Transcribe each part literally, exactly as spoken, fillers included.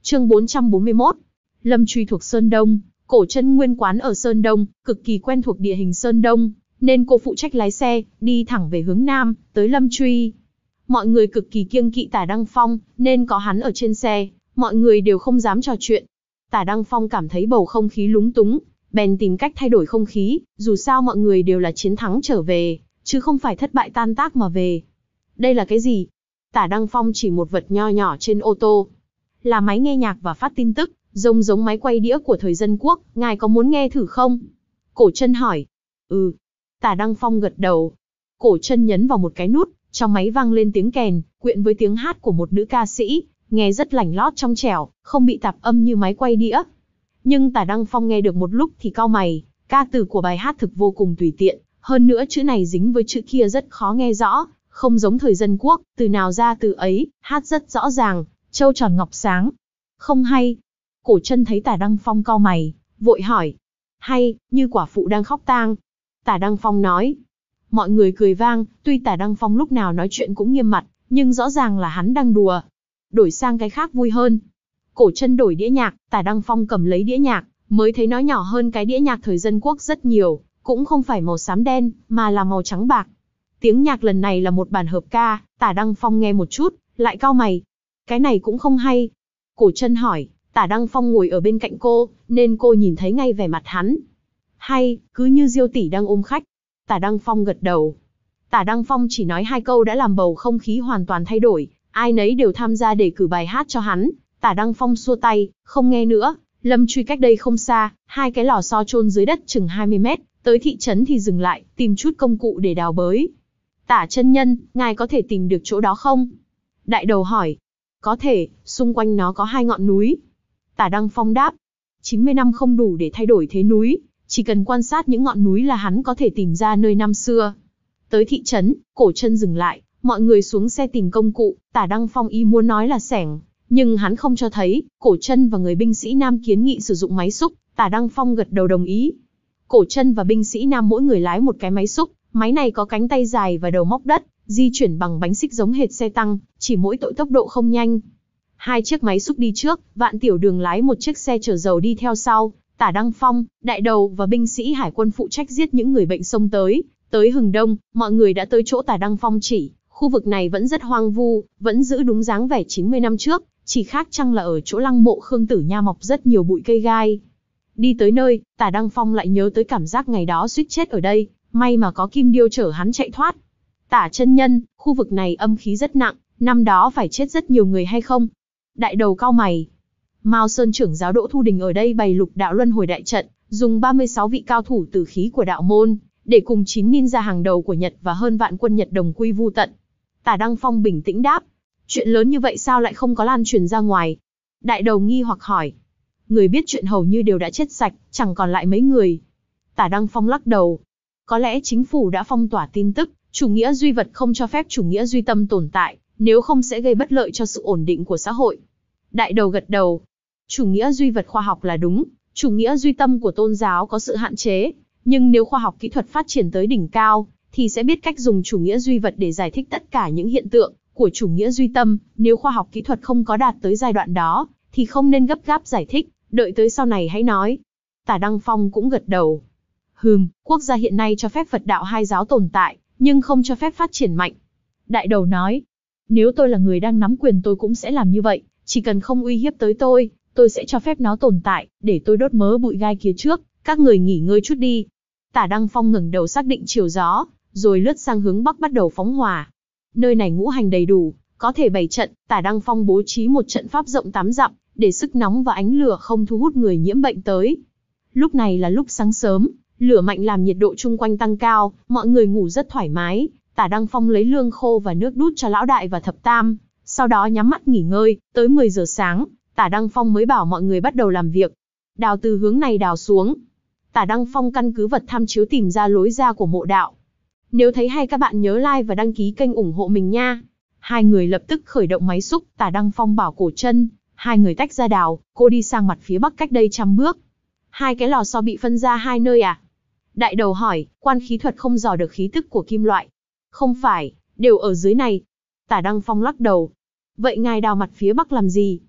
Chương bốn trăm bốn mươi mốt. Lâm Truy thuộc Sơn Đông. Cổ Chân nguyên quán ở Sơn Đông, cực kỳ quen thuộc địa hình Sơn Đông, nên cô phụ trách lái xe, đi thẳng về hướng Nam, tới Lâm Truy. Mọi người cực kỳ kiêng kỵ Tả Đăng Phong, nên có hắn ở trên xe, mọi người đều không dám trò chuyện. Tả Đăng Phong cảm thấy bầu không khí lúng túng, bèn tìm cách thay đổi không khí, dù sao mọi người đều là chiến thắng trở về, chứ không phải thất bại tan tác mà về. Đây là cái gì? Tả Đăng Phong chỉ một vật nho nhỏ trên ô tô. Là máy nghe nhạc và phát tin tức, giống giống máy quay đĩa của thời dân quốc, ngài có muốn nghe thử không? Cổ Chân hỏi. Ừ. Tả Đăng Phong gật đầu. Cổ Chân nhấn vào một cái nút, trong máy vang lên tiếng kèn, quyện với tiếng hát của một nữ ca sĩ, nghe rất lành lót trong trẻo, không bị tạp âm như máy quay đĩa. Nhưng Tả Đăng Phong nghe được một lúc thì cau mày, ca từ của bài hát thực vô cùng tùy tiện, hơn nữa chữ này dính với chữ kia rất khó nghe rõ, không giống thời dân quốc, từ nào ra từ ấy, hát rất rõ ràng, trâu tròn ngọc sáng. Không hay. Cổ Chân thấy Tả Đăng Phong cau mày, vội hỏi. Hay, như quả phụ đang khóc tang. Tả Đăng Phong nói. Mọi người cười vang, tuy Tả Đăng Phong lúc nào nói chuyện cũng nghiêm mặt, nhưng rõ ràng là hắn đang đùa. Đổi sang cái khác vui hơn. Cổ Chân đổi đĩa nhạc, Tả Đăng Phong cầm lấy đĩa nhạc, mới thấy nó nhỏ hơn cái đĩa nhạc thời dân quốc rất nhiều, cũng không phải màu xám đen, mà là màu trắng bạc. Tiếng nhạc lần này là một bản hợp ca, Tả Đăng Phong nghe một chút, lại cau mày. Cái này cũng không hay. Cổ Chân hỏi, Tả Đăng Phong ngồi ở bên cạnh cô, nên cô nhìn thấy ngay vẻ mặt hắn. Hay, cứ như Diêu tỷ đang ôm khách. Tả Đăng Phong gật đầu. Tả Đăng Phong chỉ nói hai câu đã làm bầu không khí hoàn toàn thay đổi, ai nấy đều tham gia để cử bài hát cho hắn. Tả Đăng Phong xua tay, không nghe nữa. Lâm Truy cách đây không xa, hai cái lò xo chôn dưới đất chừng hai mươi mét, tới thị trấn thì dừng lại, tìm chút công cụ để đào bới. Tả chân nhân, ngài có thể tìm được chỗ đó không? Đại đầu hỏi. Có thể, xung quanh nó có hai ngọn núi. Tả Đăng Phong đáp. chín mươi năm không đủ để thay đổi thế núi, chỉ cần quan sát những ngọn núi là hắn có thể tìm ra nơi năm xưa. Tới thị trấn, Cổ Chân dừng lại, mọi người xuống xe tìm công cụ, Tả Đăng Phong ý muốn nói là xẻng, nhưng hắn không cho thấy. Cổ Chân và người binh sĩ nam kiến nghị sử dụng máy xúc, Tả Đăng Phong gật đầu đồng ý. Cổ Chân và binh sĩ nam mỗi người lái một cái máy xúc, máy này có cánh tay dài và đầu móc đất, di chuyển bằng bánh xích giống hệt xe tăng, chỉ mỗi tội tốc độ không nhanh. Hai chiếc máy xúc đi trước, Vạn Tiểu Đường lái một chiếc xe chở dầu đi theo sau, Tả Đăng Phong, Đại Đầu và binh sĩ hải quân phụ trách giết những người bệnh xông tới. Tới hừng đông, mọi người đã tới chỗ Tả Đăng Phong chỉ, khu vực này vẫn rất hoang vu, vẫn giữ đúng dáng vẻ chín mươi năm trước, chỉ khác chăng là ở chỗ lăng mộ Khương Tử Nha mọc rất nhiều bụi cây gai. Đi tới nơi, Tả Đăng Phong lại nhớ tới cảm giác ngày đó suýt chết ở đây, may mà có Kim Điêu chở hắn chạy thoát. Tả chân nhân, khu vực này âm khí rất nặng, năm đó phải chết rất nhiều người hay không? Đại Đầu cau mày. Mao Sơn trưởng giáo Đỗ Thu Đình ở đây bày lục đạo luân hồi đại trận, dùng ba mươi sáu vị cao thủ tử khí của đạo môn, để cùng chín ninja hàng đầu của Nhật và hơn vạn quân Nhật đồng quy vu tận. Tả Đăng Phong bình tĩnh đáp. Chuyện lớn như vậy sao lại không có lan truyền ra ngoài? Đại Đầu nghi hoặc hỏi. Người biết chuyện hầu như đều đã chết sạch, chẳng còn lại mấy người. Tả Đăng Phong lắc đầu. Có lẽ chính phủ đã phong tỏa tin tức, chủ nghĩa duy vật không cho phép chủ nghĩa duy tâm tồn tại, nếu không sẽ gây bất lợi cho sự ổn định của xã hội. Đại Đầu gật đầu. Chủ nghĩa duy vật khoa học là đúng, chủ nghĩa duy tâm của tôn giáo có sự hạn chế, nhưng nếu khoa học kỹ thuật phát triển tới đỉnh cao, thì sẽ biết cách dùng chủ nghĩa duy vật để giải thích tất cả những hiện tượng của chủ nghĩa duy tâm. Nếu khoa học kỹ thuật không có đạt tới giai đoạn đó, thì không nên gấp gáp giải thích, đợi tới sau này hãy nói. Tả Đăng Phong cũng gật đầu. Hừm, quốc gia hiện nay cho phép Phật đạo hai giáo tồn tại, nhưng không cho phép phát triển mạnh. Đại Đầu nói, nếu tôi là người đang nắm quyền tôi cũng sẽ làm như vậy, chỉ cần không uy hiếp tới tôi, tôi sẽ cho phép nó tồn tại, để tôi đốt mớ bụi gai kia trước, các người nghỉ ngơi chút đi. Tả Đăng Phong ngẩng đầu xác định chiều gió, rồi lướt sang hướng bắc bắt đầu phóng hỏa. Nơi này ngũ hành đầy đủ, có thể bày trận. Tả Đăng Phong bố trí một trận pháp rộng tám dặm, để sức nóng và ánh lửa không thu hút người nhiễm bệnh tới. Lúc này là lúc sáng sớm, lửa mạnh làm nhiệt độ chung quanh tăng cao, mọi người ngủ rất thoải mái. Tả Đăng Phong lấy lương khô và nước đút cho lão đại và thập tam, sau đó nhắm mắt nghỉ ngơi. Tới mười giờ sáng, Tả Đăng Phong mới bảo mọi người bắt đầu làm việc. Đào từ hướng này đào xuống. Tả Đăng Phong căn cứ vật tham chiếu tìm ra lối ra của mộ đạo. Nếu thấy hay các bạn nhớ like và đăng ký kênh ủng hộ mình nha. Hai người lập tức khởi động máy xúc. Tả Đăng Phong bảo Cổ Chân, hai người tách ra đào, cô đi sang mặt phía bắc cách đây trăm bước. Hai cái lò xo bị phân ra hai nơi à? Đại Đầu hỏi, quan khí thuật không dò được khí tức của kim loại. Không phải, đều ở dưới này. Tả Đăng Phong lắc đầu. Vậy ngài đào mặt phía bắc làm gì?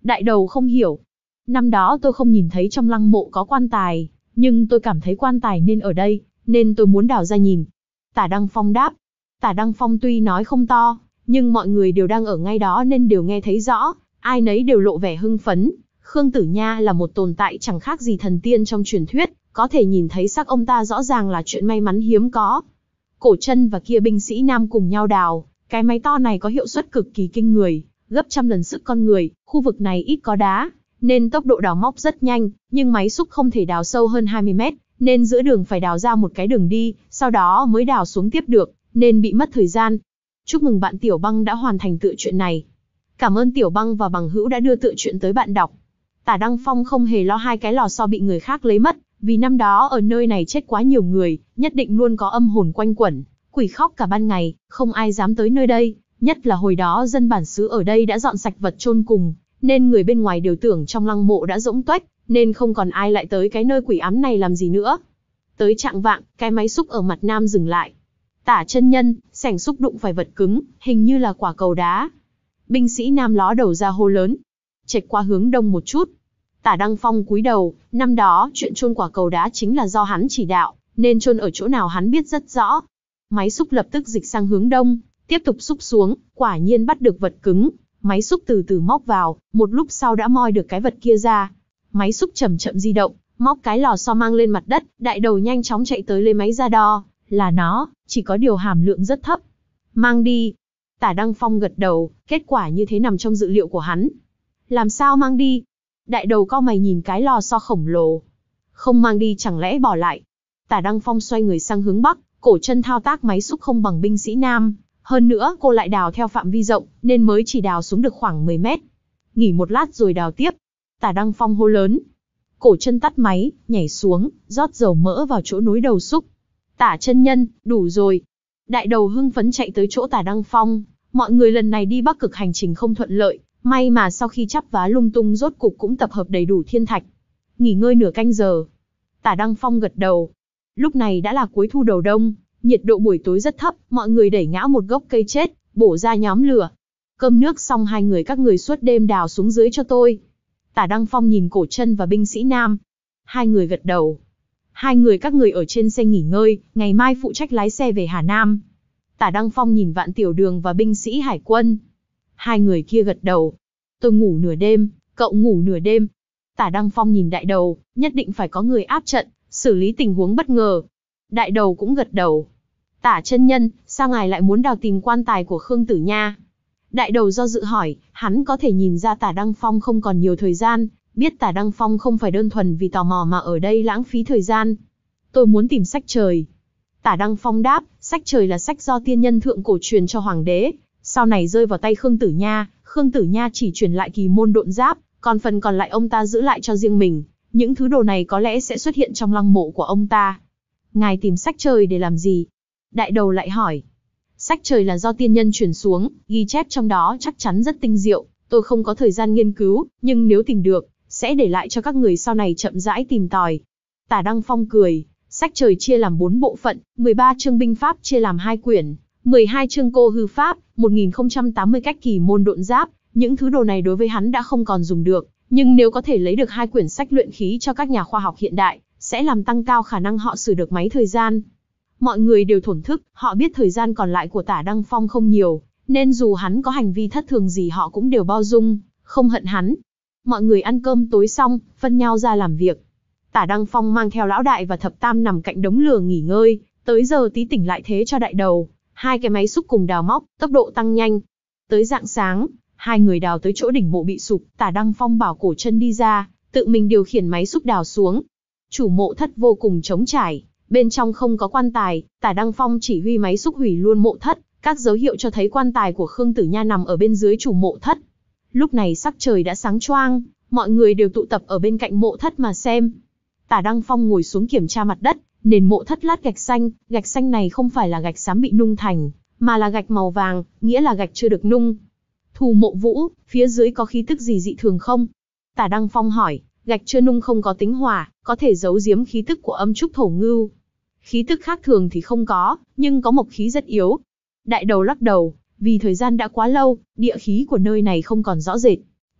Đại đầu không hiểu. Năm đó tôi không nhìn thấy trong lăng mộ có quan tài, nhưng tôi cảm thấy quan tài nên ở đây, nên tôi muốn đào ra nhìn. Tả Đăng Phong đáp. Tả Đăng Phong tuy nói không to, nhưng mọi người đều đang ở ngay đó nên đều nghe thấy rõ, ai nấy đều lộ vẻ hưng phấn. Khương Tử Nha là một tồn tại chẳng khác gì thần tiên trong truyền thuyết, có thể nhìn thấy xác ông ta rõ ràng là chuyện may mắn hiếm có. Cổ Chân và kia binh sĩ nam cùng nhau đào, cái máy to này có hiệu suất cực kỳ kinh người, gấp trăm lần sức con người, khu vực này ít có đá, nên tốc độ đào móc rất nhanh, nhưng máy xúc không thể đào sâu hơn hai mươi mét, nên giữa đường phải đào ra một cái đường đi, sau đó mới đào xuống tiếp được, nên bị mất thời gian. Chúc mừng bạn Tiểu Băng đã hoàn thành tựa truyện này. Cảm ơn Tiểu Băng và bằng hữu đã đưa tựa truyện tới bạn đọc. Tả Đăng Phong không hề lo hai cái lò xo bị người khác lấy mất, vì năm đó ở nơi này chết quá nhiều người, nhất định luôn có âm hồn quanh quẩn, quỷ khóc cả ban ngày, không ai dám tới nơi đây, nhất là hồi đó dân bản xứ ở đây đã dọn sạch vật chôn cùng, nên người bên ngoài đều tưởng trong lăng mộ đã rỗng tuếch, nên không còn ai lại tới cái nơi quỷ ám này làm gì nữa. Tới chạng vạng, cái máy xúc ở mặt nam dừng lại. Tả chân nhân, xẻng xúc đụng phải vật cứng, hình như là quả cầu đá. Binh sĩ nam ló đầu ra hô lớn. Chệch qua hướng đông một chút. Tả Đăng Phong cúi đầu, năm đó chuyện chôn quả cầu đá chính là do hắn chỉ đạo, nên chôn ở chỗ nào hắn biết rất rõ. Máy xúc lập tức dịch sang hướng đông, tiếp tục xúc xuống, quả nhiên bắt được vật cứng. Máy xúc từ từ móc vào, một lúc sau đã moi được cái vật kia ra. Máy xúc chậm chậm di động, móc cái lò xo mang lên mặt đất, đại đầu nhanh chóng chạy tới lấy máy ra đo, là nó, chỉ có điều hàm lượng rất thấp. Mang đi. Tả Đăng Phong gật đầu, kết quả như thế nằm trong dự liệu của hắn. Làm sao mang đi? Đại đầu cau mày nhìn cái lò xo khổng lồ. Không mang đi chẳng lẽ bỏ lại? Tả Đăng Phong xoay người sang hướng bắc, Cổ Chân thao tác máy xúc không bằng binh sĩ nam. Hơn nữa cô lại đào theo phạm vi rộng, nên mới chỉ đào xuống được khoảng mười mét. Nghỉ một lát rồi đào tiếp. Tả Đăng Phong hô lớn. Cổ Chân tắt máy, nhảy xuống, rót dầu mỡ vào chỗ nối đầu xúc. Tả chân nhân, đủ rồi. Đại đầu hưng phấn chạy tới chỗ Tả Đăng Phong. Mọi người lần này đi Bắc Cực hành trình không thuận lợi, may mà sau khi chắp vá lung tung rốt cục cũng tập hợp đầy đủ thiên thạch. Nghỉ ngơi nửa canh giờ. Tả Đăng Phong gật đầu. Lúc này đã là cuối thu đầu đông, nhiệt độ buổi tối rất thấp, mọi người đẩy ngã một gốc cây chết, bổ ra nhóm lửa. Cơm nước xong hai người các người suốt đêm đào xuống dưới cho tôi. Tả Đăng Phong nhìn Cổ Chân và binh sĩ nam. Hai người gật đầu. Hai người các người ở trên xe nghỉ ngơi, ngày mai phụ trách lái xe về Hà Nam. Tả Đăng Phong nhìn Vạn Tiểu Đường và binh sĩ hải quân. Hai người kia gật đầu. Tôi ngủ nửa đêm, cậu ngủ nửa đêm. Tả Đăng Phong nhìn đại đầu, nhất định phải có người áp trận, xử lý tình huống bất ngờ. Đại đầu cũng gật đầu. Tả chân nhân, sao ngài lại muốn đào tìm quan tài của Khương Tử Nha? Đại đầu do dự hỏi, hắn có thể nhìn ra Tả Đăng Phong không còn nhiều thời gian, biết Tả Đăng Phong không phải đơn thuần vì tò mò mà ở đây lãng phí thời gian. Tôi muốn tìm sách trời. Tả Đăng Phong đáp, sách trời là sách do tiên nhân thượng cổ truyền cho hoàng đế, sau này rơi vào tay Khương Tử Nha, Khương Tử Nha chỉ truyền lại kỳ môn độn giáp, còn phần còn lại ông ta giữ lại cho riêng mình. Những thứ đồ này có lẽ sẽ xuất hiện trong lăng mộ của ông ta. Ngài tìm sách trời để làm gì? Đại đầu lại hỏi. Sách trời là do tiên nhân truyền xuống, ghi chép trong đó chắc chắn rất tinh diệu, tôi không có thời gian nghiên cứu, nhưng nếu tìm được, sẽ để lại cho các người sau này chậm rãi tìm tòi. Tả Đăng Phong cười, sách trời chia làm bốn bộ phận, mười ba chương binh pháp chia làm hai quyển, mười hai chương cô hư pháp, một nghìn không trăm tám mươi cách kỳ môn độn giáp, những thứ đồ này đối với hắn đã không còn dùng được, nhưng nếu có thể lấy được hai quyển sách luyện khí cho các nhà khoa học hiện đại, sẽ làm tăng cao khả năng họ xử được máy thời gian. Mọi người đều thổn thức, họ biết thời gian còn lại của Tả Đăng Phong không nhiều, nên dù hắn có hành vi thất thường gì họ cũng đều bao dung, không hận hắn. Mọi người ăn cơm tối xong, phân nhau ra làm việc. Tả Đăng Phong mang theo lão đại và thập tam nằm cạnh đống lửa nghỉ ngơi, tới giờ tí tỉnh lại thế cho đại đầu. Hai cái máy xúc cùng đào móc, tốc độ tăng nhanh. Tới rạng sáng, hai người đào tới chỗ đỉnh mộ bị sụp, Tả Đăng Phong bảo Cổ Chân đi ra, tự mình điều khiển máy xúc đào xuống. Chủ mộ thất vô cùng trống trải, bên trong không có quan tài, Tả Đăng Phong chỉ huy máy xúc hủy luôn mộ thất, các dấu hiệu cho thấy quan tài của Khương Tử Nha nằm ở bên dưới chủ mộ thất. Lúc này sắc trời đã sáng choang, mọi người đều tụ tập ở bên cạnh mộ thất mà xem. Tả Đăng Phong ngồi xuống kiểm tra mặt đất, nền mộ thất lát gạch xanh, gạch xanh này không phải là gạch xám bị nung thành, mà là gạch màu vàng, nghĩa là gạch chưa được nung. Thù Mộ Vũ, phía dưới có khí tức gì dị thường không? Tả Đăng Phong hỏi, gạch chưa nung không có tính hỏa, có thể giấu giếm khí tức của âm trúc thổ ngưu. Khí tức khác thường thì không có, nhưng có mộc khí rất yếu. Đại đầu lắc đầu, vì thời gian đã quá lâu, địa khí của nơi này không còn rõ rệt.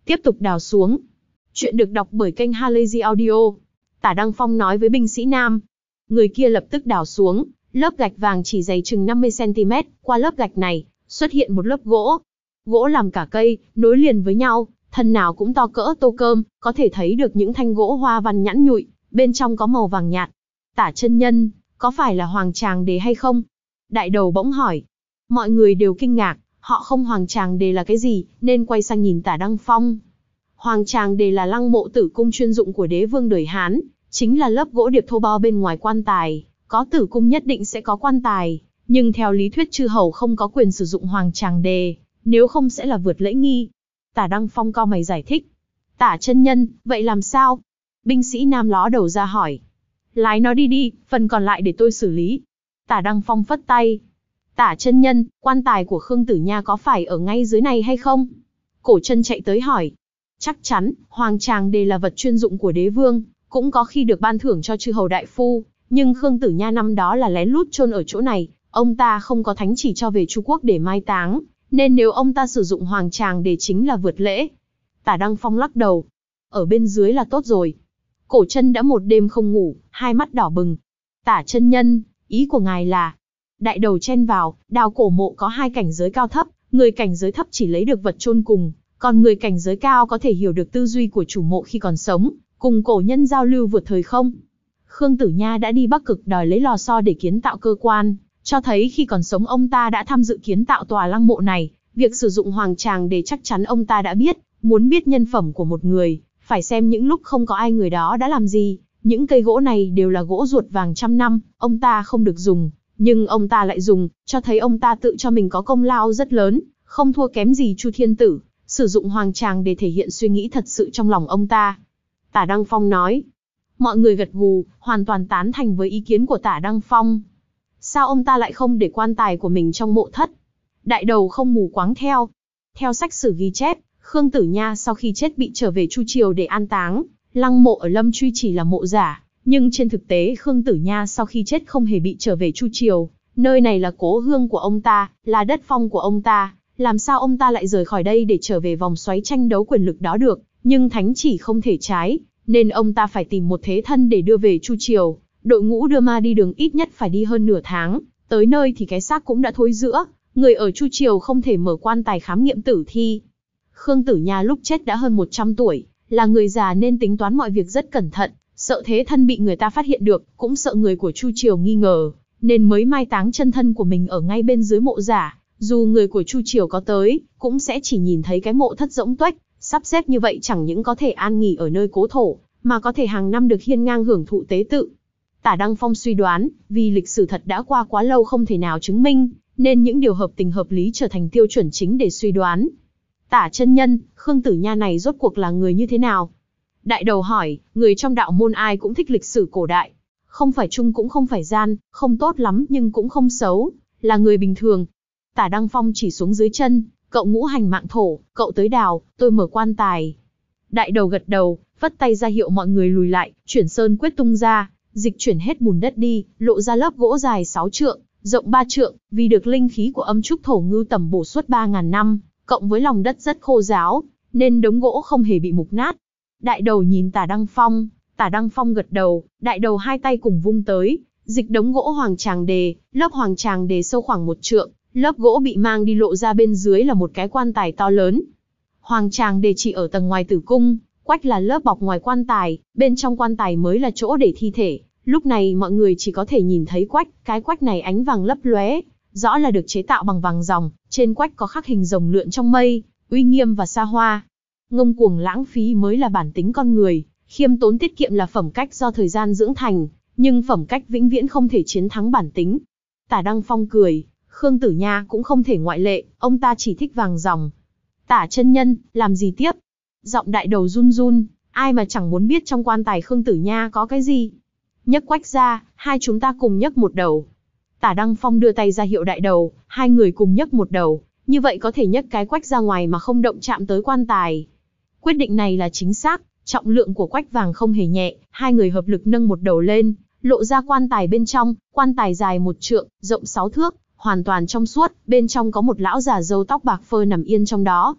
Tiếp tục đào xuống. Chuyện được đọc bởi kênh Halazy Audio. Tả Đăng Phong nói với binh sĩ nam. Người kia lập tức đào xuống, lớp gạch vàng chỉ dày chừng năm mươi xăng-ti-mét, qua lớp gạch này, xuất hiện một lớp gỗ. Gỗ làm cả cây, nối liền với nhau, thân nào cũng to cỡ tô cơm, có thể thấy được những thanh gỗ hoa văn nhẵn nhụi, bên trong có màu vàng nhạt. Tả chân nhân, có phải là Hoàng Tràng Đề hay không? Đại đầu bỗng hỏi. Mọi người đều kinh ngạc, họ không Hoàng Tràng Đề là cái gì, nên quay sang nhìn Tả Đăng Phong. Hoàng Tràng Đề là lăng mộ tử cung chuyên dụng của đế vương đời Hán, chính là lớp gỗ điệp thô bao bên ngoài quan tài, có tử cung nhất định sẽ có quan tài, nhưng theo lý thuyết chư hầu không có quyền sử dụng Hoàng Tràng Đề, nếu không sẽ là vượt lễ nghi. Tả Đăng Phong cau mày giải thích. Tả chân nhân, vậy làm sao? Binh sĩ nam ló đầu ra hỏi. Lái nó đi đi, phần còn lại để tôi xử lý. Tả Đăng Phong phất tay. Tả chân nhân, quan tài của Khương Tử Nha có phải ở ngay dưới này hay không? Cổ Trân chạy tới hỏi. Chắc chắn, Hoàng Tràng Đề là vật chuyên dụng của đế vương, cũng có khi được ban thưởng cho chư hầu đại phu, nhưng Khương Tử Nha năm đó là lén lút chôn ở chỗ này, ông ta không có thánh chỉ cho về Chu Quốc để mai táng, nên nếu ông ta sử dụng Hoàng Tràng Đề chính là vượt lễ. Tả Đăng Phong lắc đầu. Ở bên dưới là tốt rồi. Cổ Trân đã một đêm không ngủ, hai mắt đỏ bừng. Tả chân nhân, ý của ngài là... Đại đầu chen vào, đào cổ mộ có hai cảnh giới cao thấp, người cảnh giới thấp chỉ lấy được vật chôn cùng, còn người cảnh giới cao có thể hiểu được tư duy của chủ mộ khi còn sống, cùng cổ nhân giao lưu vượt thời không. Khương Tử Nha đã đi Bắc Cực đòi lấy lò xo để kiến tạo cơ quan, cho thấy khi còn sống ông ta đã tham dự kiến tạo tòa lăng mộ này, việc sử dụng Hoàng Tràng Đề chắc chắn ông ta đã biết, muốn biết nhân phẩm của một người, phải xem những lúc không có ai người đó đã làm gì. Những cây gỗ này đều là gỗ ruột vàng trăm năm, ông ta không được dùng, nhưng ông ta lại dùng, cho thấy ông ta tự cho mình có công lao rất lớn, không thua kém gì Chu Thiên Tử, sử dụng Hoàng Tràng để thể hiện suy nghĩ thật sự trong lòng ông ta. Tả Đăng Phong nói. Mọi người gật gù, hoàn toàn tán thành với ý kiến của Tả Đăng Phong. Sao ông ta lại không để quan tài của mình trong mộ thất? Đại đầu không mù quáng theo. Theo sách sử ghi chép, Khương Tử Nha sau khi chết bị trở về Chu Triều để an táng, lăng mộ ở Lâm Truy chỉ là mộ giả, nhưng trên thực tế Khương Tử Nha sau khi chết không hề bị trở về Chu Triều, nơi này là cố hương của ông ta, là đất phong của ông ta, làm sao ông ta lại rời khỏi đây để trở về vòng xoáy tranh đấu quyền lực đó được, nhưng thánh chỉ không thể trái, nên ông ta phải tìm một thế thân để đưa về Chu Triều, đội ngũ đưa ma đi đường ít nhất phải đi hơn nửa tháng, tới nơi thì cái xác cũng đã thối rữa, người ở Chu Triều không thể mở quan tài khám nghiệm tử thi. Khương Tử Nha lúc chết đã hơn một trăm tuổi, là người già nên tính toán mọi việc rất cẩn thận, sợ thế thân bị người ta phát hiện được, cũng sợ người của Chu Triều nghi ngờ, nên mới mai táng chân thân của mình ở ngay bên dưới mộ giả. Dù người của Chu Triều có tới, cũng sẽ chỉ nhìn thấy cái mộ thất rỗng tuếch, sắp xếp như vậy chẳng những có thể an nghỉ ở nơi cố thổ, mà có thể hàng năm được hiên ngang hưởng thụ tế tự. Tả Đăng Phong suy đoán, vì lịch sử thật đã qua quá lâu không thể nào chứng minh, nên những điều hợp tình hợp lý trở thành tiêu chuẩn chính để suy đoán. Tả chân nhân, Khương Tử Nha này rốt cuộc là người như thế nào? Đại đầu hỏi, người trong đạo môn ai cũng thích lịch sử cổ đại. Không phải trung cũng không phải gian, không tốt lắm nhưng cũng không xấu, là người bình thường. Tả Đăng Phong chỉ xuống dưới chân, cậu ngũ hành mạng thổ, cậu tới đào, tôi mở quan tài. Đại đầu gật đầu, vất tay ra hiệu mọi người lùi lại, chuyển sơn quyết tung ra, dịch chuyển hết bùn đất đi, lộ ra lớp gỗ dài sáu trượng, rộng ba trượng, vì được linh khí của âm trúc thổ ngưu tầm bổ suốt ba ngàn năm, cộng với lòng đất rất khô ráo, nên đống gỗ không hề bị mục nát. Đại đầu nhìn Tả Đăng Phong, Tả Đăng Phong gật đầu, đại đầu hai tay cùng vung tới, dịch đống gỗ Hoàng Tràng Đề, lớp Hoàng Tràng Đề sâu khoảng một trượng, lớp gỗ bị mang đi lộ ra bên dưới là một cái quan tài to lớn. Hoàng Tràng Đề chỉ ở tầng ngoài tử cung, quách là lớp bọc ngoài quan tài, bên trong quan tài mới là chỗ để thi thể. Lúc này mọi người chỉ có thể nhìn thấy quách, cái quách này ánh vàng lấp lóe, rõ là được chế tạo bằng vàng ròng, trên quách có khắc hình rồng lượn trong mây, uy nghiêm và xa hoa. Ngông cuồng lãng phí mới là bản tính con người, khiêm tốn tiết kiệm là phẩm cách do thời gian dưỡng thành, nhưng phẩm cách vĩnh viễn không thể chiến thắng bản tính. Tả Đăng Phong cười, Khương Tử Nha cũng không thể ngoại lệ, ông ta chỉ thích vàng ròng. Tả chân nhân, làm gì tiếp? Giọng đại đầu run run, ai mà chẳng muốn biết trong quan tài Khương Tử Nha có cái gì. Nhấc quách ra, hai chúng ta cùng nhấc một đầu. Tả Đăng Phong đưa tay ra hiệu đại đầu, hai người cùng nhấc một đầu, như vậy có thể nhấc cái quách ra ngoài mà không động chạm tới quan tài. Quyết định này là chính xác, trọng lượng của quách vàng không hề nhẹ, hai người hợp lực nâng một đầu lên, lộ ra quan tài bên trong, quan tài dài một trượng, rộng sáu thước, hoàn toàn trong suốt, bên trong có một lão già râu tóc bạc phơ nằm yên trong đó.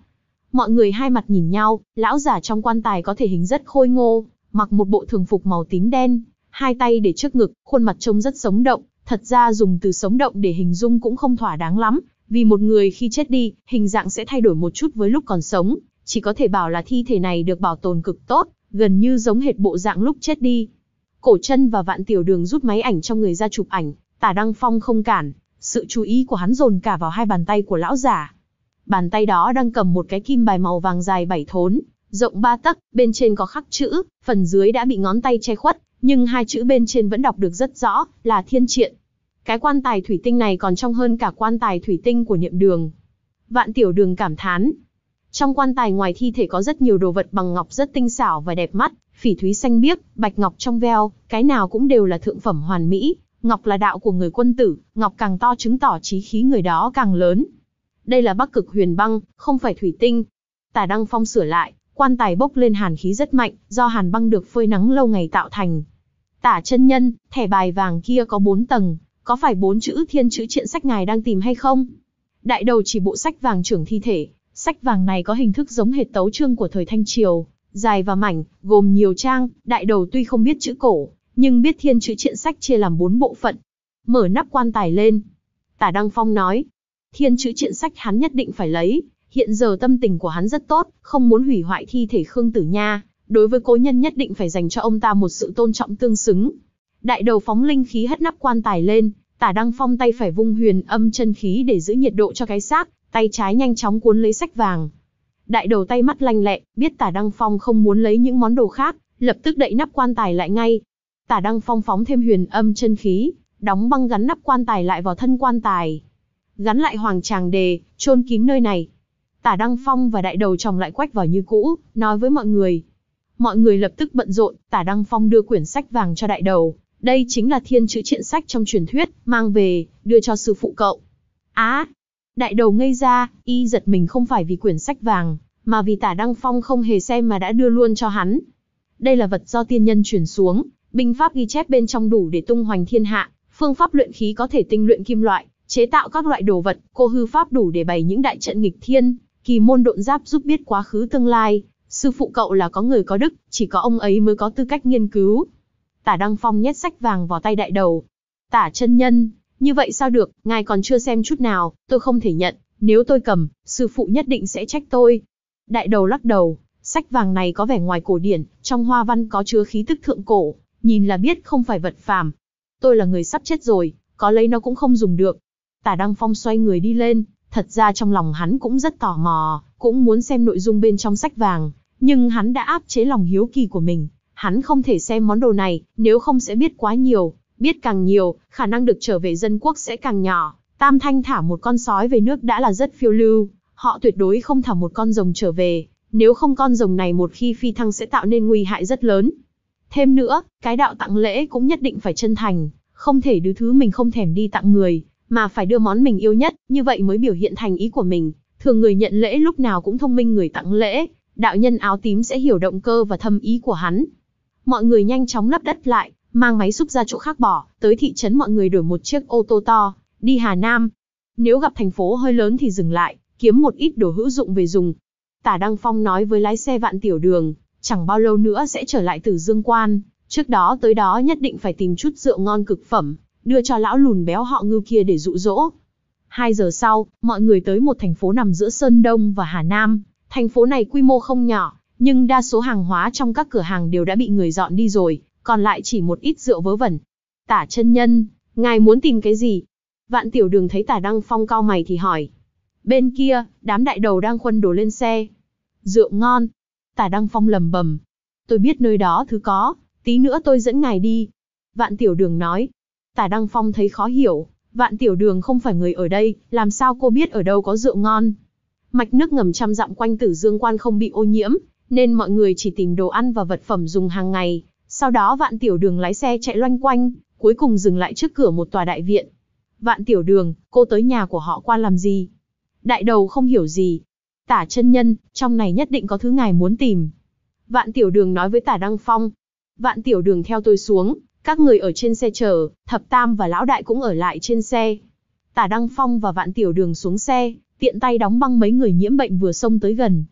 Mọi người hai mặt nhìn nhau, lão giả trong quan tài có thể hình rất khôi ngô, mặc một bộ thường phục màu tím đen, hai tay để trước ngực, khuôn mặt trông rất sống động. Thật ra dùng từ sống động để hình dung cũng không thỏa đáng lắm, vì một người khi chết đi, hình dạng sẽ thay đổi một chút với lúc còn sống, chỉ có thể bảo là thi thể này được bảo tồn cực tốt, gần như giống hệt bộ dạng lúc chết đi. Cổ Chân và Vạn Tiểu Đường rút máy ảnh trong người ra chụp ảnh, Tả Đăng Phong không cản, sự chú ý của hắn dồn cả vào hai bàn tay của lão giả. Bàn tay đó đang cầm một cái kim bài màu vàng dài bảy thốn, rộng ba tấc, bên trên có khắc chữ, phần dưới đã bị ngón tay che khuất, nhưng hai chữ bên trên vẫn đọc được rất rõ, là Thiên Triện. Cái quan tài thủy tinh này còn trong hơn cả quan tài thủy tinh của Niệm Đường. Vạn Tiểu Đường cảm thán. Trong quan tài ngoài thi thể có rất nhiều đồ vật bằng ngọc rất tinh xảo và đẹp mắt, phỉ thúy xanh biếc, bạch ngọc trong veo, cái nào cũng đều là thượng phẩm hoàn mỹ. Ngọc là đạo của người quân tử, ngọc càng to chứng tỏ chí khí người đó càng lớn. Đây là Bắc Cực Huyền Băng, không phải thủy tinh. Tả Đăng Phong sửa lại, quan tài bốc lên hàn khí rất mạnh, do hàn băng được phơi nắng lâu ngày tạo thành. Tả chân nhân, thẻ bài vàng kia có bốn tầng, có phải bốn chữ Thiên chữ Triện sách ngài đang tìm hay không? Đại đầu chỉ bộ sách vàng trưởng thi thể, sách vàng này có hình thức giống hệt tấu chương của thời Thanh Triều, dài và mảnh, gồm nhiều trang. Đại đầu tuy không biết chữ cổ, nhưng biết Thiên chữ Triện sách chia làm bốn bộ phận. Mở nắp quan tài lên. Tả Đăng Phong nói, Thiên chữ Triện sách hắn nhất định phải lấy, hiện giờ tâm tình của hắn rất tốt, không muốn hủy hoại thi thể Khương Tử Nha, đối với cố nhân nhất định phải dành cho ông ta một sự tôn trọng tương xứng. Đại đầu phóng linh khí hất nắp quan tài lên, Tả Đăng Phong tay phải vung huyền âm chân khí để giữ nhiệt độ cho cái xác, tay trái nhanh chóng cuốn lấy sách vàng. Đại đầu tay mắt lanh lẹ, biết Tả Đăng Phong không muốn lấy những món đồ khác, lập tức đậy nắp quan tài lại ngay. Tả Đăng Phong phóng thêm huyền âm chân khí, đóng băng gắn nắp quan tài lại vào thân quan tài. Gắn lại hoàng tràng đề, chôn kín nơi này. Tả Đăng Phong và đại đầu chồng lại quách vào như cũ, nói với mọi người. Mọi người lập tức bận rộn, Tả Đăng Phong đưa quyển sách vàng cho đại đầu. Đây chính là Thiên chữ Triện sách trong truyền thuyết, mang về, đưa cho sư phụ cậu. Á! À, đại đầu ngây ra, y giật mình không phải vì quyển sách vàng, mà vì Tả Đăng Phong không hề xem mà đã đưa luôn cho hắn. Đây là vật do tiên nhân truyền xuống, binh pháp ghi chép bên trong đủ để tung hoành thiên hạ, phương pháp luyện khí có thể tinh luyện kim loại, chế tạo các loại đồ vật, cô hư pháp đủ để bày những đại trận nghịch thiên, kỳ môn độn giáp giúp biết quá khứ tương lai. Sư phụ cậu là có người có đức, chỉ có ông ấy mới có tư cách nghiên cứu. Tả Đăng Phong nhét sách vàng vào tay đại đầu. Tả chân nhân, như vậy sao được, ngài còn chưa xem chút nào, tôi không thể nhận, nếu tôi cầm, sư phụ nhất định sẽ trách tôi. Đại đầu lắc đầu, sách vàng này có vẻ ngoài cổ điển, trong hoa văn có chứa khí tức thượng cổ, nhìn là biết không phải vật phàm. Tôi là người sắp chết rồi, có lấy nó cũng không dùng được. Tả Đăng Phong xoay người đi lên, thật ra trong lòng hắn cũng rất tò mò, cũng muốn xem nội dung bên trong sách vàng, nhưng hắn đã áp chế lòng hiếu kỳ của mình. Hắn không thể xem món đồ này, nếu không sẽ biết quá nhiều, biết càng nhiều, khả năng được trở về dân quốc sẽ càng nhỏ. Tam Thanh thả một con sói về nước đã là rất phiêu lưu, họ tuyệt đối không thả một con rồng trở về, nếu không con rồng này một khi phi thăng sẽ tạo nên nguy hại rất lớn. Thêm nữa, cái đạo tặng lễ cũng nhất định phải chân thành, không thể đưa thứ mình không thèm đi tặng người, mà phải đưa món mình yêu nhất, như vậy mới biểu hiện thành ý của mình. Thường người nhận lễ lúc nào cũng thông minh người tặng lễ, đạo nhân áo tím sẽ hiểu động cơ và thâm ý của hắn. Mọi người nhanh chóng lấp đất lại, mang máy xúc ra chỗ khác bỏ, tới thị trấn mọi người đổi một chiếc ô tô to, đi Hà Nam. Nếu gặp thành phố hơi lớn thì dừng lại, kiếm một ít đồ hữu dụng về dùng. Tả Đăng Phong nói với lái xe Vạn Tiểu Đường, chẳng bao lâu nữa sẽ trở lại Tử Dương Quan, trước đó tới đó nhất định phải tìm chút rượu ngon cực phẩm, đưa cho lão lùn béo họ Ngưu kia để dụ dỗ. Hai giờ sau, mọi người tới một thành phố nằm giữa Sơn Đông và Hà Nam. Thành phố này quy mô không nhỏ, nhưng đa số hàng hóa trong các cửa hàng đều đã bị người dọn đi rồi, còn lại chỉ một ít rượu vớ vẩn. Tả chân nhân, ngài muốn tìm cái gì? Vạn Tiểu Đường thấy Tả Đăng Phong cau mày thì hỏi. Bên kia, đám đại đầu đang khuân đồ lên xe. Rượu ngon. Tả Đăng Phong lầm bầm. Tôi biết nơi đó thứ có, tí nữa tôi dẫn ngài đi. Vạn Tiểu Đường nói. Tả Đăng Phong thấy khó hiểu. Vạn Tiểu Đường không phải người ở đây, làm sao cô biết ở đâu có rượu ngon? Mạch nước ngầm trăm dặm quanh Tử Dương Quan không bị ô nhiễm, nên mọi người chỉ tìm đồ ăn và vật phẩm dùng hàng ngày. Sau đó Vạn Tiểu Đường lái xe chạy loanh quanh, cuối cùng dừng lại trước cửa một tòa đại viện. Vạn Tiểu Đường, cô tới nhà của họ Quan làm gì? Đại đầu không hiểu gì. Tả chân nhân, trong này nhất định có thứ ngài muốn tìm. Vạn Tiểu Đường nói với Tả Đăng Phong. Vạn Tiểu Đường theo tôi xuống, các người ở trên xe chờ, Thập Tam và Lão Đại cũng ở lại trên xe. Tả Đăng Phong và Vạn Tiểu Đường xuống xe, tiện tay đóng băng mấy người nhiễm bệnh vừa xông tới gần.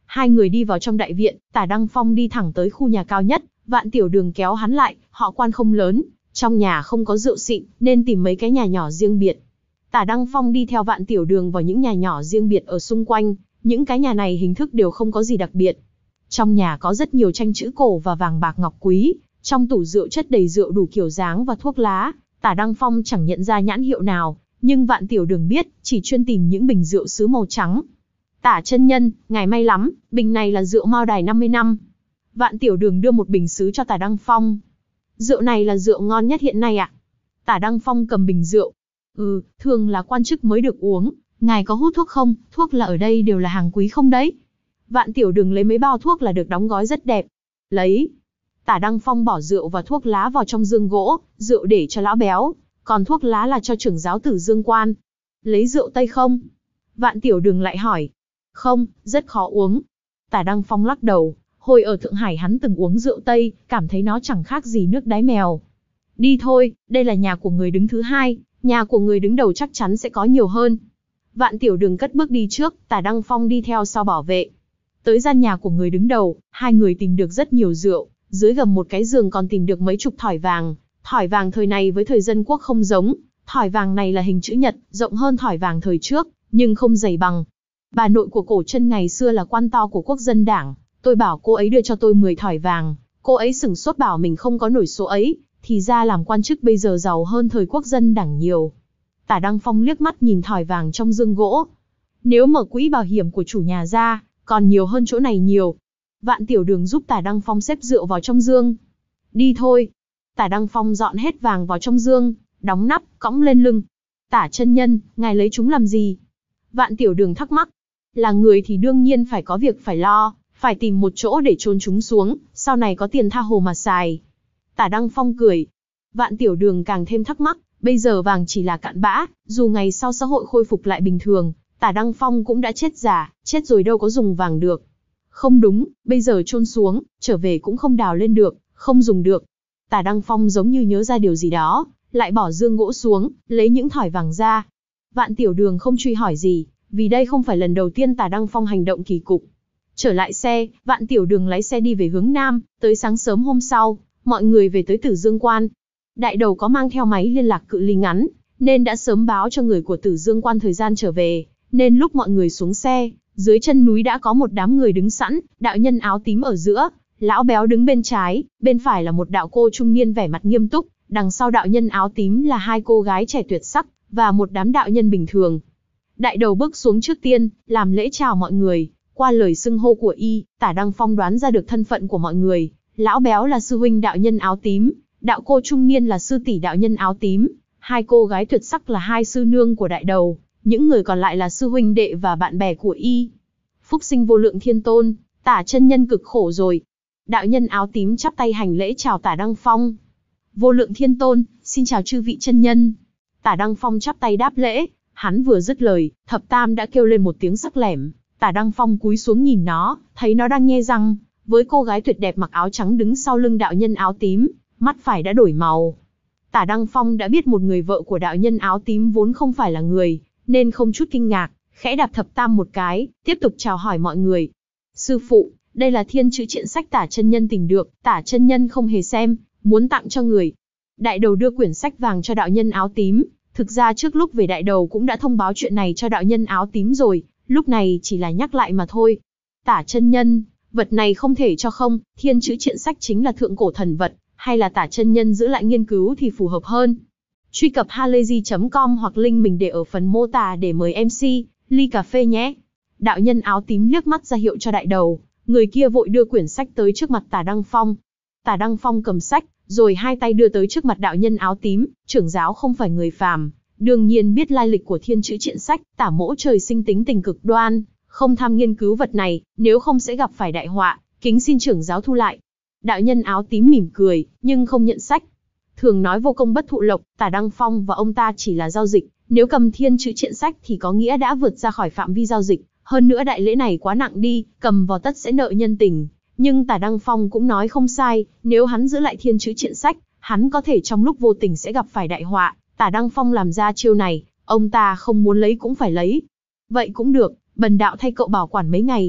Hai người đi vào trong đại viện, Tả Đăng Phong đi thẳng tới khu nhà cao nhất, Vạn Tiểu Đường kéo hắn lại, họ Quan không lớn, trong nhà không có rượu xịn, nên tìm mấy cái nhà nhỏ riêng biệt. Tả Đăng Phong đi theo Vạn Tiểu Đường vào những nhà nhỏ riêng biệt ở xung quanh, những cái nhà này hình thức đều không có gì đặc biệt. Trong nhà có rất nhiều tranh chữ cổ và vàng bạc ngọc quý, trong tủ rượu chất đầy rượu đủ kiểu dáng và thuốc lá. Tả Đăng Phong chẳng nhận ra nhãn hiệu nào, nhưng Vạn Tiểu Đường biết, chỉ chuyên tìm những bình rượu sứ màu trắng. Tả chân nhân, ngài may lắm, bình này là rượu Mao Đài năm mươi năm. Vạn Tiểu Đường đưa một bình sứ cho Tả Đăng Phong. Rượu này là rượu ngon nhất hiện nay ạ. Tả Đăng Phong cầm bình rượu. Ừ, thường là quan chức mới được uống, ngài có hút thuốc không, thuốc là ở đây đều là hàng quý không đấy. Vạn Tiểu Đường lấy mấy bao thuốc là được đóng gói rất đẹp. Lấy. Tả Đăng Phong bỏ rượu và thuốc lá vào trong dương gỗ, rượu để cho lão béo, còn thuốc lá là cho trưởng giáo tử Dương Quan. Lấy rượu Tây không? Vạn Tiểu Đường lại hỏi. Không, rất khó uống. Tả Đăng Phong lắc đầu, hồi ở Thượng Hải hắn từng uống rượu Tây, cảm thấy nó chẳng khác gì nước đáy mèo. Đi thôi, đây là nhà của người đứng thứ hai, nhà của người đứng đầu chắc chắn sẽ có nhiều hơn. Vạn Tiểu Đường cất bước đi trước, Tả Đăng Phong đi theo sau bảo vệ. Tới gian nhà của người đứng đầu, hai người tìm được rất nhiều rượu, dưới gầm một cái giường còn tìm được mấy chục thỏi vàng. Thỏi vàng thời này với thời dân quốc không giống, thỏi vàng này là hình chữ nhật, rộng hơn thỏi vàng thời trước, nhưng không dày bằng. Bà nội của Cổ Trân ngày xưa là quan to của Quốc dân đảng, tôi bảo cô ấy đưa cho tôi mười thỏi vàng, cô ấy sửng sốt bảo mình không có nổi số ấy, thì ra làm quan chức bây giờ giàu hơn thời Quốc dân đảng nhiều. Tả Đăng Phong liếc mắt nhìn thỏi vàng trong dương gỗ. Nếu mở quỹ bảo hiểm của chủ nhà ra, còn nhiều hơn chỗ này nhiều. Vạn Tiểu Đường giúp Tả Đăng Phong xếp rượu vào trong dương. Đi thôi. Tả Đăng Phong dọn hết vàng vào trong dương, đóng nắp, cõng lên lưng. Tả chân nhân, ngài lấy chúng làm gì? Vạn Tiểu Đường thắc mắc. Là người thì đương nhiên phải có việc phải lo, phải tìm một chỗ để chôn chúng xuống, sau này có tiền tha hồ mà xài. Tả Đăng Phong cười. Vạn Tiểu Đường càng thêm thắc mắc, bây giờ vàng chỉ là cặn bã, dù ngày sau xã hội khôi phục lại bình thường, Tả Đăng Phong cũng đã chết già, chết rồi đâu có dùng vàng được. Không đúng, bây giờ chôn xuống, trở về cũng không đào lên được, không dùng được. Tả Đăng Phong giống như nhớ ra điều gì đó, lại bỏ dương gỗ xuống, lấy những thỏi vàng ra. Vạn Tiểu Đường không truy hỏi gì, vì đây không phải lần đầu tiên Tả Đăng Phong hành động kỳ cục. Trở lại xe, Vạn Tiểu Đường lái xe đi về hướng Nam, tới sáng sớm hôm sau, mọi người về tới Tử Dương Quan. Đại đầu có mang theo máy liên lạc cự ly ngắn, nên đã sớm báo cho người của Tử Dương Quan thời gian trở về, nên lúc mọi người xuống xe, dưới chân núi đã có một đám người đứng sẵn, đạo nhân áo tím ở giữa, lão béo đứng bên trái, bên phải là một đạo cô trung niên vẻ mặt nghiêm túc, đằng sau đạo nhân áo tím là hai cô gái trẻ tuyệt sắc, và một đám đạo nhân bình thường. Đại đầu bước xuống trước tiên, làm lễ chào mọi người, qua lời xưng hô của y, Tả Đăng Phong đoán ra được thân phận của mọi người, lão béo là sư huynh đạo nhân áo tím, đạo cô trung niên là sư tỷ đạo nhân áo tím, hai cô gái tuyệt sắc là hai sư nương của đại đầu, những người còn lại là sư huynh đệ và bạn bè của y. Phúc sinh vô lượng thiên tôn, Tả chân nhân cực khổ rồi. Đạo nhân áo tím chắp tay hành lễ chào Tả Đăng Phong. Vô lượng thiên tôn, xin chào chư vị chân nhân. Tả Đăng Phong chắp tay đáp lễ, hắn vừa dứt lời, thập tam đã kêu lên một tiếng sắc lẻm. Tả Đăng Phong cúi xuống nhìn nó, thấy nó đang nhe răng, với cô gái tuyệt đẹp mặc áo trắng đứng sau lưng đạo nhân áo tím, mắt phải đã đổi màu. Tả Đăng Phong đã biết một người vợ của đạo nhân áo tím vốn không phải là người, nên không chút kinh ngạc, khẽ đạp thập tam một cái, tiếp tục chào hỏi mọi người. Sư phụ, đây là thiên chữ triện sách Tả chân nhân tìm được, Tả chân nhân không hề xem, muốn tặng cho người. Đại đầu đưa quyển sách vàng cho đạo nhân áo tím, thực ra trước lúc về đại đầu cũng đã thông báo chuyện này cho đạo nhân áo tím rồi, lúc này chỉ là nhắc lại mà thôi. Tả chân nhân, vật này không thể cho không, thiên chữ triện sách chính là thượng cổ thần vật, hay là Tả chân nhân giữ lại nghiên cứu thì phù hợp hơn. Truy cập halayzi chấm com hoặc link mình để ở phần mô tả để mời em xê, ly cà phê nhé. Đạo nhân áo tím liếc mắt ra hiệu cho đại đầu, người kia vội đưa quyển sách tới trước mặt Tả Đăng Phong. Tả Đăng Phong cầm sách, rồi hai tay đưa tới trước mặt đạo nhân áo tím, trưởng giáo không phải người phàm, đương nhiên biết lai lịch của thiên chữ triện sách, Tả mỗ trời sinh tính tình cực đoan, không tham nghiên cứu vật này, nếu không sẽ gặp phải đại họa, kính xin trưởng giáo thu lại. Đạo nhân áo tím mỉm cười, nhưng không nhận sách. Thường nói vô công bất thụ lộc, Tả Đăng Phong và ông ta chỉ là giao dịch, nếu cầm thiên chữ triện sách thì có nghĩa đã vượt ra khỏi phạm vi giao dịch, hơn nữa đại lễ này quá nặng đi, cầm vào tất sẽ nợ nhân tình. Nhưng Tả Đăng Phong cũng nói không sai, nếu hắn giữ lại thiên chữ triện sách, hắn có thể trong lúc vô tình sẽ gặp phải đại họa. Tả Đăng Phong làm ra chiêu này, ông ta không muốn lấy cũng phải lấy. Vậy cũng được, bần đạo thay cậu bảo quản mấy ngày.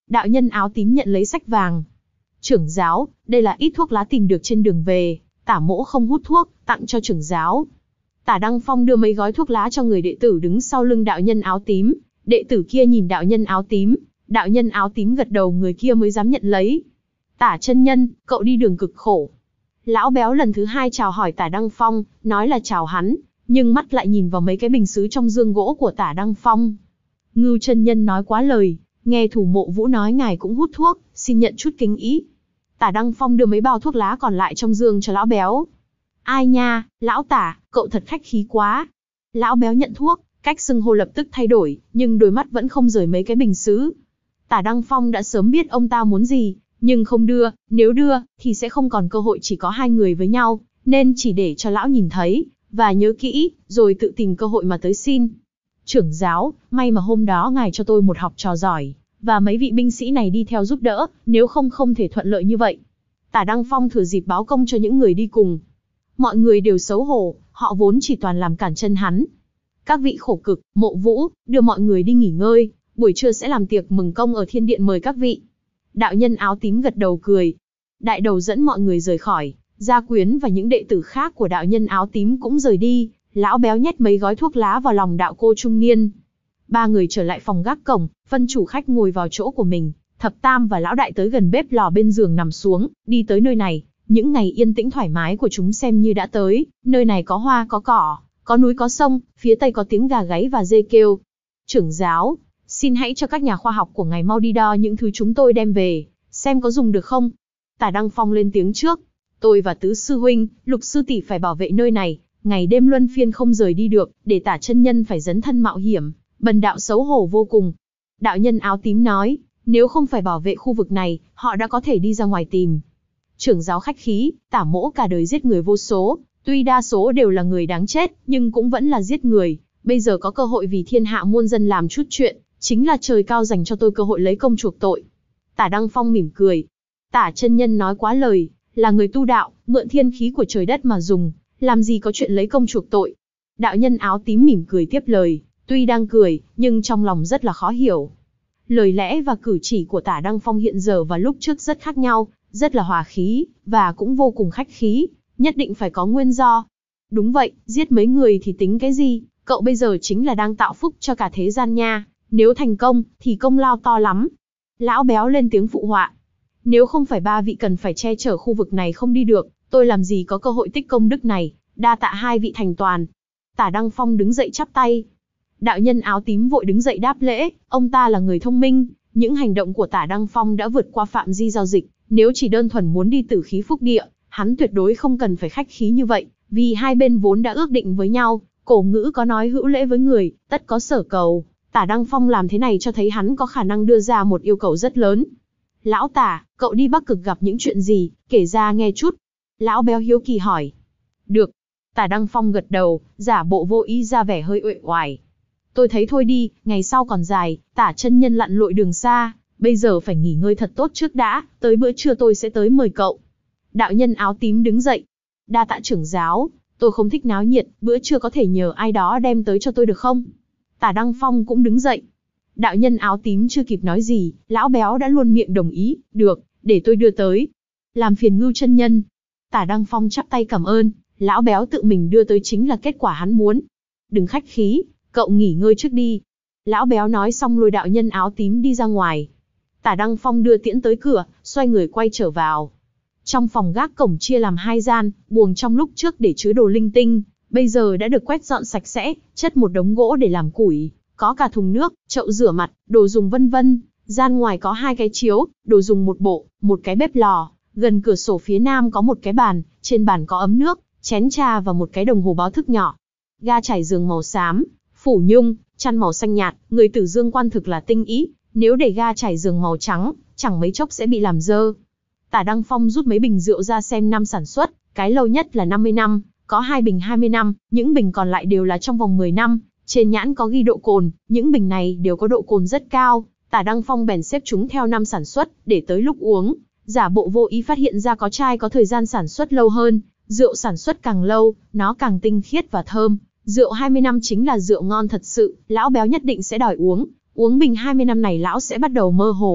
Đạo nhân áo tím nhận lấy sách vàng. Trưởng giáo, đây là ít thuốc lá tìm được trên đường về, tả mỗ không hút thuốc, tặng cho trưởng giáo. Tả Đăng Phong đưa mấy gói thuốc lá cho người đệ tử đứng sau lưng đạo nhân áo tím. Đệ tử kia nhìn đạo nhân áo tím, đạo nhân áo tím gật đầu, người kia mới dám nhận lấy. Tả chân nhân, cậu đi đường cực khổ. Lão béo lần thứ hai chào hỏi Tả Đăng Phong, nói là chào hắn, nhưng mắt lại nhìn vào mấy cái bình sứ trong dương gỗ của Tả Đăng Phong. Ngưu chân nhân nói quá lời, nghe thủ mộ Vũ nói ngài cũng hút thuốc, xin nhận chút kính ý. Tả Đăng Phong đưa mấy bao thuốc lá còn lại trong dương cho lão béo. Ai nha, lão Tả, cậu thật khách khí quá. Lão béo nhận thuốc, cách xưng hô lập tức thay đổi, nhưng đôi mắt vẫn không rời mấy cái bình sứ. Tả Đăng Phong đã sớm biết ông ta muốn gì, nhưng không đưa, nếu đưa, thì sẽ không còn cơ hội chỉ có hai người với nhau, nên chỉ để cho lão nhìn thấy, và nhớ kỹ, rồi tự tìm cơ hội mà tới xin. Trưởng giáo, may mà hôm đó ngài cho tôi một học trò giỏi, và mấy vị binh sĩ này đi theo giúp đỡ, nếu không không thể thuận lợi như vậy. Tả Đăng Phong thừa dịp báo công cho những người đi cùng. Mọi người đều xấu hổ, họ vốn chỉ toàn làm cản chân hắn. Các vị khổ cực, mộ Vũ, đưa mọi người đi nghỉ ngơi, buổi trưa sẽ làm tiệc mừng công ở thiên điện mời các vị. Đạo nhân áo tím gật đầu cười. Đại đầu dẫn mọi người rời khỏi, Gia Quyến và những đệ tử khác của đạo nhân áo tím cũng rời đi. Lão béo nhét mấy gói thuốc lá vào lòng đạo cô trung niên. Ba người trở lại phòng gác cổng, phân chủ khách ngồi vào chỗ của mình. Thập Tam và lão đại tới gần bếp lò bên giường nằm xuống, đi tới nơi này. Những ngày yên tĩnh thoải mái của chúng xem như đã tới. Nơi này có hoa có cỏ, có núi có sông, phía tây có tiếng gà gáy và dê kêu. Trưởng giáo, xin hãy cho các nhà khoa học của ngài mau đi đo những thứ chúng tôi đem về, xem có dùng được không. Tả Đăng Phong lên tiếng trước. Tôi và tứ sư huynh, lục sư tỷ phải bảo vệ nơi này, ngày đêm luân phiên không rời đi được, để Tả chân nhân phải dấn thân mạo hiểm, bần đạo xấu hổ vô cùng. Đạo nhân áo tím nói, nếu không phải bảo vệ khu vực này, họ đã có thể đi ra ngoài tìm. Trưởng giáo khách khí, Tả mỗ cả đời giết người vô số, tuy đa số đều là người đáng chết, nhưng cũng vẫn là giết người. Bây giờ có cơ hội vì thiên hạ muôn dân làm chút chuyện, chính là trời cao dành cho tôi cơ hội lấy công chuộc tội. Tả Đăng Phong mỉm cười. Tả chân nhân nói quá lời, là người tu đạo, mượn thiên khí của trời đất mà dùng, làm gì có chuyện lấy công chuộc tội. Đạo nhân áo tím mỉm cười tiếp lời, tuy đang cười, nhưng trong lòng rất là khó hiểu. Lời lẽ và cử chỉ của Tả Đăng Phong hiện giờ và lúc trước rất khác nhau, rất là hòa khí, và cũng vô cùng khách khí, nhất định phải có nguyên do. Đúng vậy, giết mấy người thì tính cái gì, cậu bây giờ chính là đang tạo phúc cho cả thế gian nha, nếu thành công, thì công lao to lắm. Lão béo lên tiếng phụ họa. Nếu không phải ba vị cần phải che chở khu vực này không đi được, tôi làm gì có cơ hội tích công đức này, đa tạ hai vị thành toàn. Tả Đăng Phong đứng dậy chắp tay. Đạo nhân áo tím vội đứng dậy đáp lễ, ông ta là người thông minh, những hành động của Tả Đăng Phong đã vượt qua phạm vi giao dịch, nếu chỉ đơn thuần muốn đi tử khí phúc địa, hắn tuyệt đối không cần phải khách khí như vậy, vì hai bên vốn đã ước định với nhau, cổ ngữ có nói hữu lễ với người, tất có sở cầu. Tả Đăng Phong làm thế này cho thấy hắn có khả năng đưa ra một yêu cầu rất lớn. Lão Tả, cậu đi Bắc Cực gặp những chuyện gì, kể ra nghe chút. Lão béo hiếu kỳ hỏi. Được. Tả Đăng Phong gật đầu, giả bộ vô ý ra vẻ hơi uể oải. Tôi thấy thôi đi, ngày sau còn dài, Tả chân nhân lặn lội đường xa, bây giờ phải nghỉ ngơi thật tốt trước đã, tới bữa trưa tôi sẽ tới mời cậu. Đạo nhân áo tím đứng dậy. Đa tạ trưởng giáo, tôi không thích náo nhiệt, bữa trưa có thể nhờ ai đó đem tới cho tôi được không? Tả Đăng Phong cũng đứng dậy. Đạo nhân áo tím chưa kịp nói gì, lão béo đã luôn miệng đồng ý, được, để tôi đưa tới. Làm phiền Ngưu chân nhân. Tả Đăng Phong chắp tay cảm ơn, lão béo tự mình đưa tới chính là kết quả hắn muốn. Đừng khách khí, cậu nghỉ ngơi trước đi. Lão béo nói xong lôi đạo nhân áo tím đi ra ngoài. Tả Đăng Phong đưa tiễn tới cửa, xoay người quay trở vào. Trong phòng gác cổng chia làm hai gian, buồng trong lúc trước để chứa đồ linh tinh, bây giờ đã được quét dọn sạch sẽ, chất một đống gỗ để làm củi, có cả thùng nước, chậu rửa mặt, đồ dùng vân vân. Gian ngoài có hai cái chiếu, đồ dùng một bộ, một cái bếp lò, gần cửa sổ phía nam có một cái bàn, trên bàn có ấm nước, chén trà và một cái đồng hồ báo thức nhỏ. Ga trải giường màu xám, phủ nhung, chăn màu xanh nhạt, người Tử Dương quan thực là tinh ý, nếu để ga trải giường màu trắng, chẳng mấy chốc sẽ bị làm dơ. Tả Đăng Phong rút mấy bình rượu ra xem năm sản xuất, cái lâu nhất là năm mươi năm, có hai bình hai mươi năm, những bình còn lại đều là trong vòng mười năm, trên nhãn có ghi độ cồn, những bình này đều có độ cồn rất cao. Tả Đăng Phong bèn xếp chúng theo năm sản xuất, để tới lúc uống, giả bộ vô ý phát hiện ra có chai có thời gian sản xuất lâu hơn, rượu sản xuất càng lâu, nó càng tinh khiết và thơm. Rượu hai mươi năm chính là rượu ngon thật sự, lão béo nhất định sẽ đòi uống, uống bình hai mươi năm này lão sẽ bắt đầu mơ hồ,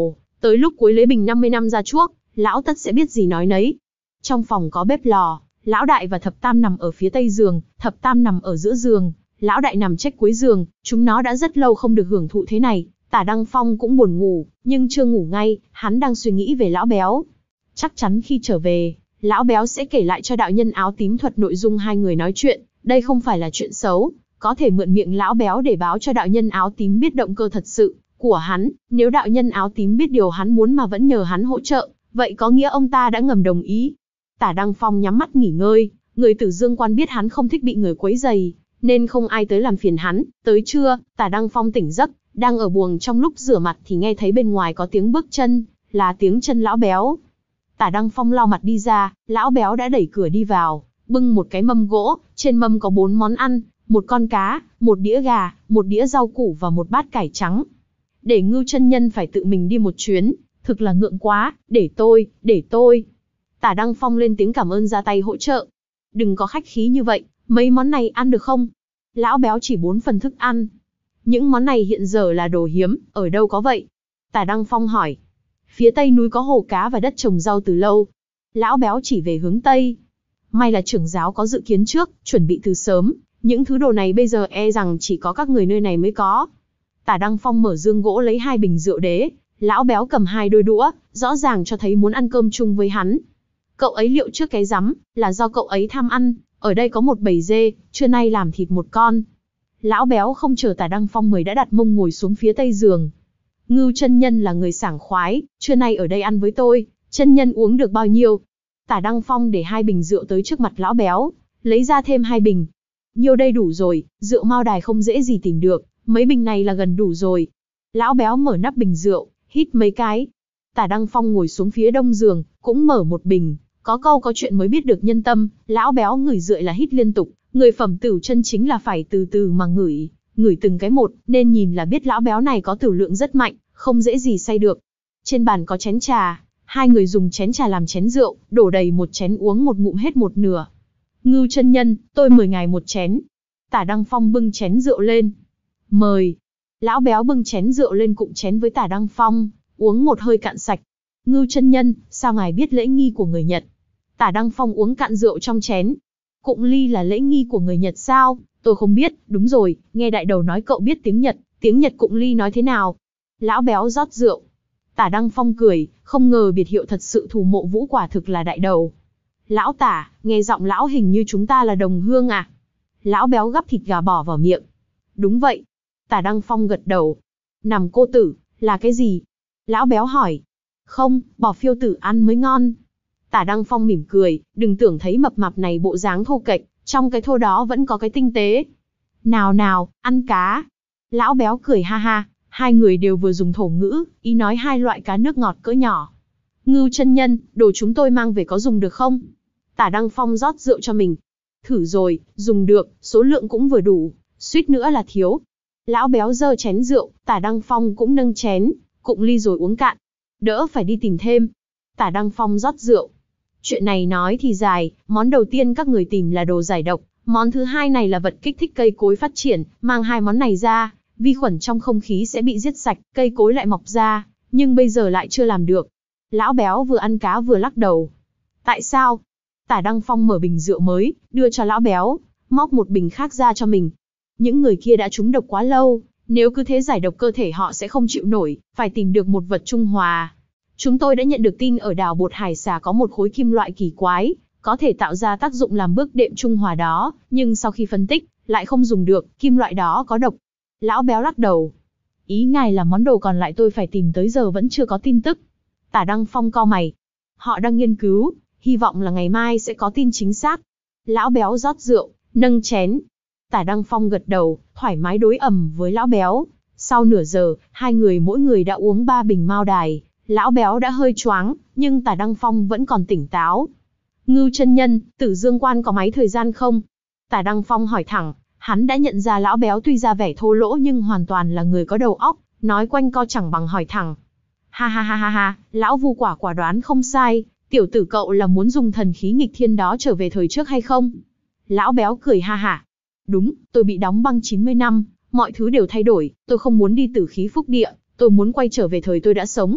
Tới lúc cuối lấy bình năm mươi năm ra chuốc, lão tất sẽ biết gì nói nấy. Trong phòng có bếp lò, lão đại và thập tam nằm ở phía tây giường, thập tam nằm ở giữa giường, lão đại nằm chếch cuối giường, chúng nó đã rất lâu không được hưởng thụ thế này. Tả Đăng Phong cũng buồn ngủ, nhưng chưa ngủ ngay, hắn đang suy nghĩ về lão béo. Chắc chắn khi trở về, lão béo sẽ kể lại cho đạo nhân áo tím thuật nội dung hai người nói chuyện, đây không phải là chuyện xấu, có thể mượn miệng lão béo để báo cho đạo nhân áo tím biết động cơ thật sự của hắn. Nếu đạo nhân áo tím biết điều hắn muốn mà vẫn nhờ hắn hỗ trợ, vậy có nghĩa ông ta đã ngầm đồng ý. Tả Đăng Phong nhắm mắt nghỉ ngơi, người Tử Dương Quan biết hắn không thích bị người quấy rầy, nên không ai tới làm phiền hắn. Tới trưa, Tả Đăng Phong tỉnh giấc, đang ở buồng trong lúc rửa mặt thì nghe thấy bên ngoài có tiếng bước chân, là tiếng chân lão béo. Tả Đăng Phong lau mặt đi ra, lão béo đã đẩy cửa đi vào, bưng một cái mâm gỗ, trên mâm có bốn món ăn, một con cá, một đĩa gà, một đĩa rau củ và một bát cải trắng. Để Ngưu chân nhân phải tự mình đi một chuyến, thực là ngượng quá, để tôi, để tôi. Tả Đăng Phong lên tiếng cảm ơn ra tay hỗ trợ. Đừng có khách khí như vậy, mấy món này ăn được không? Lão béo chỉ bốn phần thức ăn. Những món này hiện giờ là đồ hiếm, ở đâu có vậy? Tả Đăng Phong hỏi. Phía tây núi có hồ cá và đất trồng rau từ lâu. Lão béo chỉ về hướng tây. May là trưởng giáo có dự kiến trước, chuẩn bị từ sớm. Những thứ đồ này bây giờ e rằng chỉ có các người nơi này mới có. Tả Đăng Phong mở dương gỗ lấy hai bình rượu đế. Lão béo cầm hai đôi đũa, rõ ràng cho thấy muốn ăn cơm chung với hắn. Cậu ấy liệu trước cái rắm, là do cậu ấy tham ăn. Ở đây có một bầy dê, trưa nay làm thịt một con. Lão béo không chờ Tả Đăng Phong mời đã đặt mông ngồi xuống phía tây giường. Ngưu chân nhân là người sảng khoái, trưa nay ở đây ăn với tôi, chân nhân uống được bao nhiêu? Tả Đăng Phong để hai bình rượu tới trước mặt lão béo, lấy ra thêm hai bình. Nhiêu đây đủ rồi, rượu Mao Đài không dễ gì tìm được, mấy bình này là gần đủ rồi. Lão béo mở nắp bình rượu, hít mấy cái. Tả Đăng Phong ngồi xuống phía đông giường, cũng mở một bình, có câu có chuyện mới biết được nhân tâm, lão béo ngửi rượu là hít liên tục, người phẩm tửu chân chính là phải từ từ mà ngửi, ngửi từng cái một, nên nhìn là biết lão béo này có tửu lượng rất mạnh, không dễ gì say được. Trên bàn có chén trà, hai người dùng chén trà làm chén rượu, đổ đầy một chén uống một ngụm hết một nửa. Ngưu chân nhân, tôi mời ngài một chén. Tả Đăng Phong bưng chén rượu lên. Mời. Lão béo bưng chén rượu lên cụng chén với Tả Đăng Phong, uống một hơi cạn sạch. Ngưu chân nhân, sao ngài biết lễ nghi của người Nhật? Tả Đăng Phong uống cạn rượu trong chén. Cụng ly là lễ nghi của người Nhật sao? Tôi không biết, đúng rồi, nghe đại đầu nói cậu biết tiếng Nhật, tiếng Nhật cụng ly nói thế nào? Lão béo rót rượu. Tả Đăng Phong cười, không ngờ biệt hiệu thật sự Thủ Mộ Vũ quả thực là đại đầu. Lão Tả, nghe giọng lão hình như chúng ta là đồng hương à? Lão béo gắp thịt gà bỏ vào miệng. Đúng vậy. Tả Đăng Phong gật đầu. Nằm cô tử, là cái gì? Lão béo hỏi. Không, bò phiêu tử ăn mới ngon. Tả Đăng Phong mỉm cười, đừng tưởng thấy mập mạp này bộ dáng thô kệch, trong cái thô đó vẫn có cái tinh tế. Nào nào, ăn cá. Lão béo cười ha ha, hai người đều vừa dùng thổ ngữ, ý nói hai loại cá nước ngọt cỡ nhỏ. Ngưu chân nhân, đồ chúng tôi mang về có dùng được không? Tả Đăng Phong rót rượu cho mình. Thử rồi, dùng được, số lượng cũng vừa đủ, suýt nữa là thiếu. Lão béo giơ chén rượu, Tả Đăng Phong cũng nâng chén, cụng ly rồi uống cạn. Đỡ phải đi tìm thêm. Tả Đăng Phong rót rượu. Chuyện này nói thì dài, món đầu tiên các người tìm là đồ giải độc, món thứ hai này là vật kích thích cây cối phát triển, mang hai món này ra, vi khuẩn trong không khí sẽ bị giết sạch, cây cối lại mọc ra, nhưng bây giờ lại chưa làm được. Lão béo vừa ăn cá vừa lắc đầu. Tại sao? Tả Đăng Phong mở bình rượu mới, đưa cho lão béo, móc một bình khác ra cho mình. Những người kia đã trúng độc quá lâu, nếu cứ thế giải độc cơ thể họ sẽ không chịu nổi, phải tìm được một vật trung hòa. Chúng tôi đã nhận được tin ở đảo Bột Hải Xà có một khối kim loại kỳ quái, có thể tạo ra tác dụng làm bước đệm trung hòa đó, nhưng sau khi phân tích, lại không dùng được, kim loại đó có độc. Lão béo lắc đầu. Ý ngài là món đồ còn lại tôi phải tìm tới giờ vẫn chưa có tin tức. Tả Đăng Phong cau mày. Họ đang nghiên cứu, hy vọng là ngày mai sẽ có tin chính xác. Lão béo rót rượu, nâng chén. Tả Đăng Phong gật đầu, thoải mái đối ẩm với lão béo. Sau nửa giờ, hai người mỗi người đã uống ba bình Mao Đài. Lão béo đã hơi choáng, nhưng Tả Đăng Phong vẫn còn tỉnh táo. Ngưu chân nhân, Tử Dương Quan có máy thời gian không? Tả Đăng Phong hỏi thẳng, hắn đã nhận ra lão béo tuy ra vẻ thô lỗ nhưng hoàn toàn là người có đầu óc, nói quanh co chẳng bằng hỏi thẳng. Ha ha ha ha ha, lão Vu quả quả đoán không sai, tiểu tử cậu là muốn dùng thần khí nghịch thiên đó trở về thời trước hay không? Lão béo cười ha hả. Đúng, tôi bị đóng băng chín mươi năm, mọi thứ đều thay đổi, tôi không muốn đi tử khí phúc địa, tôi muốn quay trở về thời tôi đã sống.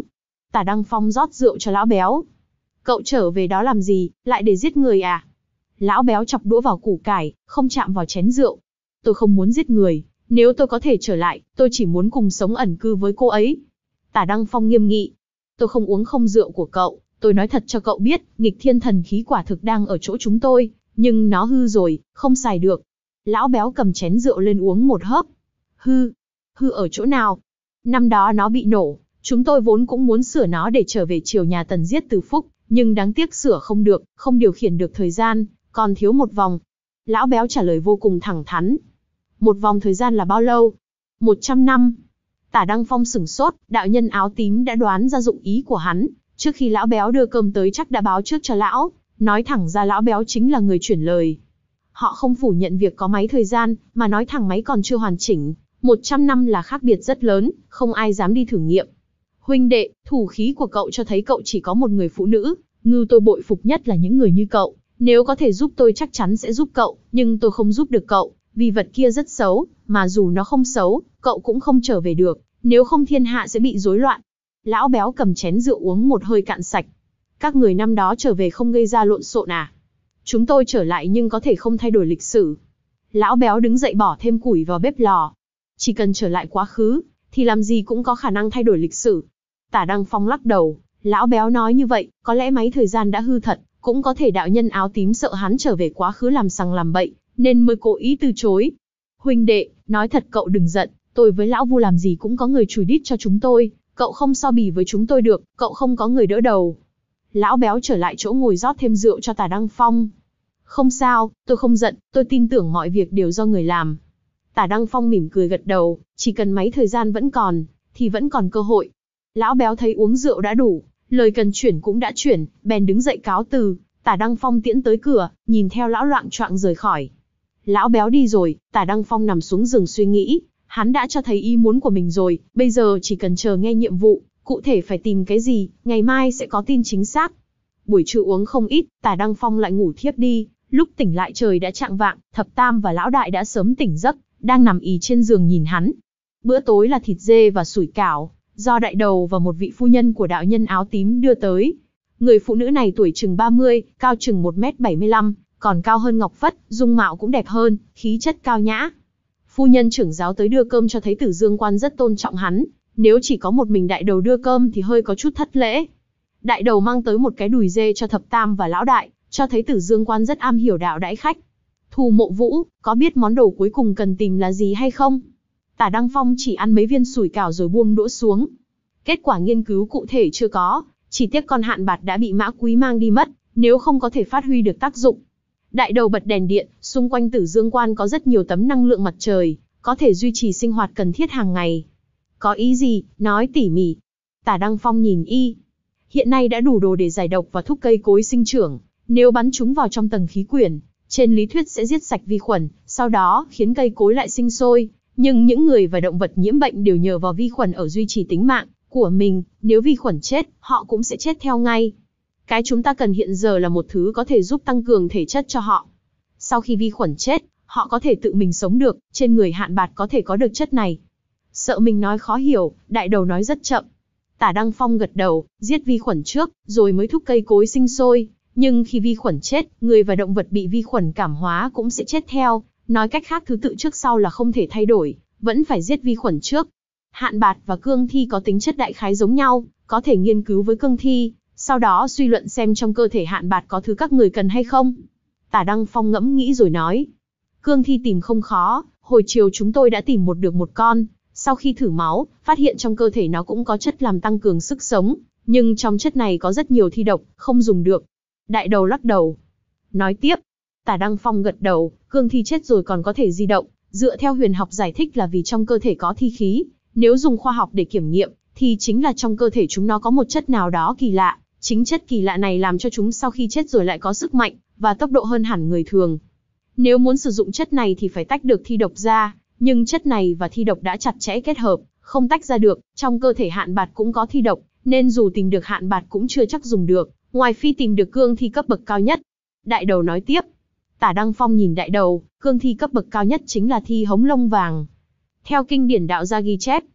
Tả Đăng Phong rót rượu cho lão béo. Cậu trở về đó làm gì, lại để giết người à? Lão béo chọc đũa vào củ cải, không chạm vào chén rượu. Tôi không muốn giết người, nếu tôi có thể trở lại, tôi chỉ muốn cùng sống ẩn cư với cô ấy. Tả Đăng Phong nghiêm nghị. Tôi không uống không rượu của cậu, tôi nói thật cho cậu biết, nghịch thiên thần khí quả thực đang ở chỗ chúng tôi, nhưng nó hư rồi, không xài được. Lão béo cầm chén rượu lên uống một hớp. Hư? Hư ở chỗ nào? Năm đó nó bị nổ, chúng tôi vốn cũng muốn sửa nó để trở về triều nhà Tần giết Từ Phúc, nhưng đáng tiếc sửa không được, không điều khiển được thời gian, còn thiếu một vòng. Lão béo trả lời vô cùng thẳng thắn. Một vòng thời gian là bao lâu? Một trăm năm. Tả Đăng Phong sửng sốt, đạo nhân áo tím đã đoán ra dụng ý của hắn, trước khi lão béo đưa cơm tới chắc đã báo trước cho lão, nói thẳng ra lão béo chính là người chuyển lời. Họ không phủ nhận việc có máy thời gian, mà nói thẳng máy còn chưa hoàn chỉnh, một trăm năm là khác biệt rất lớn, không ai dám đi thử nghiệm. Huynh đệ, thủ khí của cậu cho thấy cậu chỉ có một người phụ nữ, ngư tôi bội phục nhất là những người như cậu, nếu có thể giúp tôi chắc chắn sẽ giúp cậu, nhưng tôi không giúp được cậu, vì vật kia rất xấu, mà dù nó không xấu, cậu cũng không trở về được, nếu không thiên hạ sẽ bị rối loạn. Lão béo cầm chén rượu uống một hơi cạn sạch. Các người năm đó trở về không gây ra lộn xộn à? Chúng tôi trở lại nhưng có thể không thay đổi lịch sử. Lão béo đứng dậy bỏ thêm củi vào bếp lò. Chỉ cần trở lại quá khứ, thì làm gì cũng có khả năng thay đổi lịch sử. Tả Đăng Phong lắc đầu, lão béo nói như vậy, có lẽ máy thời gian đã hư thật, cũng có thể đạo nhân áo tím sợ hắn trở về quá khứ làm sằng làm bậy, nên mới cố ý từ chối. Huynh đệ, nói thật cậu đừng giận, tôi với lão Vu làm gì cũng có người chùi đít cho chúng tôi, cậu không so bì với chúng tôi được, cậu không có người đỡ đầu. Lão béo trở lại chỗ ngồi rót thêm rượu cho Tả Đăng Phong. Không sao, tôi không giận, tôi tin tưởng mọi việc đều do người làm. Tả Đăng Phong mỉm cười gật đầu, chỉ cần máy thời gian vẫn còn, thì vẫn còn cơ hội. Lão béo thấy uống rượu đã đủ, lời cần chuyển cũng đã chuyển, bèn đứng dậy cáo từ. Tả Đăng Phong tiễn tới cửa, nhìn theo lão loạng choạng rời khỏi. Lão béo đi rồi, Tả Đăng Phong nằm xuống giường suy nghĩ, hắn đã cho thấy ý muốn của mình rồi, bây giờ chỉ cần chờ nghe nhiệm vụ, cụ thể phải tìm cái gì, ngày mai sẽ có tin chính xác. Buổi trưa uống không ít, Tả Đăng Phong lại ngủ thiếp đi, lúc tỉnh lại trời đã chạng vạng, Thập Tam và Lão Đại đã sớm tỉnh giấc, đang nằm ì trên giường nhìn hắn. Bữa tối là thịt dê và sủi cảo, do đại đầu và một vị phu nhân của đạo nhân áo tím đưa tới. Người phụ nữ này tuổi chừng ba mươi, cao chừng một mét bảy mươi lăm, còn cao hơn Ngọc Phất, dung mạo cũng đẹp hơn, khí chất cao nhã. Phu nhân trưởng giáo tới đưa cơm cho thấy Tử Dương Quan rất tôn trọng hắn, nếu chỉ có một mình đại đầu đưa cơm thì hơi có chút thất lễ. Đại đầu mang tới một cái đùi dê cho Thập Tam và Lão Đại, cho thấy Tử Dương Quan rất am hiểu đạo đãi khách. Thù Mộ Vũ, có biết món đồ cuối cùng cần tìm là gì hay không? Tả Đăng Phong chỉ ăn mấy viên sủi cảo rồi buông đũa xuống. Kết quả nghiên cứu cụ thể chưa có, chỉ tiếc con hạn bạt đã bị Mã Quý mang đi mất, nếu không có thể phát huy được tác dụng. Đại đầu bật đèn điện, xung quanh Tử Dương Quan có rất nhiều tấm năng lượng mặt trời, có thể duy trì sinh hoạt cần thiết hàng ngày. Có ý gì, nói tỉ mỉ. Tả Đăng Phong nhìn y. Hiện nay đã đủ đồ để giải độc và thúc cây cối sinh trưởng, nếu bắn chúng vào trong tầng khí quyển, trên lý thuyết sẽ giết sạch vi khuẩn, sau đó khiến cây cối lại sinh sôi. Nhưng những người và động vật nhiễm bệnh đều nhờ vào vi khuẩn ở duy trì tính mạng của mình, nếu vi khuẩn chết, họ cũng sẽ chết theo ngay. Cái chúng ta cần hiện giờ là một thứ có thể giúp tăng cường thể chất cho họ. Sau khi vi khuẩn chết, họ có thể tự mình sống được, trên người hạn bạt có thể có được chất này. Sợ mình nói khó hiểu, đại đầu nói rất chậm. Tả Đăng Phong gật đầu, giết vi khuẩn trước, rồi mới thúc cây cối sinh sôi. Nhưng khi vi khuẩn chết, người và động vật bị vi khuẩn cảm hóa cũng sẽ chết theo. Nói cách khác thứ tự trước sau là không thể thay đổi, vẫn phải giết vi khuẩn trước. Hạn bạt và cương thi có tính chất đại khái giống nhau, có thể nghiên cứu với cương thi, sau đó suy luận xem trong cơ thể hạn bạt có thứ các người cần hay không. Tả Đăng Phong ngẫm nghĩ rồi nói. Cương thi tìm không khó, hồi chiều chúng tôi đã tìm một được một con, sau khi thử máu, phát hiện trong cơ thể nó cũng có chất làm tăng cường sức sống, nhưng trong chất này có rất nhiều thi độc, không dùng được. Đại đầu lắc đầu. Nói tiếp. Tả Đăng Phong gật đầu, cương thi chết rồi còn có thể di động, dựa theo huyền học giải thích là vì trong cơ thể có thi khí, nếu dùng khoa học để kiểm nghiệm, thì chính là trong cơ thể chúng nó có một chất nào đó kỳ lạ, chính chất kỳ lạ này làm cho chúng sau khi chết rồi lại có sức mạnh, và tốc độ hơn hẳn người thường. Nếu muốn sử dụng chất này thì phải tách được thi độc ra, nhưng chất này và thi độc đã chặt chẽ kết hợp, không tách ra được, trong cơ thể hạn bạt cũng có thi độc, nên dù tìm được hạn bạt cũng chưa chắc dùng được, ngoài phi tìm được cương thi cấp bậc cao nhất. Đại đầu nói tiếp. Tả Đăng Phong nhìn đại đầu, cương thi cấp bậc cao nhất chính là thi hống lông vàng. Theo kinh điển đạo gia ghi chép,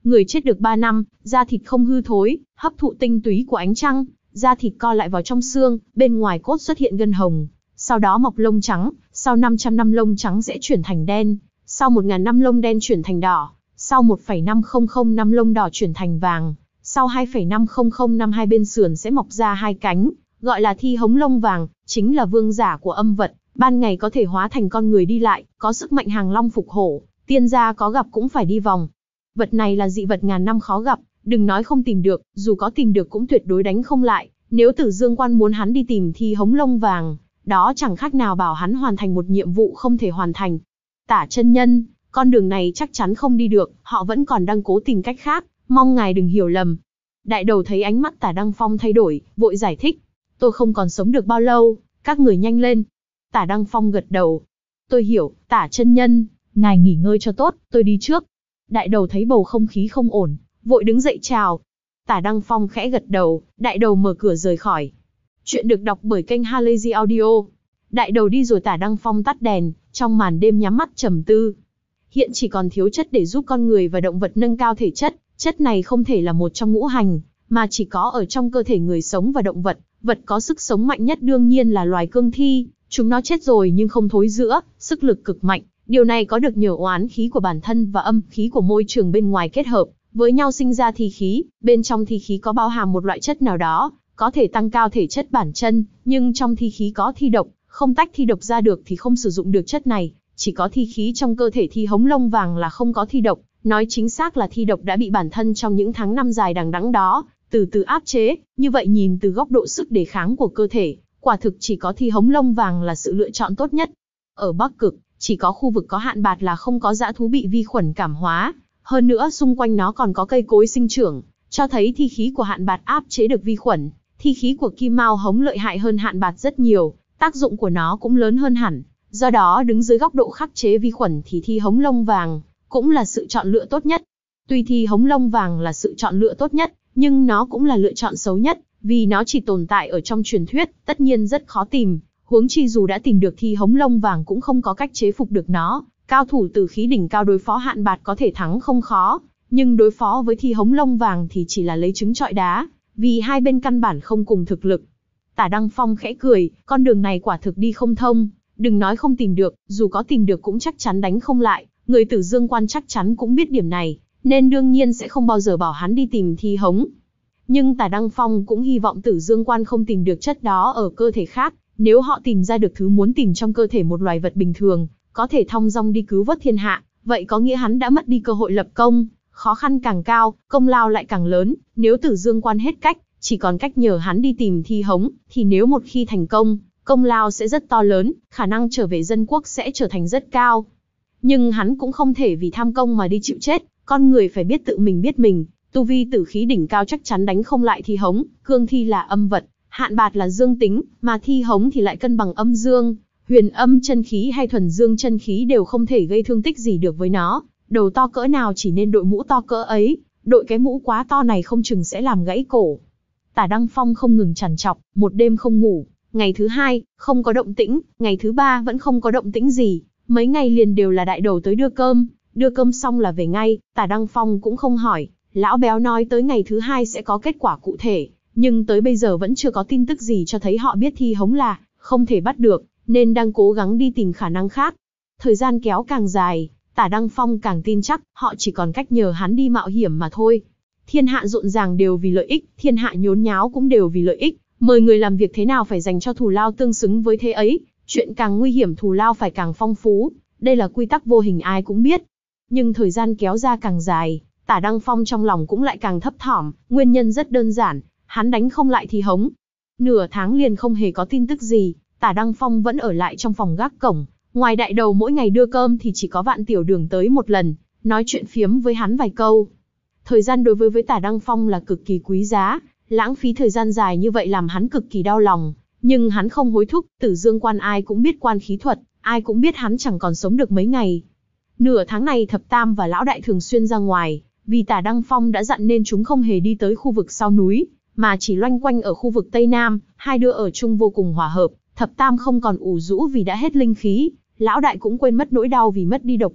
Người chết được ba năm, da thịt không hư thối, hấp thụ tinh túy của ánh trăng, da thịt co lại vào trong xương, bên ngoài cốt xuất hiện gân hồng, sau đó mọc lông trắng, sau năm trăm năm lông trắng sẽ chuyển thành đen, sau một nghìn năm lông đen chuyển thành đỏ, sau một phẩy năm không không năm lông đỏ chuyển thành vàng, sau hai phẩy năm không không năm hai bên sườn sẽ mọc ra hai cánh, gọi là thi hống lông vàng, chính là vương giả của âm vật, ban ngày có thể hóa thành con người đi lại, có sức mạnh hàng long phục hổ, tiên gia có gặp cũng phải đi vòng. Vật này là dị vật ngàn năm khó gặp, đừng nói không tìm được, dù có tìm được cũng tuyệt đối đánh không lại, nếu Tử Dương Quan muốn hắn đi tìm thi hống lông vàng, đó chẳng khác nào bảo hắn hoàn thành một nhiệm vụ không thể hoàn thành. Tả chân nhân, con đường này chắc chắn không đi được, họ vẫn còn đang cố tìm cách khác, mong ngài đừng hiểu lầm. Đại đầu thấy ánh mắt Tả Đăng Phong thay đổi, vội giải thích. Tôi không còn sống được bao lâu, các người nhanh lên. Tả Đăng Phong gật đầu. Tôi hiểu, Tả chân nhân, ngài nghỉ ngơi cho tốt, tôi đi trước. Đại đầu thấy bầu không khí không ổn, vội đứng dậy chào. Tả Đăng Phong khẽ gật đầu, đại đầu mở cửa rời khỏi. Chuyện được đọc bởi kênh Halazy Audio. Đại đầu đi rồi Tả Đăng Phong tắt đèn, trong màn đêm nhắm mắt trầm tư. Hiện chỉ còn thiếu chất để giúp con người và động vật nâng cao thể chất, chất này không thể là một trong ngũ hành, mà chỉ có ở trong cơ thể người sống và động vật. Vật có sức sống mạnh nhất đương nhiên là loài cương thi, chúng nó chết rồi nhưng không thối rữa, sức lực cực mạnh. Điều này có được nhờ oán khí của bản thân và âm khí của môi trường bên ngoài kết hợp với nhau sinh ra thi khí, bên trong thi khí có bao hàm một loại chất nào đó, có thể tăng cao thể chất bản chân, nhưng trong thi khí có thi độc, không tách thi độc ra được thì không sử dụng được chất này, chỉ có thi khí trong cơ thể thi hống lông vàng là không có thi độc, nói chính xác là thi độc đã bị bản thân trong những tháng năm dài đằng đẵng đó, từ từ áp chế, như vậy nhìn từ góc độ sức đề kháng của cơ thể, quả thực chỉ có thi hống lông vàng là sự lựa chọn tốt nhất. Ở Bắc Cực, chỉ có khu vực có hạn bạt là không có dã thú bị vi khuẩn cảm hóa, hơn nữa xung quanh nó còn có cây cối sinh trưởng, cho thấy thi khí của hạn bạt áp chế được vi khuẩn. Thi khí của kim mao hống lợi hại hơn hạn bạt rất nhiều, tác dụng của nó cũng lớn hơn hẳn. Do đó đứng dưới góc độ khắc chế vi khuẩn thì thi hống lông vàng cũng là sự chọn lựa tốt nhất. Tuy thi hống lông vàng là sự chọn lựa tốt nhất, nhưng nó cũng là lựa chọn xấu nhất, vì nó chỉ tồn tại ở trong truyền thuyết, tất nhiên rất khó tìm. Huống chi dù đã tìm được thi hống lông vàng cũng không có cách chế phục được nó. Cao thủ tử khí đỉnh cao đối phó hạn bạt có thể thắng không khó, nhưng đối phó với thi hống lông vàng thì chỉ là lấy trứng trọi đá, vì hai bên căn bản không cùng thực lực. Tả Đăng Phong khẽ cười, con đường này quả thực đi không thông, đừng nói không tìm được, dù có tìm được cũng chắc chắn đánh không lại, người Tử Dương Quan chắc chắn cũng biết điểm này, nên đương nhiên sẽ không bao giờ bảo hắn đi tìm thi hống. Nhưng Tả Đăng Phong cũng hy vọng Tử Dương Quan không tìm được chất đó ở cơ thể khác, nếu họ tìm ra được thứ muốn tìm trong cơ thể một loài vật bình thường, có thể thong dong đi cứu vớt thiên hạ, vậy có nghĩa hắn đã mất đi cơ hội lập công, khó khăn càng cao, công lao lại càng lớn, nếu Tử Dương Quan hết cách, chỉ còn cách nhờ hắn đi tìm thi hống, thì nếu một khi thành công, công lao sẽ rất to lớn, khả năng trở về dân quốc sẽ trở thành rất cao. Nhưng hắn cũng không thể vì tham công mà đi chịu chết, con người phải biết tự mình biết mình, tu vi tử khí đỉnh cao chắc chắn đánh không lại thi hống, cương thi là âm vật, hạn bạt là dương tính, mà thi hống thì lại cân bằng âm dương, huyền âm chân khí hay thuần dương chân khí đều không thể gây thương tích gì được với nó, đầu to cỡ nào chỉ nên đội mũ to cỡ ấy, đội cái mũ quá to này không chừng sẽ làm gãy cổ. Tả Đăng Phong không ngừng trằn trọc, một đêm không ngủ, ngày thứ hai, không có động tĩnh, ngày thứ ba vẫn không có động tĩnh gì, mấy ngày liền đều là đại đầu tới đưa cơm, đưa cơm xong là về ngay, Tả Đăng Phong cũng không hỏi, lão béo nói tới ngày thứ hai sẽ có kết quả cụ thể, nhưng tới bây giờ vẫn chưa có tin tức gì cho thấy họ biết thi hống là không thể bắt được, nên đang cố gắng đi tìm khả năng khác. Thời gian kéo càng dài, Tả Đăng Phong càng tin chắc, họ chỉ còn cách nhờ hắn đi mạo hiểm mà thôi. Thiên hạ rộn ràng đều vì lợi ích, thiên hạ nhốn nháo cũng đều vì lợi ích, mời người làm việc thế nào phải dành cho thù lao tương xứng với thế ấy, chuyện càng nguy hiểm thù lao phải càng phong phú, đây là quy tắc vô hình ai cũng biết. Nhưng thời gian kéo ra càng dài, Tả Đăng Phong trong lòng cũng lại càng thấp thỏm, nguyên nhân rất đơn giản, hắn đánh không lại thi hống. Nửa tháng liền không hề có tin tức gì, Tả Đăng Phong vẫn ở lại trong phòng gác cổng, ngoài đại đầu mỗi ngày đưa cơm thì chỉ có Vạn Tiểu Đường tới một lần, nói chuyện phiếm với hắn vài câu. Thời gian đối với với Tả Đăng Phong là cực kỳ quý giá, lãng phí thời gian dài như vậy làm hắn cực kỳ đau lòng, nhưng hắn không hối thúc, Tử Dương Quan ai cũng biết quan khí thuật, ai cũng biết hắn chẳng còn sống được mấy ngày. Nửa tháng này Thập Tam và Lão Đại thường xuyên ra ngoài, vì Tả Đăng Phong đã dặn nên chúng không hề đi tới khu vực sau núi, mà chỉ loanh quanh ở khu vực Tây Nam, hai đứa ở chung vô cùng hòa hợp, Thập Tam không còn ủ rũ vì đã hết linh khí, Lão Đại cũng quên mất nỗi đau vì mất đi độc vật,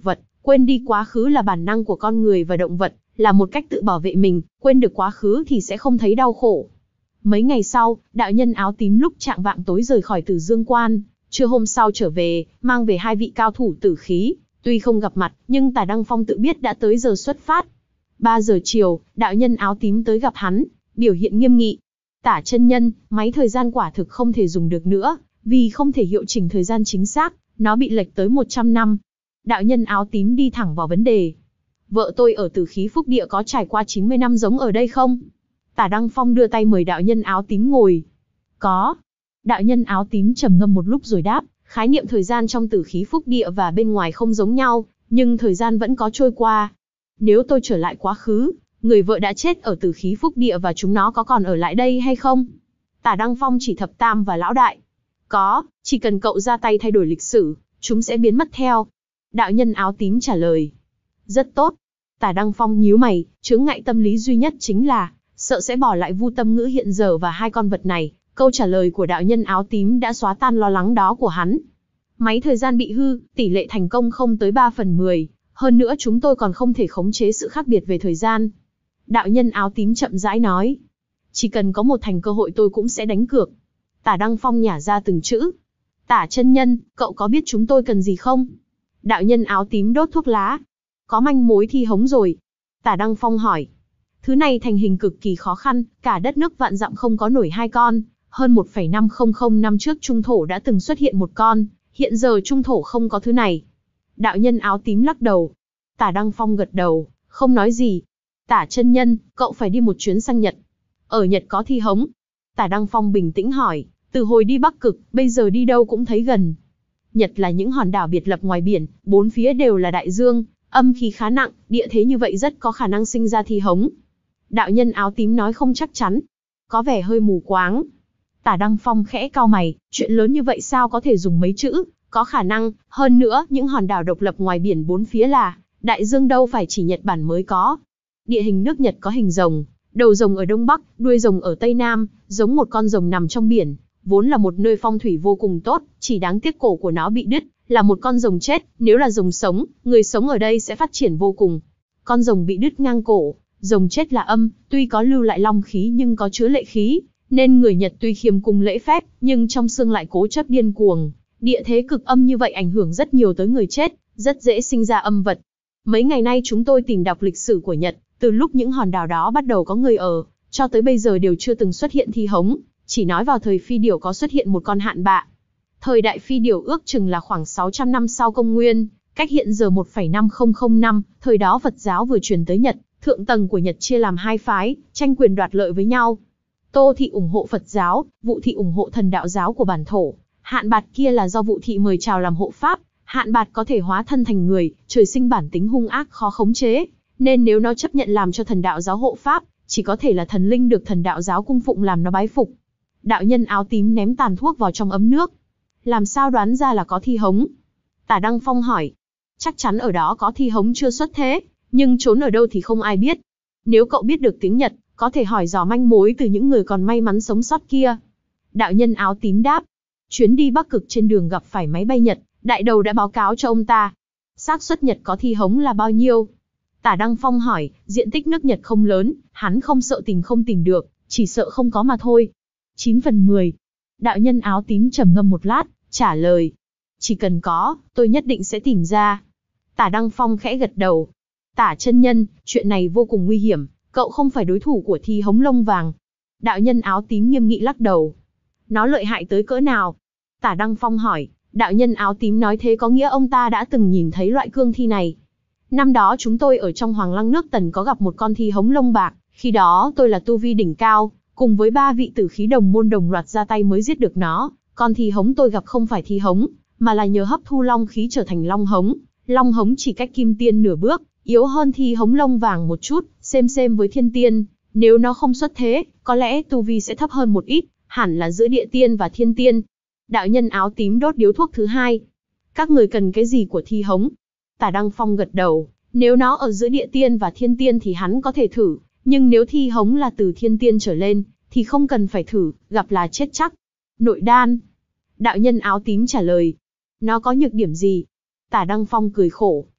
Quên đi quá khứ là bản năng của con người và động vật, là một cách tự bảo vệ mình, quên được quá khứ thì sẽ không thấy đau khổ. Mấy ngày sau, đạo nhân áo tím lúc chạng vạng tối rời khỏi Tử Dương Quan, trưa hôm sau trở về, mang về hai vị cao thủ tử khí, tuy không gặp mặt, nhưng Tả Đăng Phong tự biết đã tới giờ xuất phát. ba giờ chiều, đạo nhân áo tím tới gặp hắn, biểu hiện nghiêm nghị. Tả chân nhân, máy thời gian quả thực không thể dùng được nữa, vì không thể hiệu chỉnh thời gian chính xác, nó bị lệch tới một trăm năm. Đạo nhân áo tím đi thẳng vào vấn đề. Vợ tôi ở Tử Khí Phúc Địa có trải qua chín mươi năm giống ở đây không? Tả Đăng Phong đưa tay mời đạo nhân áo tím ngồi. Có. Đạo nhân áo tím trầm ngâm một lúc rồi đáp, khái niệm thời gian trong Tử Khí Phúc Địa và bên ngoài không giống nhau, nhưng thời gian vẫn có trôi qua. Nếu tôi trở lại quá khứ, người vợ đã chết ở Tử Khí Phúc Địa và chúng nó có còn ở lại đây hay không? Tả Đăng Phong chỉ thập tam và lão đại. Có, chỉ cần cậu ra tay thay đổi lịch sử, chúng sẽ biến mất theo. Đạo nhân áo tím trả lời. Rất tốt. Tả Đăng Phong nhíu mày, chướng ngại tâm lý duy nhất chính là, sợ sẽ bỏ lại Vu Tâm Ngữ hiện giờ và hai con vật này. Câu trả lời của đạo nhân áo tím đã xóa tan lo lắng đó của hắn. Máy thời gian bị hư, tỷ lệ thành công không tới ba phần mười. Hơn nữa chúng tôi còn không thể khống chế sự khác biệt về thời gian. Đạo nhân áo tím chậm rãi nói. Chỉ cần có một thành cơ hội tôi cũng sẽ đánh cược. Tả Đăng Phong nhả ra từng chữ. Tả chân nhân, cậu có biết chúng tôi cần gì không? Đạo nhân áo tím đốt thuốc lá. Có manh mối thi hống rồi. Tả Đăng Phong hỏi. Thứ này thành hình cực kỳ khó khăn, cả đất nước vạn dặm không có nổi hai con. Hơn một phẩy năm không không năm trước Trung Thổ đã từng xuất hiện một con, hiện giờ Trung Thổ không có thứ này. Đạo nhân áo tím lắc đầu. Tả Đăng Phong gật đầu, không nói gì. Tả chân nhân, cậu phải đi một chuyến sang Nhật. Ở Nhật có thi hống. Tả Đăng Phong bình tĩnh hỏi, từ hồi đi Bắc Cực, bây giờ đi đâu cũng thấy gần. Nhật là những hòn đảo biệt lập ngoài biển, bốn phía đều là đại dương, âm khí khá nặng, địa thế như vậy rất có khả năng sinh ra thi hống. Đạo nhân áo tím nói không chắc chắn, có vẻ hơi mù quáng. Tả Đăng Phong khẽ cau mày, chuyện lớn như vậy sao có thể dùng mấy chữ, có khả năng, hơn nữa, những hòn đảo độc lập ngoài biển bốn phía là, đại dương đâu phải chỉ Nhật Bản mới có. Địa hình nước Nhật có hình rồng, đầu rồng ở Đông Bắc, đuôi rồng ở Tây Nam, giống một con rồng nằm trong biển, vốn là một nơi phong thủy vô cùng tốt, chỉ đáng tiếc cổ của nó bị đứt, là một con rồng chết, nếu là rồng sống, người sống ở đây sẽ phát triển vô cùng. Con rồng bị đứt ngang cổ, rồng chết là âm, tuy có lưu lại long khí nhưng có chứa lệ khí, nên người Nhật tuy khiêm cung lễ phép, nhưng trong xương lại cố chấp điên cuồng. Địa thế cực âm như vậy ảnh hưởng rất nhiều tới người chết, rất dễ sinh ra âm vật. Mấy ngày nay chúng tôi tìm đọc lịch sử của Nhật, từ lúc những hòn đảo đó bắt đầu có người ở, cho tới bây giờ đều chưa từng xuất hiện thi hống, chỉ nói vào thời Phi Điểu có xuất hiện một con hạn bạ. Thời đại Phi Điểu ước chừng là khoảng sáu trăm năm sau công nguyên, cách hiện giờ một phẩy năm không không năm, thời đó Phật giáo vừa truyền tới Nhật, thượng tầng của Nhật chia làm hai phái, tranh quyền đoạt lợi với nhau. Tô Thị ủng hộ Phật giáo, Vụ Thị ủng hộ thần đạo giáo của bản thổ. Hạn bạt kia là do Vụ Thị mời chào làm hộ pháp. Hạn bạt có thể hóa thân thành người, trời sinh bản tính hung ác khó khống chế, nên nếu nó chấp nhận làm cho thần đạo giáo hộ pháp, chỉ có thể là thần linh được thần đạo giáo cung phụng làm nó bái phục. Đạo nhân áo tím ném tàn thuốc vào trong ấm nước. Làm sao đoán ra là có thi hống? Tả Đăng Phong hỏi. Chắc chắn ở đó có thi hống chưa xuất thế, nhưng trốn ở đâu thì không ai biết. Nếu cậu biết được tiếng Nhật, có thể hỏi dò manh mối từ những người còn may mắn sống sót kia. Đạo nhân áo tím đáp. Chuyến đi Bắc Cực trên đường gặp phải máy bay Nhật, đại đầu đã báo cáo cho ông ta. Xác suất Nhật có thi hống là bao nhiêu? Tả Đăng Phong hỏi, diện tích nước Nhật không lớn, hắn không sợ tìm không tìm được, chỉ sợ không có mà thôi. chín phần mười. Đạo nhân áo tím trầm ngâm một lát, trả lời. Chỉ cần có, tôi nhất định sẽ tìm ra. Tả Đăng Phong khẽ gật đầu. Tả chân nhân, chuyện này vô cùng nguy hiểm, cậu không phải đối thủ của thi hống lông vàng. Đạo nhân áo tím nghiêm nghị lắc đầu. Nó lợi hại tới cỡ nào? Tả Đăng Phong hỏi. Đạo nhân áo tím nói thế có nghĩa ông ta đã từng nhìn thấy loại cương thi này. Năm đó chúng tôi ở trong Hoàng Lăng nước Tần có gặp một con thi hống lông bạc, khi đó tôi là tu vi đỉnh cao, cùng với ba vị tử khí đồng môn đồng loạt ra tay mới giết được nó. Con thi hống tôi gặp không phải thi hống, mà là nhờ hấp thu long khí trở thành long hống. Long hống chỉ cách kim tiên nửa bước, yếu hơn thi hống lông vàng một chút, xem xem với thiên tiên. Nếu nó không xuất thế, có lẽ tu vi sẽ thấp hơn một ít, hẳn là giữa địa tiên và thiên tiên. Đạo nhân áo tím đốt điếu thuốc thứ hai. Các người cần cái gì của thi hống? Tả Đăng Phong gật đầu. Nếu nó ở giữa địa tiên và thiên tiên thì hắn có thể thử, nhưng nếu thi hống là từ thiên tiên trở lên, thì không cần phải thử, gặp là chết chắc. Nội đan. Đạo nhân áo tím trả lời. Nó có nhược điểm gì? Tả Đăng Phong cười khổ.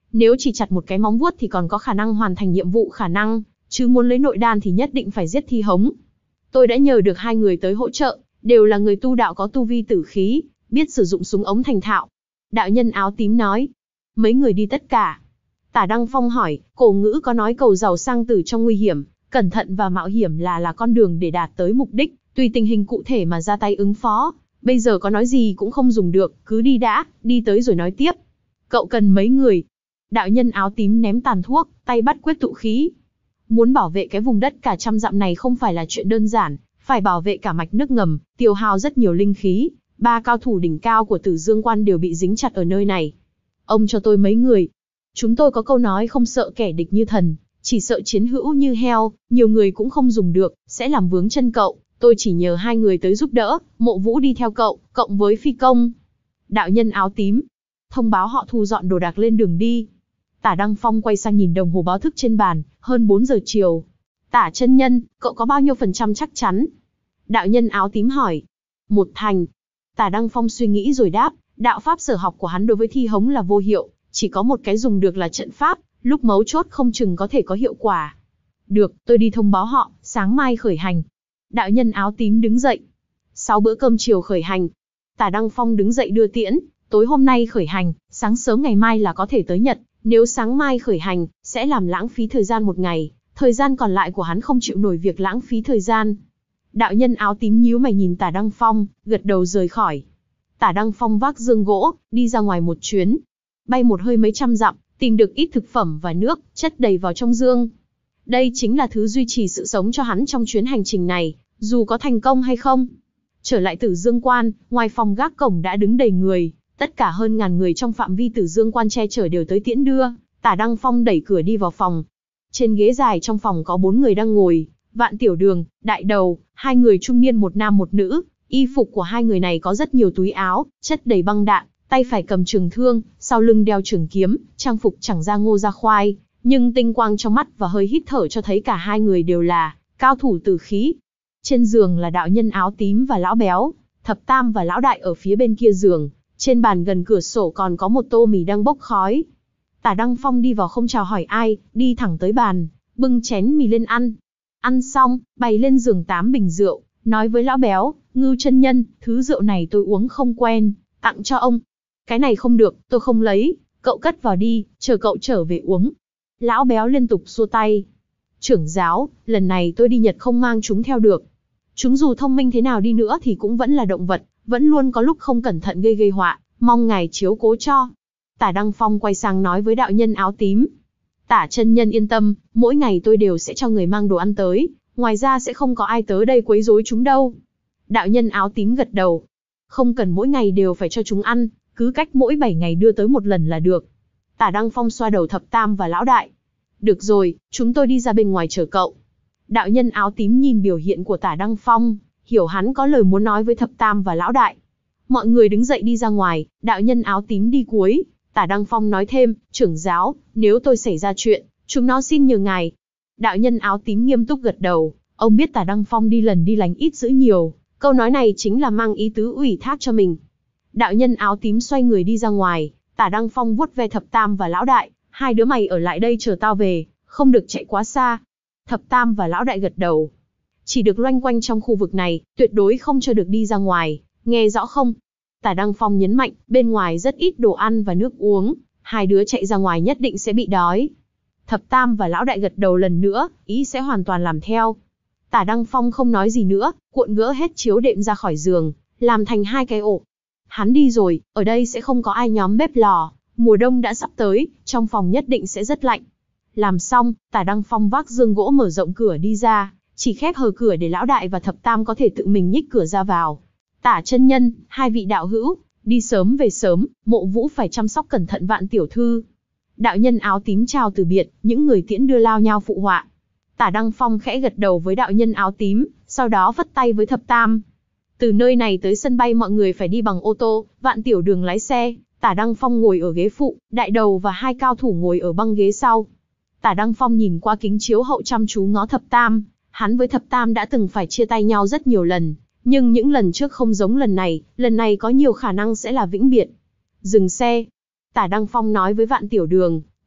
Nếu chỉ chặt một cái móng vuốt thì còn có khả năng hoàn thành nhiệm vụ khả năng, chứ muốn lấy nội đan thì nhất định phải giết Thi Hống. Tôi đã nhờ được hai người tới hỗ trợ, đều là người tu đạo có tu vi tử khí, biết sử dụng súng ống thành thạo. Đạo nhân áo tím nói. Mấy người đi tất cả. Tả Đăng Phong hỏi, cổ ngữ có nói cầu giàu sang tử trong nguy hiểm, cẩn thận và mạo hiểm là là con đường để đạt tới mục đích, tùy tình hình cụ thể mà ra tay ứng phó. Bây giờ có nói gì cũng không dùng được, cứ đi đã, đi tới rồi nói tiếp. Cậu cần mấy người? Đạo nhân áo tím ném tàn thuốc, tay bắt quyết tụ khí. Muốn bảo vệ cái vùng đất cả trăm dặm này không phải là chuyện đơn giản, phải bảo vệ cả mạch nước ngầm, tiêu hao rất nhiều linh khí. Ba cao thủ đỉnh cao của Tử Dương Quan đều bị dính chặt ở nơi này. Ông cho tôi mấy người. Chúng tôi có câu nói không sợ kẻ địch như thần, chỉ sợ chiến hữu như heo, nhiều người cũng không dùng được, sẽ làm vướng chân cậu. Tôi chỉ nhờ hai người tới giúp đỡ, Mộ Vũ đi theo cậu, cộng với phi công. Đạo nhân áo tím. Thông báo họ thu dọn đồ đạc lên đường đi. Tả Đăng Phong quay sang nhìn đồng hồ báo thức trên bàn, hơn bốn giờ chiều. Tả chân nhân, cậu có bao nhiêu phần trăm chắc chắn? Đạo nhân áo tím hỏi. Một thành. Tả Đăng Phong suy nghĩ rồi đáp, đạo pháp sở học của hắn đối với Thi Hống là vô hiệu, chỉ có một cái dùng được là trận pháp, lúc mấu chốt không chừng có thể có hiệu quả. Được, tôi đi thông báo họ, sáng mai khởi hành. Đạo nhân áo tím đứng dậy. Sau bữa cơm chiều khởi hành. Tả Đăng Phong đứng dậy đưa tiễn, tối hôm nay khởi hành, sáng sớm ngày mai là có thể tới Nhật. Nếu sáng mai khởi hành, sẽ làm lãng phí thời gian một ngày, thời gian còn lại của hắn không chịu nổi việc lãng phí thời gian. Đạo nhân áo tím nhíu mày nhìn Tả Đăng Phong, gật đầu rời khỏi. Tả Đăng Phong vác dương gỗ, đi ra ngoài một chuyến. Bay một hơi mấy trăm dặm, tìm được ít thực phẩm và nước, chất đầy vào trong dương. Đây chính là thứ duy trì sự sống cho hắn trong chuyến hành trình này, dù có thành công hay không. Trở lại Tử Dương Quan, ngoài phòng gác cổng đã đứng đầy người, tất cả hơn ngàn người trong phạm vi Tử Dương Quan che chở đều tới tiễn đưa. Tả Đăng Phong đẩy cửa đi vào phòng. Trên ghế dài trong phòng có bốn người đang ngồi, Vạn Tiểu Đường, Đại Đầu, hai người trung niên một nam một nữ. Y phục của hai người này có rất nhiều túi áo, chất đầy băng đạn, tay phải cầm trường thương, sau lưng đeo trường kiếm, trang phục chẳng ra ngô ra khoai, nhưng tinh quang trong mắt và hơi hít thở cho thấy cả hai người đều là cao thủ tử khí. Trên giường là đạo nhân áo tím và lão béo, Thập Tam và lão đại ở phía bên kia giường. Trên bàn gần cửa sổ còn có một tô mì đang bốc khói. Tả Đăng Phong đi vào không chào hỏi ai, đi thẳng tới bàn, bưng chén mì lên ăn. Ăn xong, bày lên giường tám bình rượu, nói với lão béo, Ngưu chân nhân, thứ rượu này tôi uống không quen, tặng cho ông. Cái này không được, tôi không lấy, cậu cất vào đi, chờ cậu trở về uống. Lão béo liên tục xua tay. Trưởng giáo, lần này tôi đi Nhật không mang chúng theo được. Chúng dù thông minh thế nào đi nữa thì cũng vẫn là động vật, vẫn luôn có lúc không cẩn thận gây gây họa, mong ngài chiếu cố cho. Tả Đăng Phong quay sang nói với đạo nhân áo tím. Tả chân nhân yên tâm, mỗi ngày tôi đều sẽ cho người mang đồ ăn tới, ngoài ra sẽ không có ai tới đây quấy rối chúng đâu. Đạo nhân áo tím gật đầu. Không cần mỗi ngày đều phải cho chúng ăn, cứ cách mỗi bảy ngày đưa tới một lần là được. Tả Đăng Phong xoa đầu Thập Tam và lão đại. Được rồi, chúng tôi đi ra bên ngoài chờ cậu. Đạo nhân áo tím nhìn biểu hiện của Tả Đăng Phong, hiểu hắn có lời muốn nói với Thập Tam và lão đại. Mọi người đứng dậy đi ra ngoài, đạo nhân áo tím đi cuối. Tả Đăng Phong nói thêm, trưởng giáo, nếu tôi xảy ra chuyện, chúng nó xin nhờ ngài. Đạo nhân áo tím nghiêm túc gật đầu, ông biết Tả Đăng Phong đi lần đi lành ít giữ nhiều, câu nói này chính là mang ý tứ ủy thác cho mình. Đạo nhân áo tím xoay người đi ra ngoài, Tả Đăng Phong vuốt ve Thập Tam và lão đại, hai đứa mày ở lại đây chờ tao về, không được chạy quá xa. Thập Tam và lão đại gật đầu. Chỉ được loanh quanh trong khu vực này, tuyệt đối không cho được đi ra ngoài, nghe rõ không? Tả Đăng Phong nhấn mạnh, bên ngoài rất ít đồ ăn và nước uống, hai đứa chạy ra ngoài nhất định sẽ bị đói. Thập Tam và lão đại gật đầu lần nữa, ý sẽ hoàn toàn làm theo. Tả Đăng Phong không nói gì nữa, cuộn gỡ hết chiếu đệm ra khỏi giường, làm thành hai cái ổ. Hắn đi rồi, ở đây sẽ không có ai nhóm bếp lò, mùa đông đã sắp tới, trong phòng nhất định sẽ rất lạnh. Làm xong, Tả Đăng Phong vác giường gỗ mở rộng cửa đi ra, chỉ khép hờ cửa để lão đại và Thập Tam có thể tự mình nhích cửa ra vào. Tả chân nhân, hai vị đạo hữu, đi sớm về sớm, Mộ Vũ phải chăm sóc cẩn thận Vạn tiểu thư. Đạo nhân áo tím chào từ biệt, những người tiễn đưa lao nhau phụ họa. Tả Đăng Phong khẽ gật đầu với đạo nhân áo tím, sau đó vất tay với Thập Tam. Từ nơi này tới sân bay mọi người phải đi bằng ô tô, Vạn Tiểu Đường lái xe, Tả Đăng Phong ngồi ở ghế phụ, Đại Đầu và hai cao thủ ngồi ở băng ghế sau. Tả Đăng Phong nhìn qua kính chiếu hậu chăm chú ngó Thập Tam, hắn với Thập Tam đã từng phải chia tay nhau rất nhiều lần, nhưng những lần trước không giống lần này, lần này có nhiều khả năng sẽ là vĩnh biệt. Dừng xe. Tả Đăng Phong nói với Vạn Tiểu Đường,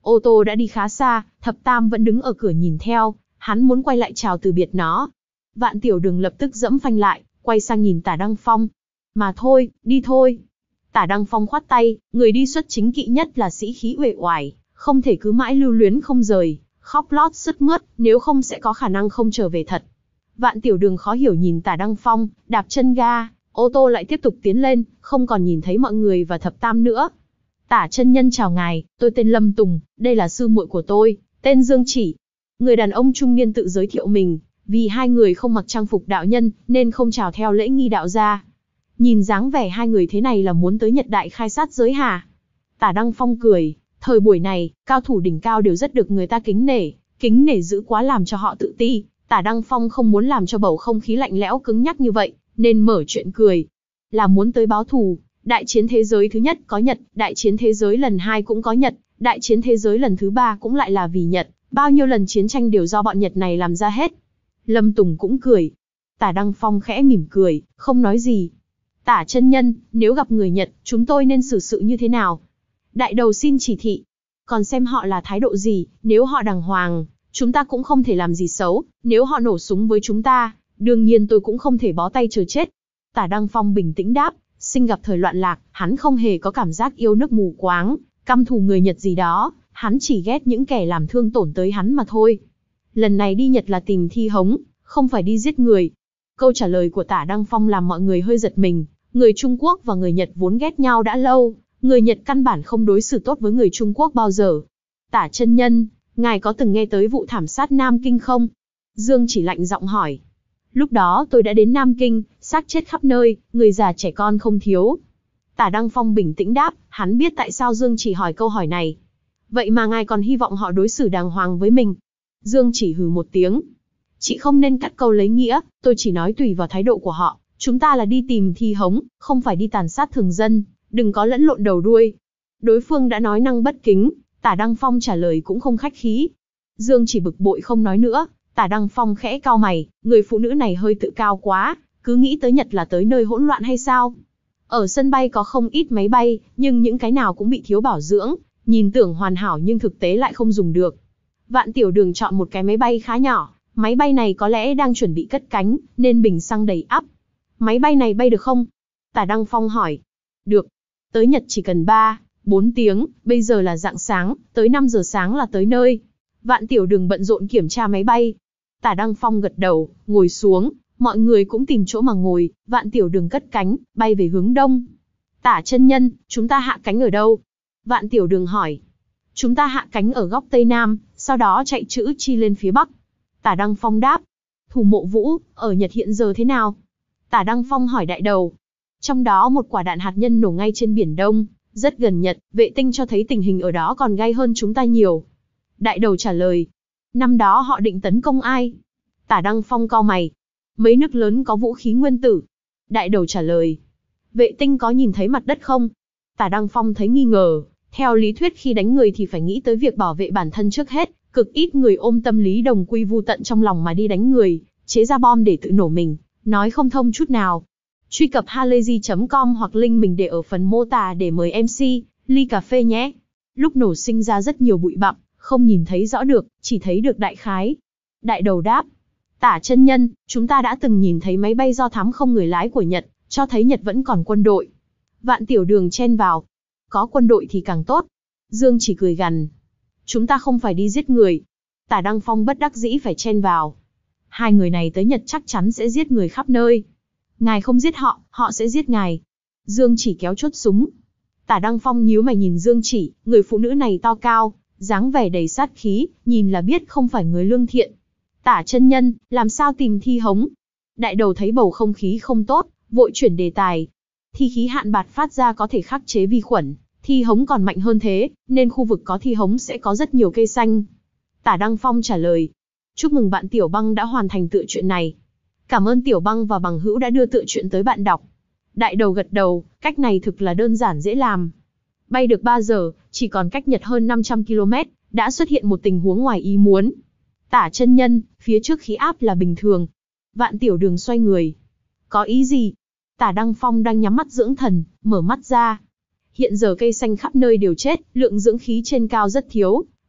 Ô tô đã đi khá xa, Thập Tam vẫn đứng ở cửa nhìn theo, hắn muốn quay lại chào từ biệt nó. Vạn Tiểu Đường lập tức dẫm phanh lại, quay sang nhìn Tả Đăng Phong. Mà thôi, đi thôi. Tả Đăng Phong khoát tay, người đi xuất chính kỵ nhất là sĩ khí uể oải, không thể cứ mãi lưu luyến không rời, khóc lót sứt mướt, nếu không sẽ có khả năng không trở về thật. Vạn Tiểu Đường khó hiểu nhìn Tả Đăng Phong, đạp chân ga, ô tô lại tiếp tục tiến lên, không còn nhìn thấy mọi người và Thập Tam nữa. Tả chân nhân chào ngài, tôi tên Lâm Tùng, đây là sư muội của tôi, tên Dương Chỉ. Người đàn ông trung niên tự giới thiệu mình, vì hai người không mặc trang phục đạo nhân, nên không chào theo lễ nghi đạo gia. Nhìn dáng vẻ hai người thế này là muốn tới Nhật Đại khai sát giới hả? Tả Đăng Phong cười, thời buổi này, cao thủ đỉnh cao đều rất được người ta kính nể, kính nể dữ quá làm cho họ tự ti. Tả Đăng Phong không muốn làm cho bầu không khí lạnh lẽo cứng nhắc như vậy, nên mở chuyện cười. Là muốn tới báo thù, đại chiến thế giới thứ nhất có Nhật, đại chiến thế giới lần hai cũng có Nhật, đại chiến thế giới lần thứ ba cũng lại là vì Nhật, bao nhiêu lần chiến tranh đều do bọn Nhật này làm ra hết. Lâm Tùng cũng cười. Tả Đăng Phong khẽ mỉm cười, không nói gì. Tả chân nhân, nếu gặp người Nhật, chúng tôi nên xử sự như thế nào? Đại đầu xin chỉ thị. Còn xem họ là thái độ gì, nếu họ đàng hoàng, chúng ta cũng không thể làm gì xấu, nếu họ nổ súng với chúng ta, đương nhiên tôi cũng không thể bó tay chờ chết. Tả Đăng Phong bình tĩnh đáp, sinh gặp thời loạn lạc, hắn không hề có cảm giác yêu nước mù quáng, căm thù người Nhật gì đó, hắn chỉ ghét những kẻ làm thương tổn tới hắn mà thôi. Lần này đi Nhật là tìm Thi Hống, không phải đi giết người. Câu trả lời của Tả Đăng Phong làm mọi người hơi giật mình, người Trung Quốc và người Nhật vốn ghét nhau đã lâu, người Nhật căn bản không đối xử tốt với người Trung Quốc bao giờ. Tả chân nhân, ngài có từng nghe tới vụ thảm sát Nam Kinh không? Dương Chỉ lạnh giọng hỏi. Lúc đó tôi đã đến Nam Kinh, xác chết khắp nơi, người già trẻ con không thiếu. Tả Đăng Phong bình tĩnh đáp, hắn biết tại sao Dương Chỉ hỏi câu hỏi này. Vậy mà ngài còn hy vọng họ đối xử đàng hoàng với mình. Dương Chỉ hừ một tiếng. Chị không nên cắt câu lấy nghĩa, tôi chỉ nói tùy vào thái độ của họ. Chúng ta là đi tìm Thi Hống, không phải đi tàn sát thường dân, đừng có lẫn lộn đầu đuôi. Đối phương đã nói năng bất kính, Tả Đăng Phong trả lời cũng không khách khí. Dương Chỉ bực bội không nói nữa, Tả Đăng Phong khẽ cau mày, người phụ nữ này hơi tự cao quá, cứ nghĩ tới Nhật là tới nơi hỗn loạn hay sao? Ở sân bay có không ít máy bay, nhưng những cái nào cũng bị thiếu bảo dưỡng, nhìn tưởng hoàn hảo nhưng thực tế lại không dùng được. Vạn Tiểu Đường chọn một cái máy bay khá nhỏ, máy bay này có lẽ đang chuẩn bị cất cánh, nên bình xăng đầy ắp. Máy bay này bay được không? Tả Đăng Phong hỏi. Được. Tới Nhật chỉ cần ba, bốn tiếng, bây giờ là rạng sáng, tới năm giờ sáng là tới nơi. Vạn Tiểu Đường bận rộn kiểm tra máy bay. Tả Đăng Phong gật đầu, ngồi xuống, mọi người cũng tìm chỗ mà ngồi, Vạn Tiểu Đường cất cánh, bay về hướng đông. Tả chân nhân, chúng ta hạ cánh ở đâu? Vạn Tiểu Đường hỏi. Chúng ta hạ cánh ở góc Tây Nam, sau đó chạy chữ chi lên phía Bắc. Tả Đăng Phong đáp. Thủ Mộ Vũ, ở Nhật hiện giờ thế nào? Tả Đăng Phong hỏi đại đầu. Trong đó một quả đạn hạt nhân nổ ngay trên Biển Đông, rất gần Nhật, vệ tinh cho thấy tình hình ở đó còn gay hơn chúng ta nhiều. Đại đầu trả lời. Năm đó họ định tấn công ai? Tả Đăng Phong cau mày. Mấy nước lớn có vũ khí nguyên tử. Đại đầu trả lời. Vệ tinh có nhìn thấy mặt đất không? Tả Đăng Phong thấy nghi ngờ. Theo lý thuyết khi đánh người thì phải nghĩ tới việc bảo vệ bản thân trước hết. Cực ít người ôm tâm lý đồng quy vu tận trong lòng mà đi đánh người, chế ra bom để tự nổ mình. Nói không thông chút nào. Truy cập halayzi chấm com hoặc link mình để ở phần mô tả để mời em xê, ly cà phê nhé. Lúc nổ sinh ra rất nhiều bụi bặm, không nhìn thấy rõ được, chỉ thấy được đại khái. Đại đầu đáp. Tả chân nhân, chúng ta đã từng nhìn thấy máy bay do thám không người lái của Nhật, cho thấy Nhật vẫn còn quân đội. Vạn Tiểu Đường chen vào. Có quân đội thì càng tốt. Dương chỉ cười gằn. Chúng ta không phải đi giết người. Tả Đăng Phong bất đắc dĩ phải chen vào. Hai người này tới Nhật chắc chắn sẽ giết người khắp nơi. Ngài không giết họ, họ sẽ giết ngài. Dương chỉ kéo chốt súng. Tả Đăng Phong nhíu mày nhìn Dương chỉ, người phụ nữ này to cao, dáng vẻ đầy sát khí, nhìn là biết không phải người lương thiện. Tả chân nhân, làm sao tìm Thi Hống? Đại đầu thấy bầu không khí không tốt, vội chuyển đề tài. Thi khí hạn bạt phát ra có thể khắc chế vi khuẩn, Thi Hống còn mạnh hơn thế, nên khu vực có Thi Hống sẽ có rất nhiều cây xanh. Tả Đăng Phong trả lời. Chúc mừng bạn Tiểu Băng đã hoàn thành tựa truyện này. Cảm ơn Tiểu Băng và Bằng Hữu đã đưa tựa truyện tới bạn đọc. Đại đầu gật đầu, cách này thực là đơn giản dễ làm. Bay được ba giờ, chỉ còn cách Nhật hơn năm trăm ki lô mét, đã xuất hiện một tình huống ngoài ý muốn. Tả chân nhân, phía trước khí áp là bình thường. Vạn Tiểu Đường xoay người. Có ý gì? Tả Đăng Phong đang nhắm mắt dưỡng thần, mở mắt ra. Hiện giờ cây xanh khắp nơi đều chết, lượng dưỡng khí trên cao rất thiếu,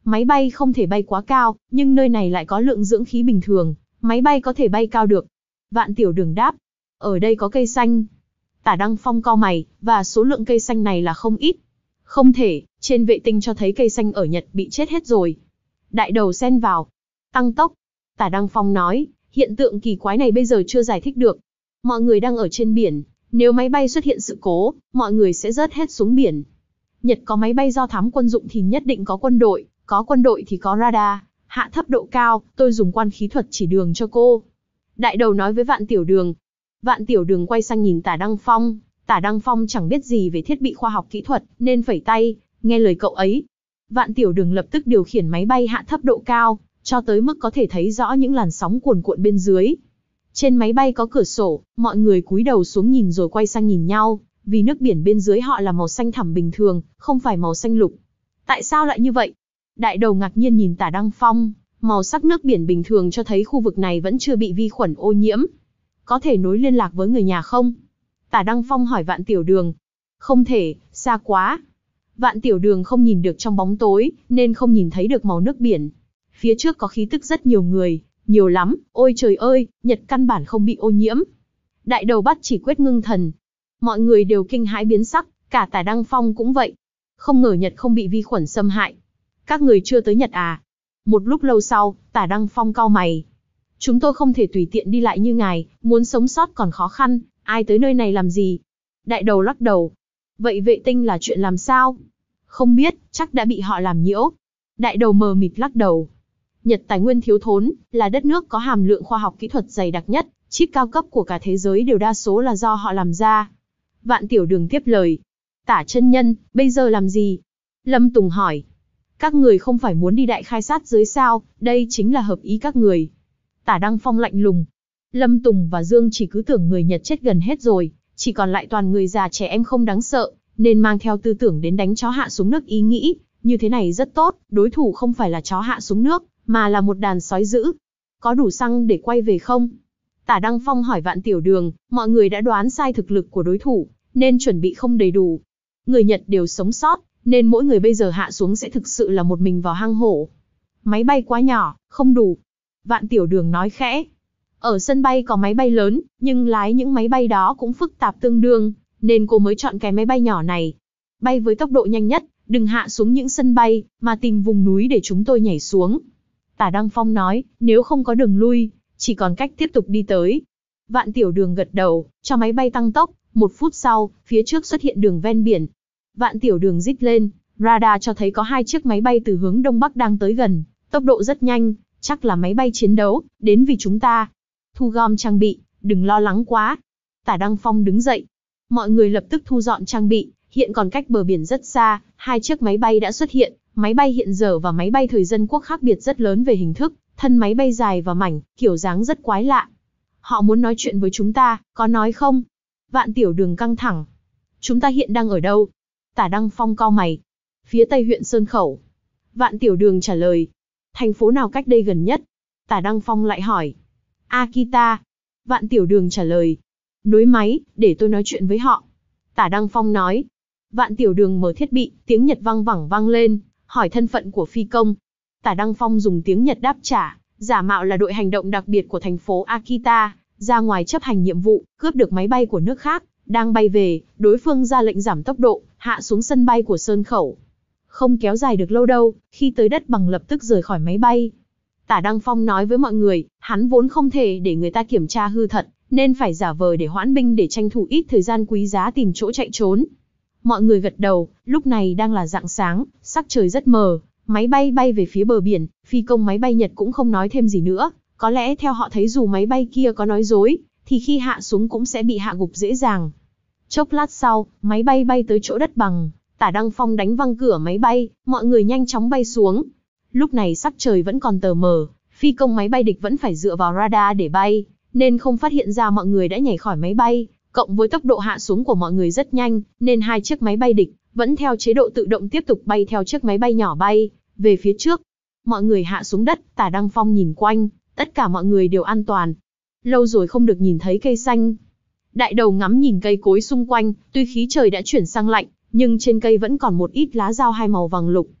Máy bay không thể bay quá cao, nhưng nơi này lại có lượng dưỡng khí bình thường, máy bay có thể bay cao được. Vạn Tiểu Đường đáp, ở đây có cây xanh. Tả Đăng Phong cau mày, và số lượng cây xanh này là không ít. Không thể, trên vệ tinh cho thấy cây xanh ở Nhật bị chết hết rồi. Đại Đầu xen vào, tăng tốc. Tả Đăng Phong nói, hiện tượng kỳ quái này bây giờ chưa giải thích được. Mọi người đang ở trên biển, nếu máy bay xuất hiện sự cố, mọi người sẽ rớt hết xuống biển. Nhật có máy bay do thám quân dụng thì nhất định có quân đội, có quân đội thì có radar, hạ thấp độ cao, tôi dùng quan khí thuật chỉ đường cho cô. Đại Đầu nói với Vạn Tiểu Đường. Vạn Tiểu Đường quay sang nhìn Tả Đăng Phong, Tả Đăng Phong chẳng biết gì về thiết bị khoa học kỹ thuật, nên phẩy tay, nghe lời cậu ấy. Vạn Tiểu Đường lập tức điều khiển máy bay hạ thấp độ cao, cho tới mức có thể thấy rõ những làn sóng cuồn cuộn bên dưới. Trên máy bay có cửa sổ, mọi người cúi đầu xuống nhìn rồi quay sang nhìn nhau, vì nước biển bên dưới họ là màu xanh thẳm bình thường, không phải màu xanh lục. Tại sao lại như vậy? Đại Đầu ngạc nhiên nhìn Tả Đăng Phong, màu sắc nước biển bình thường cho thấy khu vực này vẫn chưa bị vi khuẩn ô nhiễm. Có thể nối liên lạc với người nhà không? Tả Đăng Phong hỏi Vạn Tiểu Đường. Không thể, xa quá. Vạn Tiểu Đường không nhìn được trong bóng tối, nên không nhìn thấy được màu nước biển. Phía trước có khí tức rất nhiều người, nhiều lắm, ôi trời ơi, Nhật căn bản không bị ô nhiễm. Đại Đầu bắt chỉ quyết ngưng thần. Mọi người đều kinh hãi biến sắc, cả Tả Đăng Phong cũng vậy. Không ngờ Nhật không bị vi khuẩn xâm hại. Các người chưa tới Nhật à? Một lúc lâu sau, Tả Đăng Phong cau mày. Chúng tôi không thể tùy tiện đi lại như ngài, muốn sống sót còn khó khăn, ai tới nơi này làm gì? Đại Đầu lắc đầu. Vậy vệ tinh là chuyện làm sao? Không biết, chắc đã bị họ làm nhiễu. Đại Đầu mờ mịt lắc đầu. Nhật tài nguyên thiếu thốn, là đất nước có hàm lượng khoa học kỹ thuật dày đặc nhất, chip cao cấp của cả thế giới đều đa số là do họ làm ra. Vạn Tiểu Đường tiếp lời. Tả chân nhân, bây giờ làm gì? Lâm Tùng hỏi. Các người không phải muốn đi đại khai sát giới sao, đây chính là hợp ý các người. Tả Đăng Phong lạnh lùng. Lâm Tùng và Dương chỉ cứ tưởng người Nhật chết gần hết rồi, chỉ còn lại toàn người già trẻ em không đáng sợ, nên mang theo tư tưởng đến đánh chó hạ xuống nước ý nghĩ, như thế này rất tốt, đối thủ không phải là chó hạ xuống nước, mà là một đàn sói dữ. Có đủ xăng để quay về không? Tả Đăng Phong hỏi Vạn Tiểu Đường, mọi người đã đoán sai thực lực của đối thủ, nên chuẩn bị không đầy đủ. Người Nhật đều sống sót, nên mỗi người bây giờ hạ xuống sẽ thực sự là một mình vào hang hổ. Máy bay quá nhỏ, không đủ. Vạn Tiểu Đường nói khẽ. Ở sân bay có máy bay lớn, nhưng lái những máy bay đó cũng phức tạp tương đương, nên cô mới chọn cái máy bay nhỏ này. Bay với tốc độ nhanh nhất, đừng hạ xuống những sân bay, mà tìm vùng núi để chúng tôi nhảy xuống. Tả Đăng Phong nói, nếu không có đường lui, chỉ còn cách tiếp tục đi tới. Vạn Tiểu Đường gật đầu, cho máy bay tăng tốc, một phút sau, phía trước xuất hiện đường ven biển. Vạn Tiểu Đường rít lên, radar cho thấy có hai chiếc máy bay từ hướng đông bắc đang tới gần, tốc độ rất nhanh, chắc là máy bay chiến đấu, đến vì chúng ta. Thu gom trang bị, đừng lo lắng quá. Tả Đăng Phong đứng dậy. Mọi người lập tức thu dọn trang bị, hiện còn cách bờ biển rất xa, hai chiếc máy bay đã xuất hiện, máy bay hiện giờ và máy bay thời dân quốc khác biệt rất lớn về hình thức, thân máy bay dài và mảnh, kiểu dáng rất quái lạ. Họ muốn nói chuyện với chúng ta, có nói không? Vạn Tiểu Đường căng thẳng. Chúng ta hiện đang ở đâu? Tả Đăng Phong cau mày. Phía tây huyện Sơn Khẩu. Vạn Tiểu Đường trả lời. Thành phố nào cách đây gần nhất? Tả Đăng Phong lại hỏi. Akita. Vạn Tiểu Đường trả lời. Nối máy, để tôi nói chuyện với họ. Tả Đăng Phong nói. Vạn Tiểu Đường mở thiết bị, tiếng Nhật vang vẳng vang lên, hỏi thân phận của phi công. Tả Đăng Phong dùng tiếng Nhật đáp trả, giả mạo là đội hành động đặc biệt của thành phố Akita, ra ngoài chấp hành nhiệm vụ, cướp được máy bay của nước khác, đang bay về, đối phương ra lệnh giảm tốc độ, hạ xuống sân bay của Sơn Khẩu. Không kéo dài được lâu đâu, khi tới đất bằng lập tức rời khỏi máy bay. Tả Đăng Phong nói với mọi người, hắn vốn không thể để người ta kiểm tra hư thật, nên phải giả vờ để hoãn binh để tranh thủ ít thời gian quý giá tìm chỗ chạy trốn. Mọi người gật đầu, lúc này đang là rạng sáng, sắc trời rất mờ, máy bay bay về phía bờ biển, phi công máy bay Nhật cũng không nói thêm gì nữa, có lẽ theo họ thấy dù máy bay kia có nói dối, thì khi hạ xuống cũng sẽ bị hạ gục dễ dàng. Chốc lát sau, máy bay bay tới chỗ đất bằng, Tả Đăng Phong đánh văng cửa máy bay, mọi người nhanh chóng bay xuống. Lúc này sắc trời vẫn còn tờ mờ, phi công máy bay địch vẫn phải dựa vào radar để bay, nên không phát hiện ra mọi người đã nhảy khỏi máy bay, cộng với tốc độ hạ xuống của mọi người rất nhanh, nên hai chiếc máy bay địch vẫn theo chế độ tự động tiếp tục bay theo chiếc máy bay nhỏ bay về phía trước. Mọi người hạ xuống đất, Tả Đăng Phong nhìn quanh, tất cả mọi người đều an toàn. Lâu rồi không được nhìn thấy cây xanh. Đại Đầu ngắm nhìn cây cối xung quanh, tuy khí trời đã chuyển sang lạnh, nhưng trên cây vẫn còn một ít lá dao hai màu vàng lục.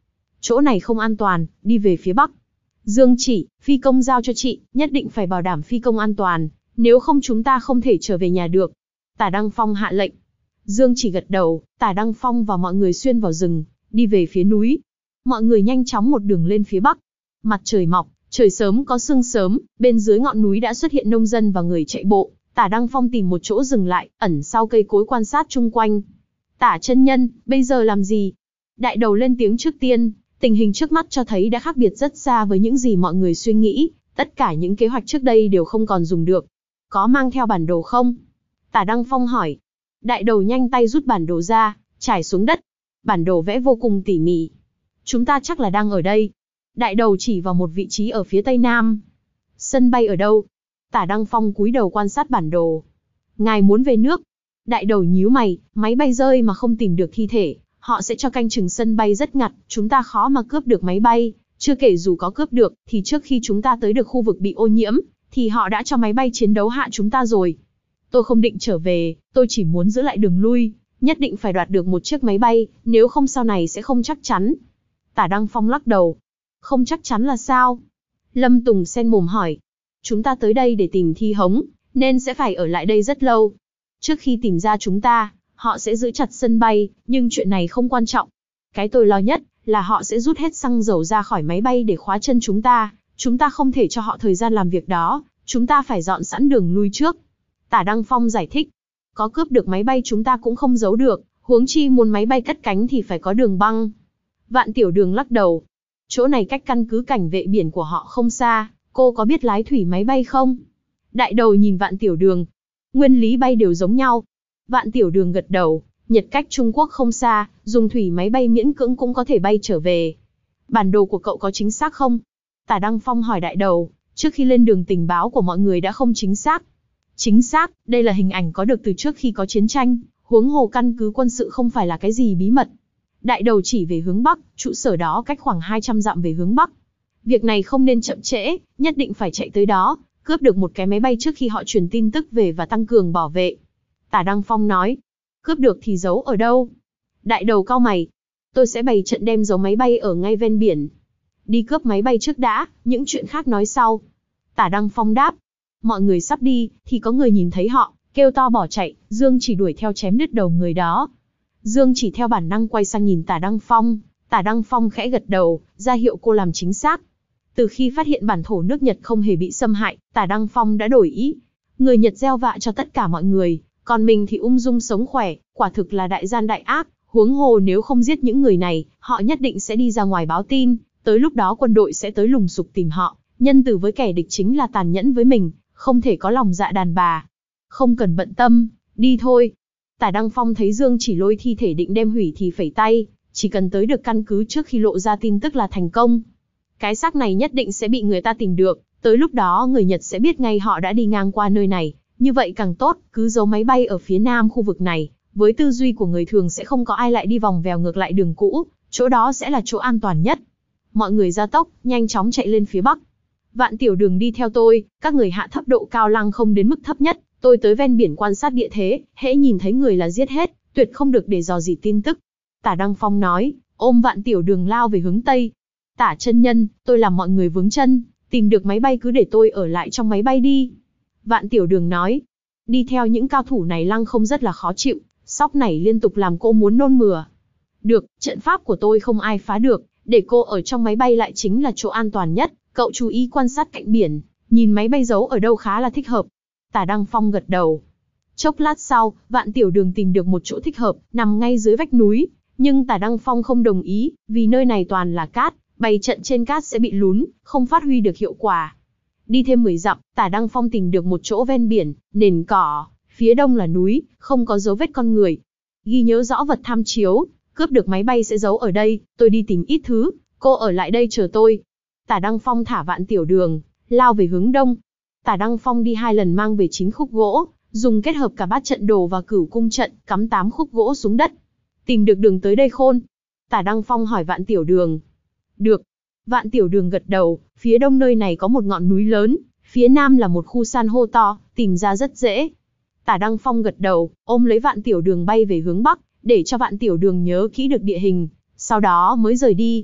chỗ này không an toàn, đi về phía bắc. Dương Chỉ, phi công giao cho chị, nhất định phải bảo đảm phi công an toàn, nếu không chúng ta không thể trở về nhà được. Tả Đăng Phong hạ lệnh. Dương Chỉ gật đầu, Tả Đăng Phong và mọi người xuyên vào rừng, đi về phía núi. Mọi người nhanh chóng một đường lên phía bắc. Mặt trời mọc, trời sớm có sương sớm, bên dưới ngọn núi đã xuất hiện nông dân và người chạy bộ. Tả Đăng Phong tìm một chỗ dừng lại, ẩn sau cây cối quan sát chung quanh. Tả chân nhân, bây giờ làm gì? Đại đầu lên tiếng trước tiên, tình hình trước mắt cho thấy đã khác biệt rất xa với những gì mọi người suy nghĩ, tất cả những kế hoạch trước đây đều không còn dùng được. Có mang theo bản đồ không? Tả Đăng Phong hỏi. Đại đầu nhanh tay rút bản đồ ra, trải xuống đất. Bản đồ vẽ vô cùng tỉ mỉ. Chúng ta chắc là đang ở đây. Đại đầu chỉ vào một vị trí ở phía tây nam. Sân bay ở đâu? Tả Đăng Phong cúi đầu quan sát bản đồ. Ngài muốn về nước. Đại đầu nhíu mày, máy bay rơi mà không tìm được thi thể, họ sẽ cho canh chừng sân bay rất ngặt, chúng ta khó mà cướp được máy bay, chưa kể dù có cướp được, thì trước khi chúng ta tới được khu vực bị ô nhiễm, thì họ đã cho máy bay chiến đấu hạ chúng ta rồi. Tôi không định trở về, tôi chỉ muốn giữ lại đường lui, nhất định phải đoạt được một chiếc máy bay, nếu không sau này sẽ không chắc chắn. Tả Đăng Phong lắc đầu. Không chắc chắn là sao? Lâm Tùng xen mồm hỏi. Chúng ta tới đây để tìm Thi Hống, nên sẽ phải ở lại đây rất lâu. Trước khi tìm ra chúng ta, họ sẽ giữ chặt sân bay, nhưng chuyện này không quan trọng. Cái tôi lo nhất là họ sẽ rút hết xăng dầu ra khỏi máy bay để khóa chân chúng ta. Chúng ta không thể cho họ thời gian làm việc đó, chúng ta phải dọn sẵn đường lui trước. Tả Đăng Phong giải thích. Có cướp được máy bay chúng ta cũng không giấu được, huống chi muốn máy bay cất cánh thì phải có đường băng. Vạn Tiểu Đường lắc đầu. Chỗ này cách căn cứ cảnh vệ biển của họ không xa, cô có biết lái thủy máy bay không? Đại đầu nhìn Vạn Tiểu Đường. Nguyên lý bay đều giống nhau. Vạn Tiểu Đường gật đầu, Nhật cách Trung Quốc không xa, dùng thủy máy bay miễn cưỡng cũng có thể bay trở về. Bản đồ của cậu có chính xác không? Tả Đăng Phong hỏi đại đầu, trước khi lên đường tình báo của mọi người đã không chính xác. Chính xác, đây là hình ảnh có được từ trước khi có chiến tranh, huống hồ căn cứ quân sự không phải là cái gì bí mật. Đại đầu chỉ về hướng Bắc, trụ sở đó cách khoảng hai trăm dặm về hướng Bắc. Việc này không nên chậm trễ, nhất định phải chạy tới đó, cướp được một cái máy bay trước khi họ truyền tin tức về và tăng cường bảo vệ. Tả Đăng Phong nói, cướp được thì giấu ở đâu? Đại đầu cau mày, tôi sẽ bày trận đem giấu máy bay ở ngay ven biển. Đi cướp máy bay trước đã, những chuyện khác nói sau. Tả Đăng Phong đáp, mọi người sắp đi, thì có người nhìn thấy họ, kêu to bỏ chạy, Dương Chỉ đuổi theo chém đứt đầu người đó. Dương Chỉ theo bản năng quay sang nhìn Tả Đăng Phong, Tả Đăng Phong khẽ gật đầu, ra hiệu cô làm chính xác. Từ khi phát hiện bản thổ nước Nhật không hề bị xâm hại, Tả Đăng Phong đã đổi ý. Người Nhật gieo vạ cho tất cả mọi người, còn mình thì ung dung sống khỏe, quả thực là đại gian đại ác. Huống hồ nếu không giết những người này, họ nhất định sẽ đi ra ngoài báo tin, tới lúc đó quân đội sẽ tới lùng sục tìm họ. Nhân từ với kẻ địch chính là tàn nhẫn với mình, không thể có lòng dạ đàn bà. Không cần bận tâm, đi thôi. Tả Đăng Phong thấy Dương Chỉ lôi thi thể định đem hủy thì phẩy tay, chỉ cần tới được căn cứ trước khi lộ ra tin tức là thành công. Cái xác này nhất định sẽ bị người ta tìm được, tới lúc đó người Nhật sẽ biết ngay họ đã đi ngang qua nơi này, như vậy càng tốt, cứ giấu máy bay ở phía nam khu vực này, với tư duy của người thường sẽ không có ai lại đi vòng vèo ngược lại đường cũ, chỗ đó sẽ là chỗ an toàn nhất. Mọi người gia tốc, nhanh chóng chạy lên phía bắc. Vạn Tiểu Đường đi theo tôi, các người hạ thấp độ cao lăng không đến mức thấp nhất, tôi tới ven biển quan sát địa thế, hễ nhìn thấy người là giết hết, tuyệt không được để dò dỉ tin tức. Tả Đăng Phong nói, ôm Vạn Tiểu Đường lao về hướng tây. Tả chân nhân, tôi làm mọi người vướng chân, tìm được máy bay cứ để tôi ở lại trong máy bay đi. Vạn Tiểu Đường nói, đi theo những cao thủ này lăng không rất là khó chịu, sóc này liên tục làm cô muốn nôn mửa. Được, trận pháp của tôi không ai phá được, để cô ở trong máy bay lại chính là chỗ an toàn nhất, cậu chú ý quan sát cạnh biển, nhìn máy bay giấu ở đâu khá là thích hợp. Tả Đăng Phong gật đầu. Chốc lát sau, Vạn Tiểu Đường tìm được một chỗ thích hợp, nằm ngay dưới vách núi, nhưng Tả Đăng Phong không đồng ý, vì nơi này toàn là cát, bày trận trên cát sẽ bị lún, không phát huy được hiệu quả. Đi thêm mười dặm, Tả Đăng Phong tìm được một chỗ ven biển, nền cỏ, phía đông là núi, không có dấu vết con người. Ghi nhớ rõ vật tham chiếu, cướp được máy bay sẽ giấu ở đây, tôi đi tìm ít thứ, cô ở lại đây chờ tôi. Tả Đăng Phong thả Vạn Tiểu Đường, lao về hướng đông. Tả Đăng Phong đi hai lần mang về chín khúc gỗ, dùng kết hợp cả bát trận đồ và cửu cung trận, cắm tám khúc gỗ xuống đất. Tìm được đường tới đây khôn? Tả Đăng Phong hỏi Vạn Tiểu Đường. Được. Vạn Tiểu Đường gật đầu, phía đông nơi này có một ngọn núi lớn, phía nam là một khu san hô to, tìm ra rất dễ. Tả Đăng Phong gật đầu, ôm lấy Vạn Tiểu Đường bay về hướng bắc, để cho Vạn Tiểu Đường nhớ kỹ được địa hình, sau đó mới rời đi.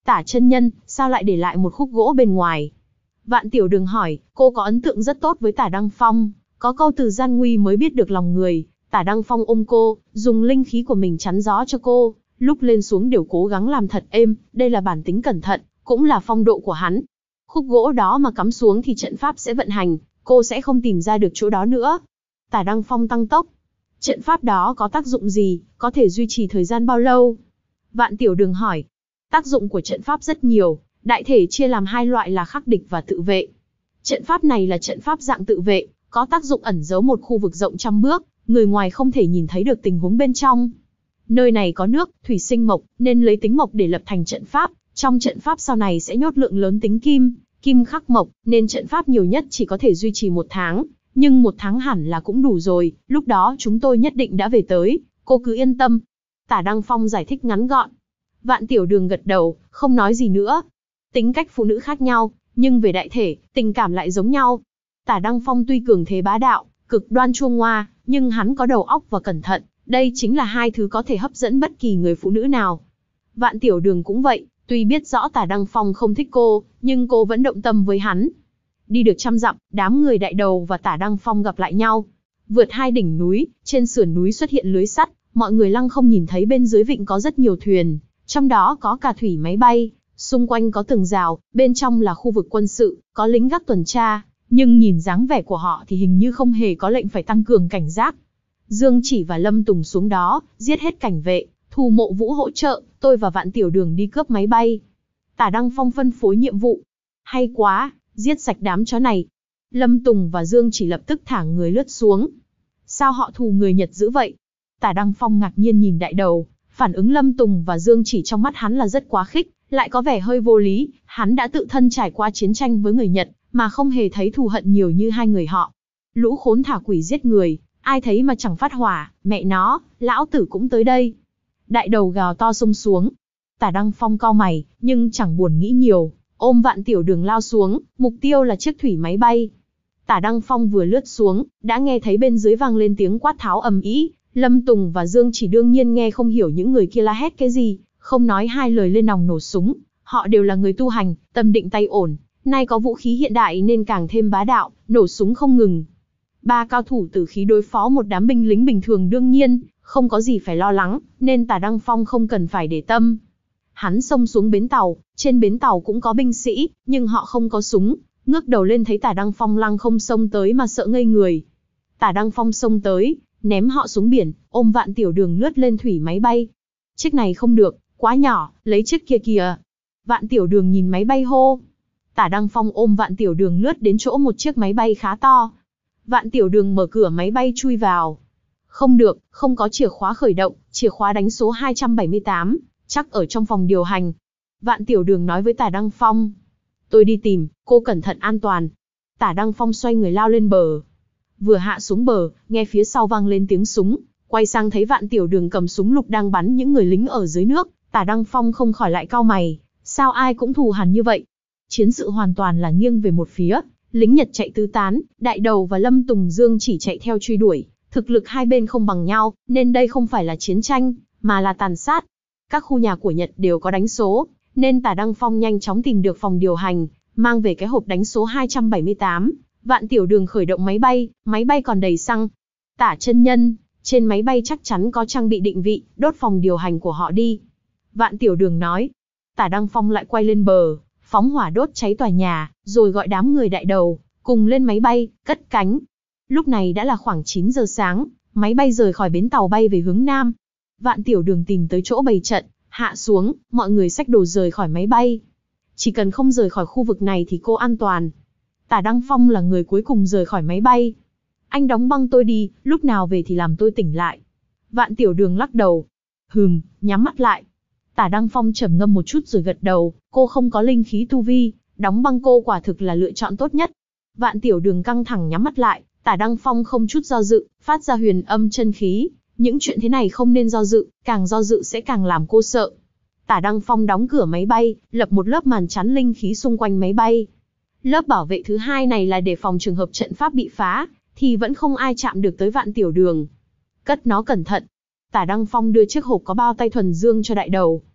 Tả chân nhân, sao lại để lại một khúc gỗ bên ngoài? Vạn Tiểu Đường hỏi, cô có ấn tượng rất tốt với Tả Đăng Phong, có câu từ gian nguy mới biết được lòng người. Tả Đăng Phong ôm cô, dùng linh khí của mình chắn gió cho cô, lúc lên xuống đều cố gắng làm thật êm, đây là bản tính cẩn thận, cũng là phong độ của hắn. Khúc gỗ đó mà cắm xuống thì trận pháp sẽ vận hành, cô sẽ không tìm ra được chỗ đó nữa. Tả Đăng Phong tăng tốc. Trận pháp đó có tác dụng gì, có thể duy trì thời gian bao lâu? Vạn Tiểu Đường hỏi. Tác dụng của trận pháp rất nhiều, đại thể chia làm hai loại là khắc địch và tự vệ. Trận pháp này là trận pháp dạng tự vệ, có tác dụng ẩn giấu một khu vực rộng trăm bước, người ngoài không thể nhìn thấy được tình huống bên trong. Nơi này có nước, thủy sinh mộc, nên lấy tính mộc để lập thành trận pháp. Trong trận pháp sau này sẽ nhốt lượng lớn tính kim, kim khắc mộc, nên trận pháp nhiều nhất chỉ có thể duy trì một tháng. Nhưng một tháng hẳn là cũng đủ rồi, lúc đó chúng tôi nhất định đã về tới, cô cứ yên tâm. Tả Đăng Phong giải thích ngắn gọn. Vạn Tiểu Đường gật đầu, không nói gì nữa. Tính cách phụ nữ khác nhau, nhưng về đại thể, tình cảm lại giống nhau. Tả Đăng Phong tuy cường thế bá đạo, cực đoan chua ngoa, nhưng hắn có đầu óc và cẩn thận, đây chính là hai thứ có thể hấp dẫn bất kỳ người phụ nữ nào. Vạn Tiểu Đường cũng vậy, tuy biết rõ Tả Đăng Phong không thích cô, nhưng cô vẫn động tâm với hắn. Đi được trăm dặm, đám người Đại Đầu và Tả Đăng Phong gặp lại nhau. Vượt hai đỉnh núi, trên sườn núi xuất hiện lưới sắt, mọi người lăng không nhìn thấy bên dưới vịnh có rất nhiều thuyền, trong đó có cả thủy máy bay, xung quanh có tường rào, bên trong là khu vực quân sự, có lính gác tuần tra, nhưng nhìn dáng vẻ của họ thì hình như không hề có lệnh phải tăng cường cảnh giác. Dương Chỉ và Lâm Tùng xuống đó, giết hết cảnh vệ, Thù Mộ Vũ hỗ trợ, tôi và Vạn Tiểu Đường đi cướp máy bay. Tả Đăng Phong phân phối nhiệm vụ. Hay quá, giết sạch đám chó này. Lâm Tùng và Dương Chỉ lập tức thả người lướt xuống. Sao họ thù người Nhật dữ vậy? Tả Đăng Phong ngạc nhiên nhìn Đại Đầu, phản ứng Lâm Tùng và Dương Chỉ trong mắt hắn là rất quá khích, lại có vẻ hơi vô lý, hắn đã tự thân trải qua chiến tranh với người Nhật, mà không hề thấy thù hận nhiều như hai người họ. Lũ khốn thả quỷ giết người, ai thấy mà chẳng phát hỏa, mẹ nó, lão tử cũng tới đây. Đại Đầu gào to xông xuống. Tả Đăng Phong cau mày, nhưng chẳng buồn nghĩ nhiều, ôm Vạn Tiểu Đường lao xuống, mục tiêu là chiếc thủy máy bay. Tả Đăng Phong vừa lướt xuống, đã nghe thấy bên dưới vang lên tiếng quát tháo ầm ĩ. Lâm Tùng và Dương Chỉ đương nhiên nghe không hiểu những người kia la hét cái gì, không nói hai lời lên nòng nổ súng. Họ đều là người tu hành, tâm định tay ổn, nay có vũ khí hiện đại nên càng thêm bá đạo, nổ súng không ngừng. Ba cao thủ tử khí đối phó một đám binh lính bình thường đương nhiên không có gì phải lo lắng, nên Tả Đăng Phong không cần phải để tâm. Hắn xông xuống bến tàu, trên bến tàu cũng có binh sĩ, nhưng họ không có súng, ngước đầu lên thấy Tả Đăng Phong lăng không xông tới mà sợ ngây người. Tả Đăng Phong xông tới, ném họ xuống biển, ôm Vạn Tiểu Đường lướt lên thủy máy bay. Chiếc này không được, quá nhỏ, lấy chiếc kia kìa. Vạn Tiểu Đường nhìn máy bay hô. Tả Đăng Phong ôm Vạn Tiểu Đường lướt đến chỗ một chiếc máy bay khá to. Vạn Tiểu Đường mở cửa máy bay chui vào. Không được, không có chìa khóa khởi động, chìa khóa đánh số hai trăm bảy mươi tám, chắc ở trong phòng điều hành. Vạn Tiểu Đường nói với Tả Đăng Phong. Tôi đi tìm, cô cẩn thận an toàn. Tả Đăng Phong xoay người lao lên bờ. Vừa hạ xuống bờ, nghe phía sau vang lên tiếng súng, quay sang thấy Vạn Tiểu Đường cầm súng lục đang bắn những người lính ở dưới nước. Tả Đăng Phong không khỏi lại cau mày, sao ai cũng thù hằn như vậy? Chiến sự hoàn toàn là nghiêng về một phía, lính Nhật chạy tứ tán, Đại Đầu và Lâm Tùng Dương chỉ chạy theo truy đuổi, thực lực hai bên không bằng nhau, nên đây không phải là chiến tranh, mà là tàn sát. Các khu nhà của Nhật đều có đánh số, nên Tả Đăng Phong nhanh chóng tìm được phòng điều hành, mang về cái hộp đánh số hai trăm bảy mươi tám. Vạn Tiểu Đường khởi động máy bay, máy bay còn đầy xăng. Tả chân nhân, trên máy bay chắc chắn có trang bị định vị, đốt phòng điều hành của họ đi. Vạn Tiểu Đường nói. Tả Đăng Phong lại quay lên bờ, phóng hỏa đốt cháy tòa nhà, rồi gọi đám người Đại Đầu, cùng lên máy bay, cất cánh. Lúc này đã là khoảng chín giờ sáng, máy bay rời khỏi bến tàu bay về hướng Nam. Vạn Tiểu Đường tìm tới chỗ bày trận, hạ xuống, mọi người xách đồ rời khỏi máy bay. Chỉ cần không rời khỏi khu vực này thì cô an toàn. Tả Đăng Phong là người cuối cùng rời khỏi máy bay. Anh đóng băng tôi đi, lúc nào về thì làm tôi tỉnh lại. Vạn Tiểu Đường lắc đầu. Hừm, nhắm mắt lại. Tả Đăng Phong trầm ngâm một chút rồi gật đầu, cô không có linh khí tu vi, đóng băng cô quả thực là lựa chọn tốt nhất. Vạn Tiểu Đường căng thẳng nhắm mắt lại, Tả Đăng Phong không chút do dự, phát ra huyền âm chân khí. Những chuyện thế này không nên do dự, càng do dự sẽ càng làm cô sợ. Tả Đăng Phong đóng cửa máy bay, lập một lớp màn chắn linh khí xung quanh máy bay. Lớp bảo vệ thứ hai này là để phòng trường hợp trận pháp bị phá, thì vẫn không ai chạm được tới Vạn Tiểu Đường. Cất nó cẩn thận. Tả Đăng Phong đưa chiếc hộp có bao tay thuần dương cho Đại Đầu.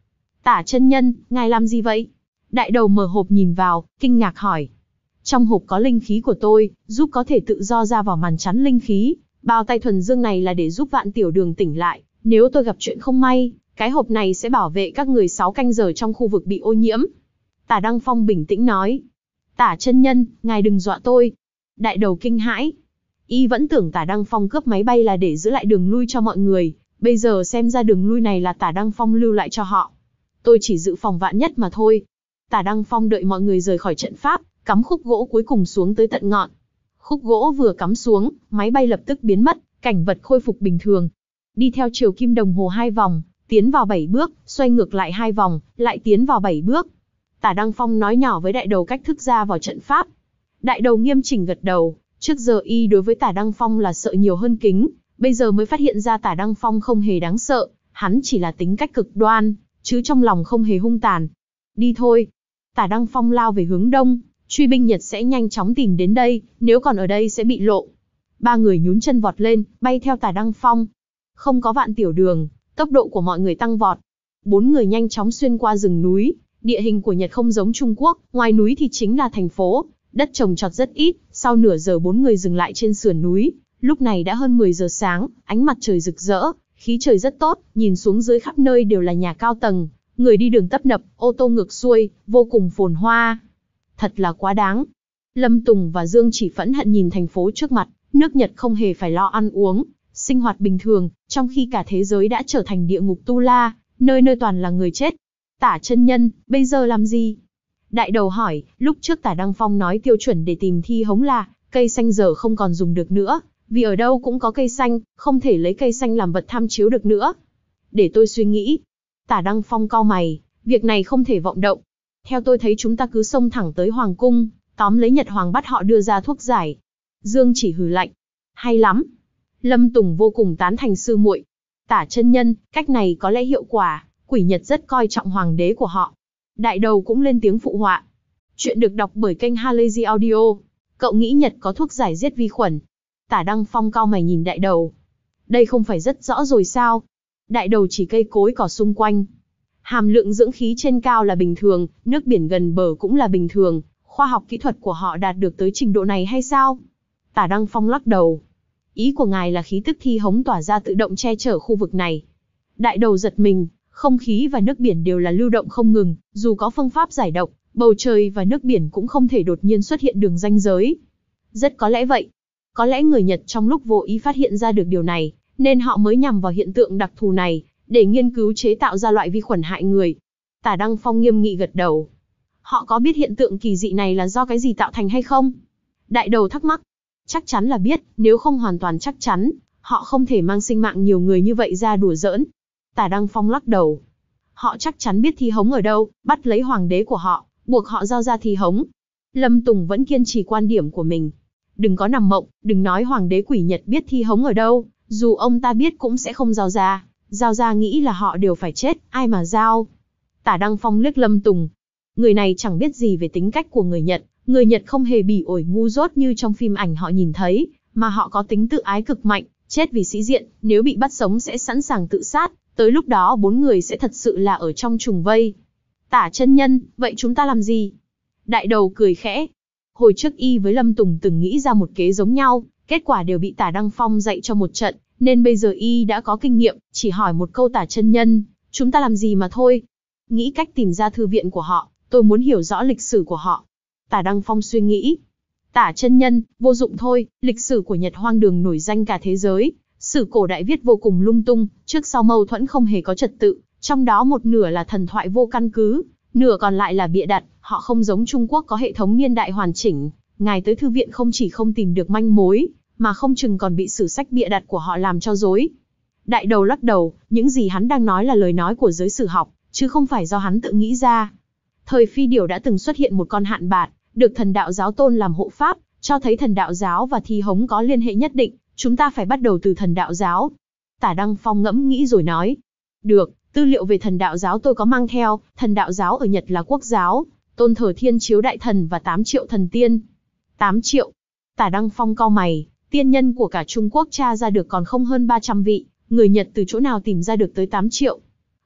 Tả chân nhân, ngài làm gì vậy? Đại đầu mở hộp nhìn vào, kinh ngạc hỏi. Trong hộp có linh khí của tôi, giúp có thể tự do ra vào màn chắn linh khí. Bao tay thuần dương này là để giúp Vạn Tiểu Đường tỉnh lại. Nếu tôi gặp chuyện không may, cái hộp này sẽ bảo vệ các người sáu canh giờ trong khu vực bị ô nhiễm. Tả Đăng Phong bình tĩnh nói. Tả chân nhân, ngài đừng dọa tôi. Đại đầu kinh hãi. Y vẫn tưởng Tả Đăng Phong cướp máy bay là để giữ lại đường lui cho mọi người. Bây giờ xem ra đường lui này là Tả Đăng Phong lưu lại cho họ. Tôi chỉ dự phòng vạn nhất mà thôi. Tả Đăng Phong đợi mọi người rời khỏi trận pháp, cắm khúc gỗ cuối cùng xuống tới tận ngọn. Khúc gỗ vừa cắm xuống, máy bay lập tức biến mất, cảnh vật khôi phục bình thường. Đi theo chiều kim đồng hồ hai vòng, tiến vào bảy bước, xoay ngược lại hai vòng, lại tiến vào bảy bước. Tả Đăng Phong nói nhỏ với đại đầu cách thức ra vào trận pháp. Đại đầu nghiêm chỉnh gật đầu, trước giờ y đối với Tả Đăng Phong là sợ nhiều hơn kính, bây giờ mới phát hiện ra Tả Đăng Phong không hề đáng sợ, hắn chỉ là tính cách cực đoan, chứ trong lòng không hề hung tàn. Đi thôi. Tả Đăng Phong lao về hướng đông, truy binh Nhật sẽ nhanh chóng tìm đến đây, nếu còn ở đây sẽ bị lộ. Ba người nhún chân vọt lên, bay theo Tả Đăng Phong. Không có Vạn Tiểu Đường, tốc độ của mọi người tăng vọt. Bốn người nhanh chóng xuyên qua rừng núi, địa hình của Nhật không giống Trung Quốc, ngoài núi thì chính là thành phố, đất trồng trọt rất ít. Sau nửa giờ bốn người dừng lại trên sườn núi, lúc này đã hơn mười giờ sáng, ánh mặt trời rực rỡ, khí trời rất tốt, nhìn xuống dưới khắp nơi đều là nhà cao tầng, người đi đường tấp nập, ô tô ngược xuôi, vô cùng phồn hoa. Thật là quá đáng. Lâm Tùng và Dương Chỉ phẫn hận nhìn thành phố trước mặt, nước Nhật không hề phải lo ăn uống, sinh hoạt bình thường, trong khi cả thế giới đã trở thành địa ngục tu la, nơi nơi toàn là người chết. Tả chân nhân, bây giờ làm gì? Đại đầu hỏi, lúc trước Tả Đăng Phong nói tiêu chuẩn để tìm thi hống là, cây xanh giờ không còn dùng được nữa, vì ở đâu cũng có cây xanh, không thể lấy cây xanh làm vật tham chiếu được nữa. Để tôi suy nghĩ. Tả Đăng Phong cau mày, việc này không thể vọng động. Theo tôi thấy chúng ta cứ xông thẳng tới Hoàng Cung, tóm lấy Nhật Hoàng bắt họ đưa ra thuốc giải. Dương Chỉ hừ lạnh. Hay lắm. Lâm Tùng vô cùng tán thành sư muội. Tả chân nhân, cách này có lẽ hiệu quả, quỷ Nhật rất coi trọng hoàng đế của họ. Đại đầu cũng lên tiếng phụ họa. Chuyện được đọc bởi kênh Halazy Audio. Cậu nghĩ Nhật có thuốc giải giết vi khuẩn? Tả Đăng Phong cau mày nhìn đại đầu. Đây không phải rất rõ rồi sao? Đại đầu chỉ cây cối cỏ xung quanh. Hàm lượng dưỡng khí trên cao là bình thường, nước biển gần bờ cũng là bình thường, khoa học kỹ thuật của họ đạt được tới trình độ này hay sao? Tả Đăng Phong lắc đầu. Ý của ngài là khí tức thi hống tỏa ra tự động che chở khu vực này. Đại đầu giật mình, không khí và nước biển đều là lưu động không ngừng, dù có phương pháp giải độc, bầu trời và nước biển cũng không thể đột nhiên xuất hiện đường ranh giới. Rất có lẽ vậy. Có lẽ người Nhật trong lúc vô ý phát hiện ra được điều này, nên họ mới nhằm vào hiện tượng đặc thù này, để nghiên cứu chế tạo ra loại vi khuẩn hại người. Tả Đăng Phong nghiêm nghị gật đầu. Họ có biết hiện tượng kỳ dị này là do cái gì tạo thành hay không? Đại đầu thắc mắc. Chắc chắn là biết, nếu không hoàn toàn chắc chắn, họ không thể mang sinh mạng nhiều người như vậy ra đùa giỡn. Tả Đăng Phong lắc đầu. Họ chắc chắn biết thi hống ở đâu, bắt lấy hoàng đế của họ, buộc họ giao ra thi hống. Lâm Tùng vẫn kiên trì quan điểm của mình. Đừng có nằm mộng, đừng nói hoàng đế quỷ Nhật biết thi hống ở đâu, dù ông ta biết cũng sẽ không giao ra. Giao ra nghĩ là họ đều phải chết, ai mà giao. Tả Đăng Phong liếc Lâm Tùng. Người này chẳng biết gì về tính cách của người Nhật, người Nhật không hề bỉ ổi ngu dốt như trong phim ảnh họ nhìn thấy, mà họ có tính tự ái cực mạnh, chết vì sĩ diện, nếu bị bắt sống sẽ sẵn sàng tự sát, tới lúc đó bốn người sẽ thật sự là ở trong trùng vây. Tả chân nhân, vậy chúng ta làm gì? Đại đầu cười khẽ. Hồi trước y với Lâm Tùng từng nghĩ ra một kế giống nhau, kết quả đều bị Tả Đăng Phong dạy cho một trận, nên bây giờ y đã có kinh nghiệm, chỉ hỏi một câu Tả chân nhân, chúng ta làm gì mà thôi. Nghĩ cách tìm ra thư viện của họ, tôi muốn hiểu rõ lịch sử của họ. Tả Đăng Phong suy nghĩ. Tả chân nhân, vô dụng thôi, lịch sử của Nhật hoang đường nổi danh cả thế giới, sử cổ đại viết vô cùng lung tung, trước sau mâu thuẫn không hề có trật tự, trong đó một nửa là thần thoại vô căn cứ, nửa còn lại là bịa đặt, họ không giống Trung Quốc có hệ thống niên đại hoàn chỉnh, ngài tới thư viện không chỉ không tìm được manh mối, mà không chừng còn bị sử sách bịa đặt của họ làm cho rối. Đại đầu lắc đầu, những gì hắn đang nói là lời nói của giới sử học, chứ không phải do hắn tự nghĩ ra. Thời Phi Điểu đã từng xuất hiện một con hạn bạt, được thần đạo giáo tôn làm hộ pháp, cho thấy thần đạo giáo và thi hống có liên hệ nhất định, chúng ta phải bắt đầu từ thần đạo giáo. Tả Đăng Phong ngẫm nghĩ rồi nói. Được, tư liệu về thần đạo giáo tôi có mang theo, thần đạo giáo ở Nhật là quốc giáo, tôn thờ Thiên Chiếu Đại Thần và tám triệu thần tiên. tám triệu. Tả Đăng Phong cau mày, tiên nhân của cả Trung Quốc tra ra được còn không hơn ba trăm vị, người Nhật từ chỗ nào tìm ra được tới tám triệu.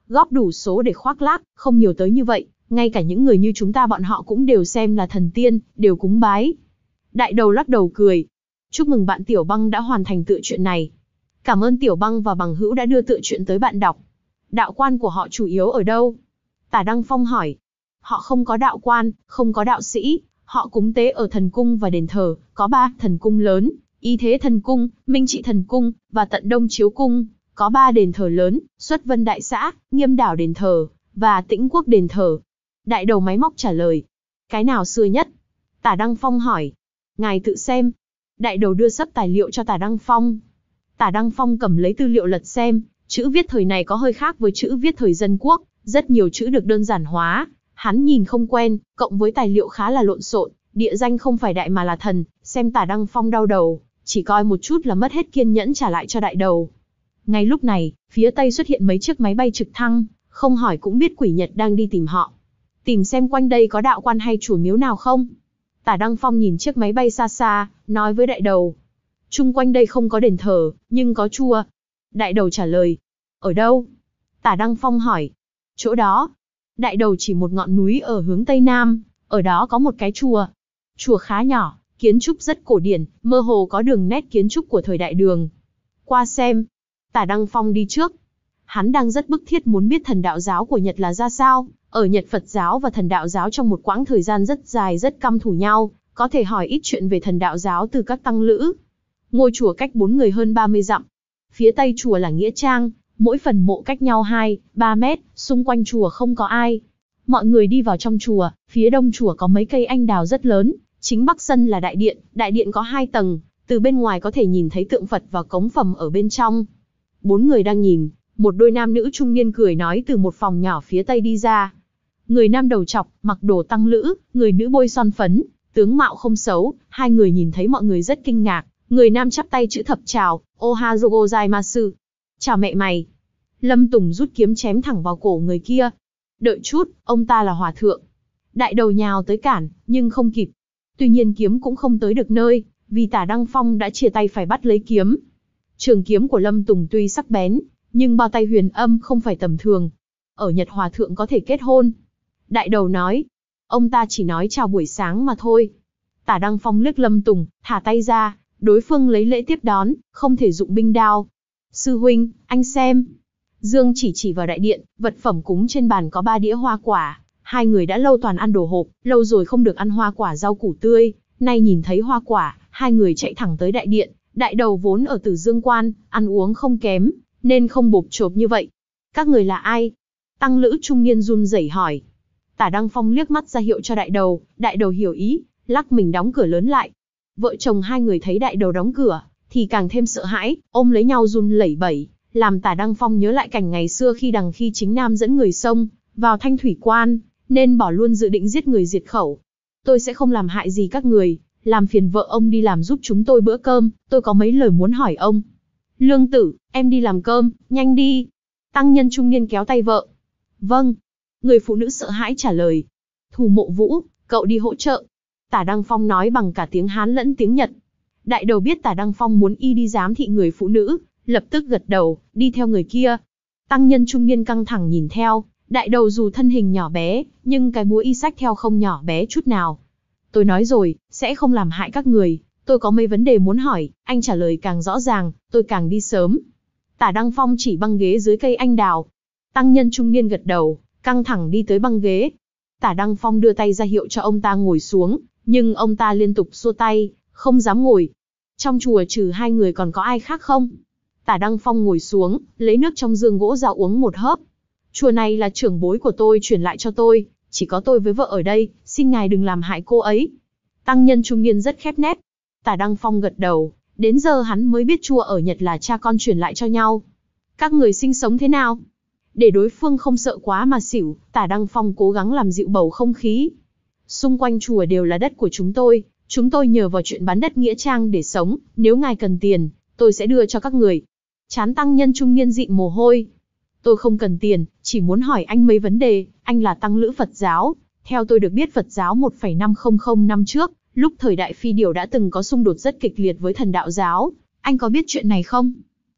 góp đủ số để khoác lác, không nhiều tới như vậy, ngay cả những người như chúng ta bọn họ cũng đều xem là thần tiên, đều cúng bái. Đại đầu lắc đầu cười. Chúc mừng bạn Tiểu Băng đã hoàn thành tựa truyện này. Cảm ơn Tiểu Băng và bằng hữu đã đưa tựa truyện tới bạn đọc. Đạo quan của họ chủ yếu ở đâu? Tả Đăng Phong hỏi. Họ không có đạo quan, không có đạo sĩ, họ cúng tế ở thần cung và đền thờ, có ba thần cung lớn, Y Thế Thần Cung, Minh Trị Thần Cung, và Tận Đông Chiếu Cung, có ba đền thờ lớn, Xuất Vân Đại Xã, Nghiêm Đảo Đền Thờ, và Tĩnh Quốc Đền Thờ. Đại đầu máy móc trả lời. Cái nào xưa nhất? Tả Đăng Phong hỏi. Ngài tự xem. Đại đầu đưa sấp tài liệu cho Tả Đăng Phong. Tả Đăng Phong cầm lấy tư liệu lật xem, chữ viết thời này có hơi khác với chữ viết thời dân quốc, rất nhiều chữ được đơn giản hóa, hắn nhìn không quen, cộng với tài liệu khá là lộn xộn, địa danh không phải đại mà là thần, xem Tả Đăng Phong đau đầu, chỉ coi một chút là mất hết kiên nhẫn trả lại cho đại đầu. Ngay lúc này, phía tây xuất hiện mấy chiếc máy bay trực thăng, không hỏi cũng biết quỷ Nhật đang đi tìm họ. Tìm xem quanh đây có đạo quan hay chùa miếu nào không? Tả Đăng Phong nhìn chiếc máy bay xa xa, nói với đại đầu. Chung quanh đây không có đền thờ, nhưng có chùa. Đại đầu trả lời. Ở đâu? Tả Đăng Phong hỏi. Chỗ đó. Đại đầu chỉ một ngọn núi ở hướng tây nam, ở đó có một cái chùa. Chùa khá nhỏ, kiến trúc rất cổ điển, mơ hồ có đường nét kiến trúc của thời Đại Đường. Qua xem. Tả Đăng Phong đi trước. Hắn đang rất bức thiết muốn biết thần đạo giáo của Nhật là ra sao. Ở Nhật Phật giáo và thần đạo giáo trong một quãng thời gian rất dài rất căm thù nhau, có thể hỏi ít chuyện về thần đạo giáo từ các tăng lữ. Ngôi chùa cách bốn người hơn ba mươi dặm. Phía tây chùa là nghĩa trang, mỗi phần mộ cách nhau hai, ba mét, xung quanh chùa không có ai. Mọi người đi vào trong chùa, phía đông chùa có mấy cây anh đào rất lớn, chính bắc sân là đại điện, đại điện có hai tầng, từ bên ngoài có thể nhìn thấy tượng Phật và cống phẩm ở bên trong. Bốn người đang nhìn, một đôi nam nữ trung niên cười nói từ một phòng nhỏ phía tây đi ra. Người nam đầu trọc, mặc đồ tăng lữ, người nữ bôi son phấn, tướng mạo không xấu, hai người nhìn thấy mọi người rất kinh ngạc. Người nam chắp tay chữ thập chào, Ohazo gozaimasu. Chào mẹ mày. Lâm Tùng rút kiếm chém thẳng vào cổ người kia. Đợi chút, ông ta là hòa thượng. Đại đầu nhào tới cản, nhưng không kịp. Tuy nhiên kiếm cũng không tới được nơi, vì Tả Đăng Phong đã chia tay phải bắt lấy kiếm. Trường kiếm của Lâm Tùng tuy sắc bén, nhưng bao tay huyền âm không phải tầm thường. Ở Nhật hòa thượng có thể kết hôn. Đại đầu nói, ông ta chỉ nói chào buổi sáng mà thôi. Tả Đăng Phong liếc Lâm Tùng, thả tay ra, đối phương lấy lễ tiếp đón, không thể dụng binh đao. Sư huynh, anh xem. Dương chỉ chỉ vào đại điện, vật phẩm cúng trên bàn có ba đĩa hoa quả. Hai người đã lâu toàn ăn đồ hộp, lâu rồi không được ăn hoa quả rau củ tươi. Nay nhìn thấy hoa quả, hai người chạy thẳng tới đại điện. Đại đầu vốn ở Tử Dương Quan, ăn uống không kém, nên không bộp chộp như vậy. Các người là ai? Tăng lữ trung niên run rẩy hỏi. Tả Đăng Phong liếc mắt ra hiệu cho đại đầu, đại đầu hiểu ý, lắc mình đóng cửa lớn lại. Vợ chồng hai người thấy đại đầu đóng cửa, thì càng thêm sợ hãi, ôm lấy nhau run lẩy bẩy, làm Tả Đăng Phong nhớ lại cảnh ngày xưa khi đằng khi chính nam dẫn người xông vào Thanh Thủy Quan, nên bỏ luôn dự định giết người diệt khẩu. Tôi sẽ không làm hại gì các người, làm phiền vợ ông đi làm giúp chúng tôi bữa cơm, tôi có mấy lời muốn hỏi ông. Lương tử, em đi làm cơm, nhanh đi. Tăng nhân trung niên kéo tay vợ. Vâng. Người phụ nữ sợ hãi trả lời. Thủ Mộ Vũ, cậu đi hỗ trợ. Tả Đăng Phong nói bằng cả tiếng Hán lẫn tiếng Nhật. Đại đầu biết Tả Đăng Phong muốn y đi giám thị người phụ nữ, lập tức gật đầu, đi theo người kia. Tăng nhân trung niên căng thẳng nhìn theo, đại đầu dù thân hình nhỏ bé, nhưng cái búa y xách theo không nhỏ bé chút nào. Tôi nói rồi, sẽ không làm hại các người, tôi có mấy vấn đề muốn hỏi, anh trả lời càng rõ ràng, tôi càng đi sớm. Tả Đăng Phong chỉ băng ghế dưới cây anh đào. Tăng nhân trung niên gật đầu, căng thẳng đi tới băng ghế. Tả Đăng Phong đưa tay ra hiệu cho ông ta ngồi xuống, nhưng ông ta liên tục xua tay, không dám ngồi. Trong chùa trừ hai người còn có ai khác không? Tả Đăng Phong ngồi xuống, lấy nước trong giường gỗ ra uống một hớp. Chùa này là trưởng bối của tôi truyền lại cho tôi, chỉ có tôi với vợ ở đây, xin ngài đừng làm hại cô ấy. Tăng nhân trung niên rất khép nép. Tả Đăng Phong gật đầu, đến giờ hắn mới biết chùa ở Nhật là cha con truyền lại cho nhau. Các người sinh sống thế nào? Để đối phương không sợ quá mà xỉu, Tả Đăng Phong cố gắng làm dịu bầu không khí. Xung quanh chùa đều là đất của chúng tôi, chúng tôi nhờ vào chuyện bán đất nghĩa trang để sống, nếu ngài cần tiền, tôi sẽ đưa cho các người. Chán tăng nhân trung niên dịn mồ hôi. Tôi không cần tiền, chỉ muốn hỏi anh mấy vấn đề, anh là tăng lữ Phật giáo. Theo tôi được biết Phật giáo một phẩy năm không không năm trước, lúc thời đại Phi Điểu đã từng có xung đột rất kịch liệt với thần đạo giáo. Anh có biết chuyện này không?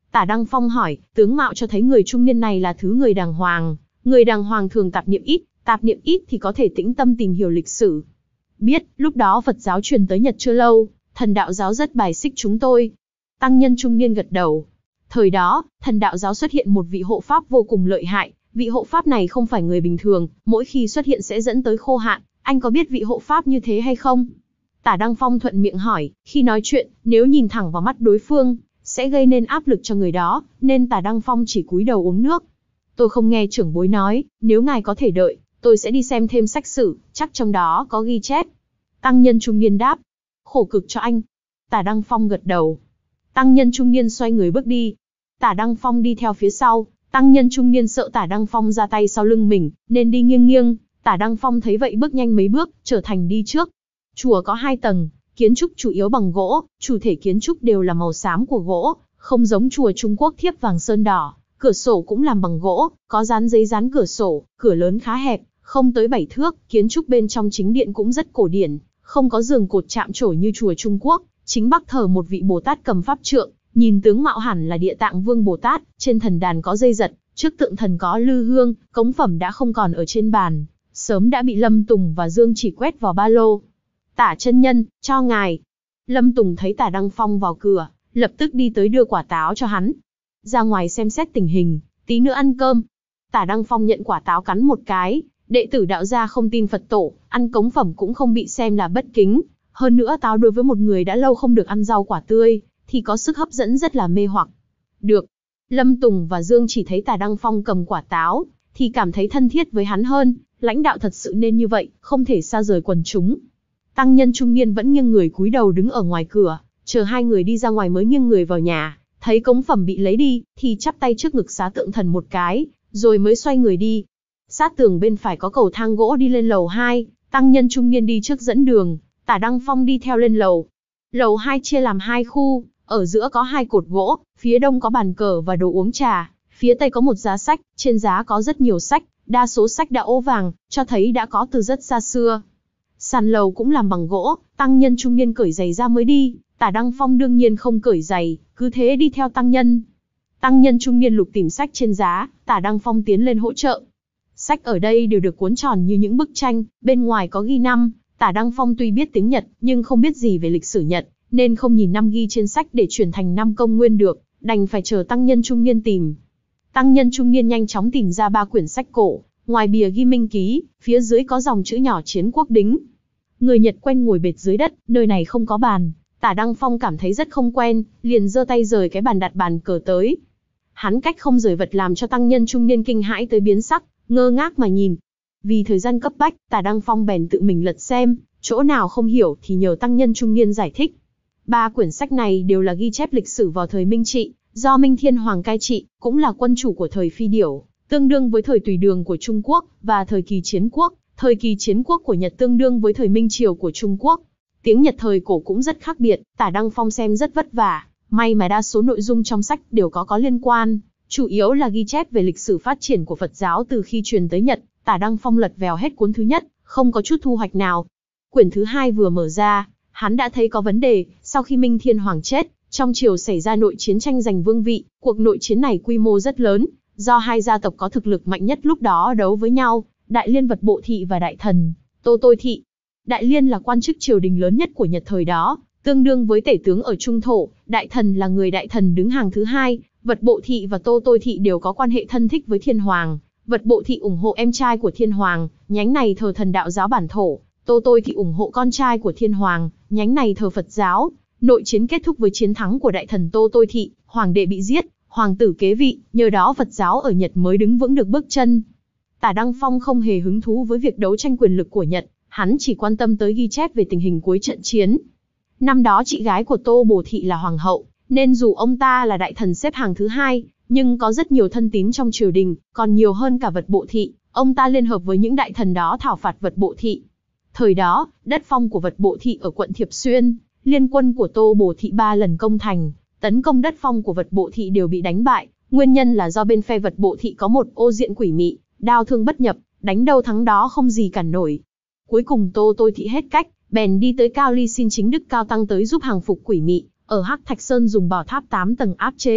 Tả Đăng Phong hỏi, tướng mạo cho thấy người trung niên này là thứ người đàng hoàng, người đàng hoàng thường tạp niệm ít, tạp niệm ít thì có thể tĩnh tâm tìm hiểu lịch sử. Biết, lúc đó Phật giáo truyền tới Nhật chưa lâu, thần đạo giáo rất bài xích chúng tôi. Tăng nhân trung niên gật đầu. Thời đó, thần đạo giáo xuất hiện một vị hộ pháp vô cùng lợi hại, vị hộ pháp này không phải người bình thường, mỗi khi xuất hiện sẽ dẫn tới khô hạn, anh có biết vị hộ pháp như thế hay không? Tả Đăng Phong thuận miệng hỏi, khi nói chuyện, nếu nhìn thẳng vào mắt đối phương, sẽ gây nên áp lực cho người đó, nên Tả Đăng Phong chỉ cúi đầu uống nước. Tôi không nghe trưởng bối nói, nếu ngài có thể đợi, tôi sẽ đi xem thêm sách sử, chắc trong đó có ghi chép. Tăng nhân trung niên đáp, khổ cực cho anh. Tả Đăng Phong gật đầu. Tăng nhân trung niên xoay người bước đi. Tả Đăng Phong đi theo phía sau, tăng nhân trung niên sợ Tả Đăng Phong ra tay sau lưng mình, nên đi nghiêng nghiêng. Tả Đăng Phong thấy vậy bước nhanh mấy bước, trở thành đi trước. Chùa có hai tầng, kiến trúc chủ yếu bằng gỗ, chủ thể kiến trúc đều là màu xám của gỗ, không giống chùa Trung Quốc thiếp vàng sơn đỏ. Cửa sổ cũng làm bằng gỗ, có dán giấy dán cửa sổ, cửa lớn khá hẹp, không tới bảy thước, kiến trúc bên trong chính điện cũng rất cổ điển, không có giường cột chạm trổ như chùa Trung Quốc, chính bắc thờ một vị Bồ Tát cầm pháp trượng, nhìn tướng mạo hẳn là Địa Tạng Vương Bồ Tát, trên thần đàn có dây giật, trước tượng thần có lư hương, cống phẩm đã không còn ở trên bàn, sớm đã bị Lâm Tùng và Dương Chỉ quét vào ba lô. Tả chân nhân, cho ngài. Lâm Tùng thấy Tả Đăng Phong vào cửa, lập tức đi tới đưa quả táo cho hắn. Ra ngoài xem xét tình hình, tí nữa ăn cơm. Tả Đăng Phong nhận quả táo cắn một cái, đệ tử đạo gia không tin Phật tổ, ăn cống phẩm cũng không bị xem là bất kính. Hơn nữa táo đối với một người đã lâu không được ăn rau quả tươi, thì có sức hấp dẫn rất là mê hoặc. Được. Lâm Tùng và Dương Chỉ thấy Tả Đăng Phong cầm quả táo, thì cảm thấy thân thiết với hắn hơn, lãnh đạo thật sự nên như vậy, không thể xa rời quần chúng. Tăng nhân trung niên vẫn nghiêng người cúi đầu đứng ở ngoài cửa, chờ hai người đi ra ngoài mới nghiêng người vào nhà. Thấy cống phẩm bị lấy đi, thì chắp tay trước ngực xá tượng thần một cái, rồi mới xoay người đi. Sát tường bên phải có cầu thang gỗ đi lên lầu hai, tăng nhân trung niên đi trước dẫn đường, Tả Đăng Phong đi theo lên lầu. Lầu hai chia làm hai khu, ở giữa có hai cột gỗ, phía đông có bàn cờ và đồ uống trà, phía tây có một giá sách, trên giá có rất nhiều sách, đa số sách đã ố vàng, cho thấy đã có từ rất xa xưa. Sàn lầu cũng làm bằng gỗ, tăng nhân trung niên cởi giày ra mới đi. Tả Đăng Phong đương nhiên không cởi giày, cứ thế đi theo tăng nhân. Tăng nhân trung niên lục tìm sách trên giá, Tả Đăng Phong tiến lên hỗ trợ. Sách ở đây đều được cuốn tròn như những bức tranh, bên ngoài có ghi năm. Tả Đăng Phong tuy biết tiếng Nhật, nhưng không biết gì về lịch sử Nhật, nên không nhìn năm ghi trên sách để chuyển thành năm công nguyên được, đành phải chờ tăng nhân trung niên tìm. Tăng nhân trung niên nhanh chóng tìm ra ba quyển sách cổ, ngoài bìa ghi minh ký, phía dưới có dòng chữ nhỏ Chiến Quốc đính. Người Nhật quen ngồi bệt dưới đất, nơi này không có bàn. Tả Đăng Phong cảm thấy rất không quen, liền giơ tay rời cái bàn đặt bàn cờ tới. Hắn cách không rời vật làm cho tăng nhân trung niên kinh hãi tới biến sắc, ngơ ngác mà nhìn. Vì thời gian cấp bách, Tả Đăng Phong bèn tự mình lật xem, chỗ nào không hiểu thì nhờ tăng nhân trung niên giải thích. Ba quyển sách này đều là ghi chép lịch sử vào thời Minh Trị, do Minh Thiên Hoàng cai trị, cũng là quân chủ của thời Phi Điểu, tương đương với thời Tùy Đường của Trung Quốc, và thời kỳ Chiến Quốc. Thời kỳ Chiến Quốc của Nhật tương đương với thời Minh Triều của Trung Quốc. Tiếng Nhật thời cổ cũng rất khác biệt, Tả Đăng Phong xem rất vất vả, may mà đa số nội dung trong sách đều có có liên quan, chủ yếu là ghi chép về lịch sử phát triển của Phật giáo từ khi truyền tới Nhật. Tả Đăng Phong lật vèo hết cuốn thứ nhất, không có chút thu hoạch nào. Quyển thứ hai vừa mở ra, hắn đã thấy có vấn đề, sau khi Minh Thiên Hoàng chết, trong triều xảy ra nội chiến tranh giành vương vị, cuộc nội chiến này quy mô rất lớn, do hai gia tộc có thực lực mạnh nhất lúc đó đấu với nhau, Đại Liên Vật Bộ Thị và Đại Thần, Tô Tôi Thị. Đại Liên là quan chức triều đình lớn nhất của Nhật thời đó, tương đương với tể tướng ở Trung Thổ, Đại Thần là người đại thần đứng hàng thứ hai, Vật Bộ Thị và Tô Tôi Thị đều có quan hệ thân thích với Thiên Hoàng. Vật Bộ Thị ủng hộ em trai của Thiên Hoàng, nhánh này thờ thần đạo giáo Bản Thổ, Tô Tôi Thị ủng hộ con trai của Thiên Hoàng, nhánh này thờ Phật giáo. Nội chiến kết thúc với chiến thắng của đại thần Tô Tôi Thị, hoàng đệ bị giết, hoàng tử kế vị, nhờ đó Phật giáo ở Nhật mới đứng vững được bước chân. Tả Đăng Phong không hề hứng thú với việc đấu tranh quyền lực của Nhật, hắn chỉ quan tâm tới ghi chép về tình hình cuối trận chiến. Năm đó chị gái của Tô Bồ Thị là hoàng hậu, nên dù ông ta là đại thần xếp hàng thứ hai, nhưng có rất nhiều thân tín trong triều đình, còn nhiều hơn cả Vật Bộ Thị, ông ta liên hợp với những đại thần đó thảo phạt Vật Bộ Thị. Thời đó, đất phong của Vật Bộ Thị ở quận Thiệp Xuyên, liên quân của Tô Bồ Thị ba lần công thành, tấn công đất phong của Vật Bộ Thị đều bị đánh bại, nguyên nhân là do bên phe Vật Bộ Thị có một ô diện quỷ mị, đao thương bất nhập, đánh đâu thắng đó không gì cản nổi. Cuối cùng Tô Tôi Thị hết cách, bèn đi tới Cao Ly xin chính đức Cao Tăng tới giúp hàng phục quỷ mị, ở Hắc Thạch Sơn dùng bảo tháp tám tầng áp chế,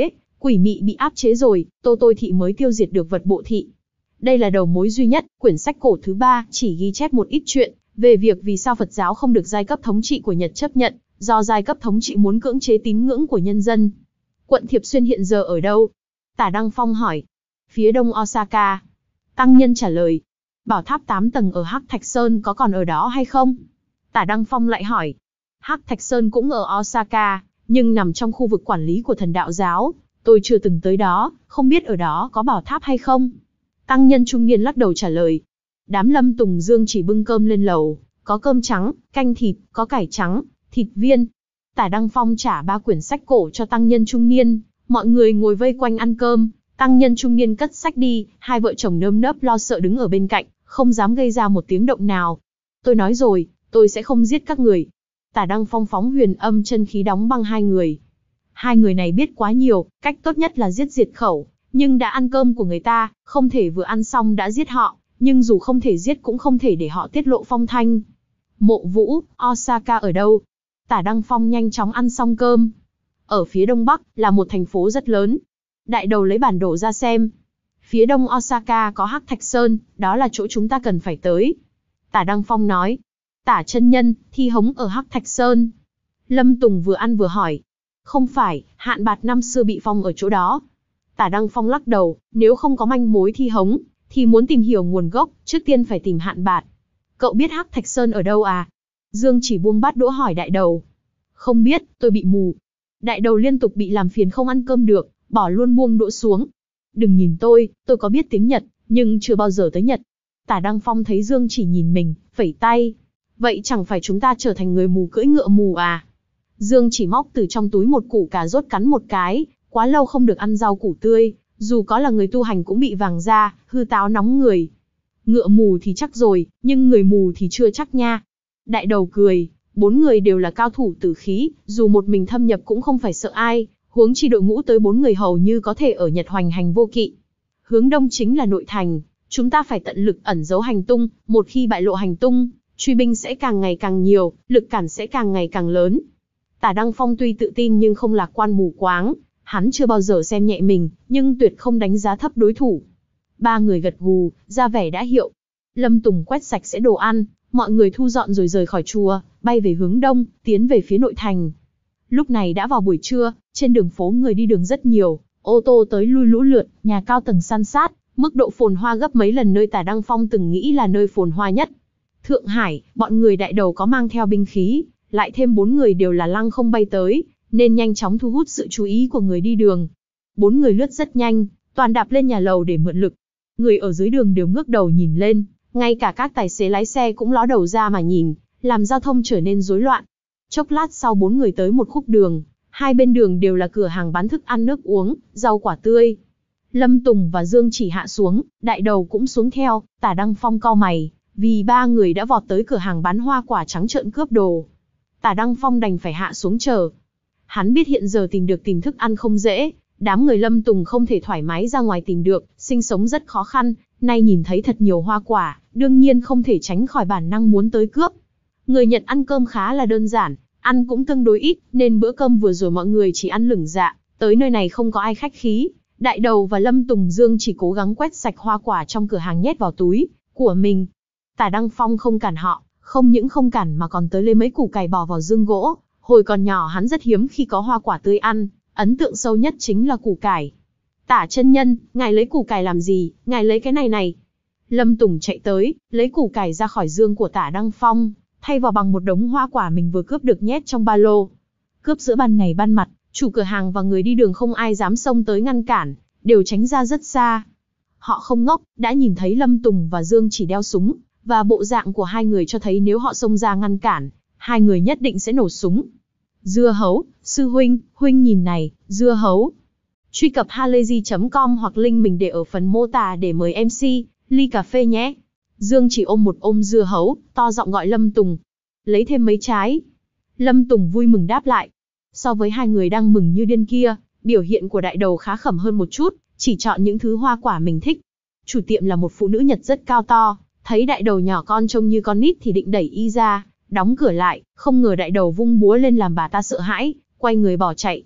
Quỷ mị bị áp chế rồi, Tô Tôi Thị mới tiêu diệt được vật bộ thị. Đây là đầu mối duy nhất, quyển sách cổ thứ ba chỉ ghi chép một ít chuyện về việc vì sao Phật giáo không được giai cấp thống trị của Nhật chấp nhận, do giai cấp thống trị muốn cưỡng chế tín ngưỡng của nhân dân. Quận Thiệp Xuyên hiện giờ ở đâu? Tả Đăng Phong hỏi. Phía đông Osaka. Tăng nhân trả lời. Bảo tháp tám tầng ở Hắc Thạch Sơn có còn ở đó hay không? Tả Đăng Phong lại hỏi. Hắc Thạch Sơn cũng ở Osaka, nhưng nằm trong khu vực quản lý của thần đạo giáo. Tôi chưa từng tới đó, không biết ở đó có bảo tháp hay không. Tăng nhân trung niên lắc đầu trả lời. Đám Lâm Tùng Dương chỉ bưng cơm lên lầu, có cơm trắng, canh thịt, có cải trắng, thịt viên. Tả Đăng Phong trả ba quyển sách cổ cho tăng nhân trung niên, mọi người ngồi vây quanh ăn cơm. Tăng nhân trung niên cất sách đi, hai vợ chồng nơm nớp lo sợ đứng ở bên cạnh, không dám gây ra một tiếng động nào. Tôi nói rồi, tôi sẽ không giết các người. Tả Đăng Phong phóng huyền âm chân khí đóng băng hai người. Hai người này biết quá nhiều, cách tốt nhất là giết diệt khẩu, nhưng đã ăn cơm của người ta, không thể vừa ăn xong đã giết họ, nhưng dù không thể giết cũng không thể để họ tiết lộ phong thanh. Mộ Vũ, Osaka ở đâu? Tả Đăng Phong nhanh chóng ăn xong cơm. Ở phía đông bắc, là một thành phố rất lớn. Đại đầu lấy bản đồ ra xem. Phía đông Osaka có Hắc Thạch Sơn, đó là chỗ chúng ta cần phải tới. Tả Đăng Phong nói. Tả chân nhân, Thi Hống ở Hắc Thạch Sơn. Lâm Tùng vừa ăn vừa hỏi. Không phải, Hạn Bạt năm xưa bị phong ở chỗ đó. Tả Đăng Phong lắc đầu, nếu không có manh mối Thi Hống, thì muốn tìm hiểu nguồn gốc, trước tiên phải tìm Hạn Bạt. Cậu biết Hắc Thạch Sơn ở đâu à? Dương Chỉ buông bát đũa hỏi đại đầu. Không biết, tôi bị mù. Đại đầu liên tục bị làm phiền không ăn cơm được, bỏ luôn buông đũa xuống. Đừng nhìn tôi, tôi có biết tiếng Nhật, nhưng chưa bao giờ tới Nhật. Tả Đăng Phong thấy Dương Chỉ nhìn mình, phẩy tay. Vậy chẳng phải chúng ta trở thành người mù cưỡi ngựa mù à? Dương Chỉ móc từ trong túi một củ cà rốt cắn một cái, quá lâu không được ăn rau củ tươi, dù có là người tu hành cũng bị vàng da, hư táo nóng người. Ngựa mù thì chắc rồi, nhưng người mù thì chưa chắc nha. Đại đầu cười, bốn người đều là cao thủ tử khí, dù một mình thâm nhập cũng không phải sợ ai, huống chi đội ngũ tới bốn người hầu như có thể ở Nhật hoành hành vô kỵ. Hướng đông chính là nội thành, chúng ta phải tận lực ẩn giấu hành tung, một khi bại lộ hành tung, truy binh sẽ càng ngày càng nhiều, lực cản sẽ càng ngày càng lớn. Tả Đăng Phong tuy tự tin nhưng không lạc quan mù quáng, hắn chưa bao giờ xem nhẹ mình, nhưng tuyệt không đánh giá thấp đối thủ. Ba người gật gù, ra vẻ đã hiệu. Lâm Tùng quét sạch sẽ đồ ăn, mọi người thu dọn rồi rời khỏi chùa, bay về hướng đông, tiến về phía nội thành. Lúc này đã vào buổi trưa, trên đường phố người đi đường rất nhiều, ô tô tới lui lũ lượt, nhà cao tầng san sát, mức độ phồn hoa gấp mấy lần nơi Tả Đăng Phong từng nghĩ là nơi phồn hoa nhất. Thượng Hải, bọn người đại đầu có mang theo binh khí, lại thêm bốn người đều là lăng không bay tới, nên nhanh chóng thu hút sự chú ý của người đi đường. Bốn người lướt rất nhanh, toàn đạp lên nhà lầu để mượn lực. Người ở dưới đường đều ngước đầu nhìn lên, ngay cả các tài xế lái xe cũng ló đầu ra mà nhìn, làm giao thông trở nên rối loạn. Chốc lát sau bốn người tới một khúc đường, hai bên đường đều là cửa hàng bán thức ăn nước uống, rau quả tươi. Lâm Tùng và Dương Chỉ hạ xuống, đại đầu cũng xuống theo, Tả Đăng Phong cau mày, vì ba người đã vọt tới cửa hàng bán hoa quả trắng trợn cướp đồ. Tả Đăng Phong đành phải hạ xuống chờ. Hắn biết hiện giờ tìm được tìm thức ăn không dễ, đám người Lâm Tùng không thể thoải mái ra ngoài tìm được, sinh sống rất khó khăn, nay nhìn thấy thật nhiều hoa quả, đương nhiên không thể tránh khỏi bản năng muốn tới cướp. Người Nhật ăn cơm khá là đơn giản, ăn cũng tương đối ít, nên bữa cơm vừa rồi mọi người chỉ ăn lửng dạ, tới nơi này không có ai khách khí. Đại đầu và Lâm Tùng Dương chỉ cố gắng quét sạch hoa quả trong cửa hàng nhét vào túi của mình. Tả Đăng Phong không cản họ, không những không cản mà còn tới lấy mấy củ cải bò vào dương gỗ. Hồi còn nhỏ hắn rất hiếm khi có hoa quả tươi ăn, ấn tượng sâu nhất chính là củ cải. Tả chân nhân, ngài lấy củ cải làm gì, ngài lấy cái này này. Lâm Tùng chạy tới, lấy củ cải ra khỏi dương của Tả Đăng Phong, thay vào bằng một đống hoa quả mình vừa cướp được nhét trong ba lô. Cướp giữa ban ngày ban mặt, chủ cửa hàng và người đi đường không ai dám xông tới ngăn cản, đều tránh ra rất xa. Họ không ngốc, đã nhìn thấy Lâm Tùng và Dương Chỉ đeo súng, và bộ dạng của hai người cho thấy nếu họ xông ra ngăn cản, hai người nhất định sẽ nổ súng. Dưa hấu, sư huynh, huynh nhìn này, dưa hấu. Truy cập halayzi chấm com hoặc link mình để ở phần mô tả để mời em xê, ly cà phê nhé. Dương Chỉ ôm một ôm dưa hấu, to giọng gọi Lâm Tùng. Lấy thêm mấy trái. Lâm Tùng vui mừng đáp lại. So với hai người đang mừng như điên kia, biểu hiện của đại đầu khá khẩm hơn một chút, chỉ chọn những thứ hoa quả mình thích. Chủ tiệm là một phụ nữ Nhật rất cao to, thấy đại đầu nhỏ con trông như con nít thì định đẩy y ra, đóng cửa lại, không ngờ đại đầu vung búa lên làm bà ta sợ hãi, quay người bỏ chạy.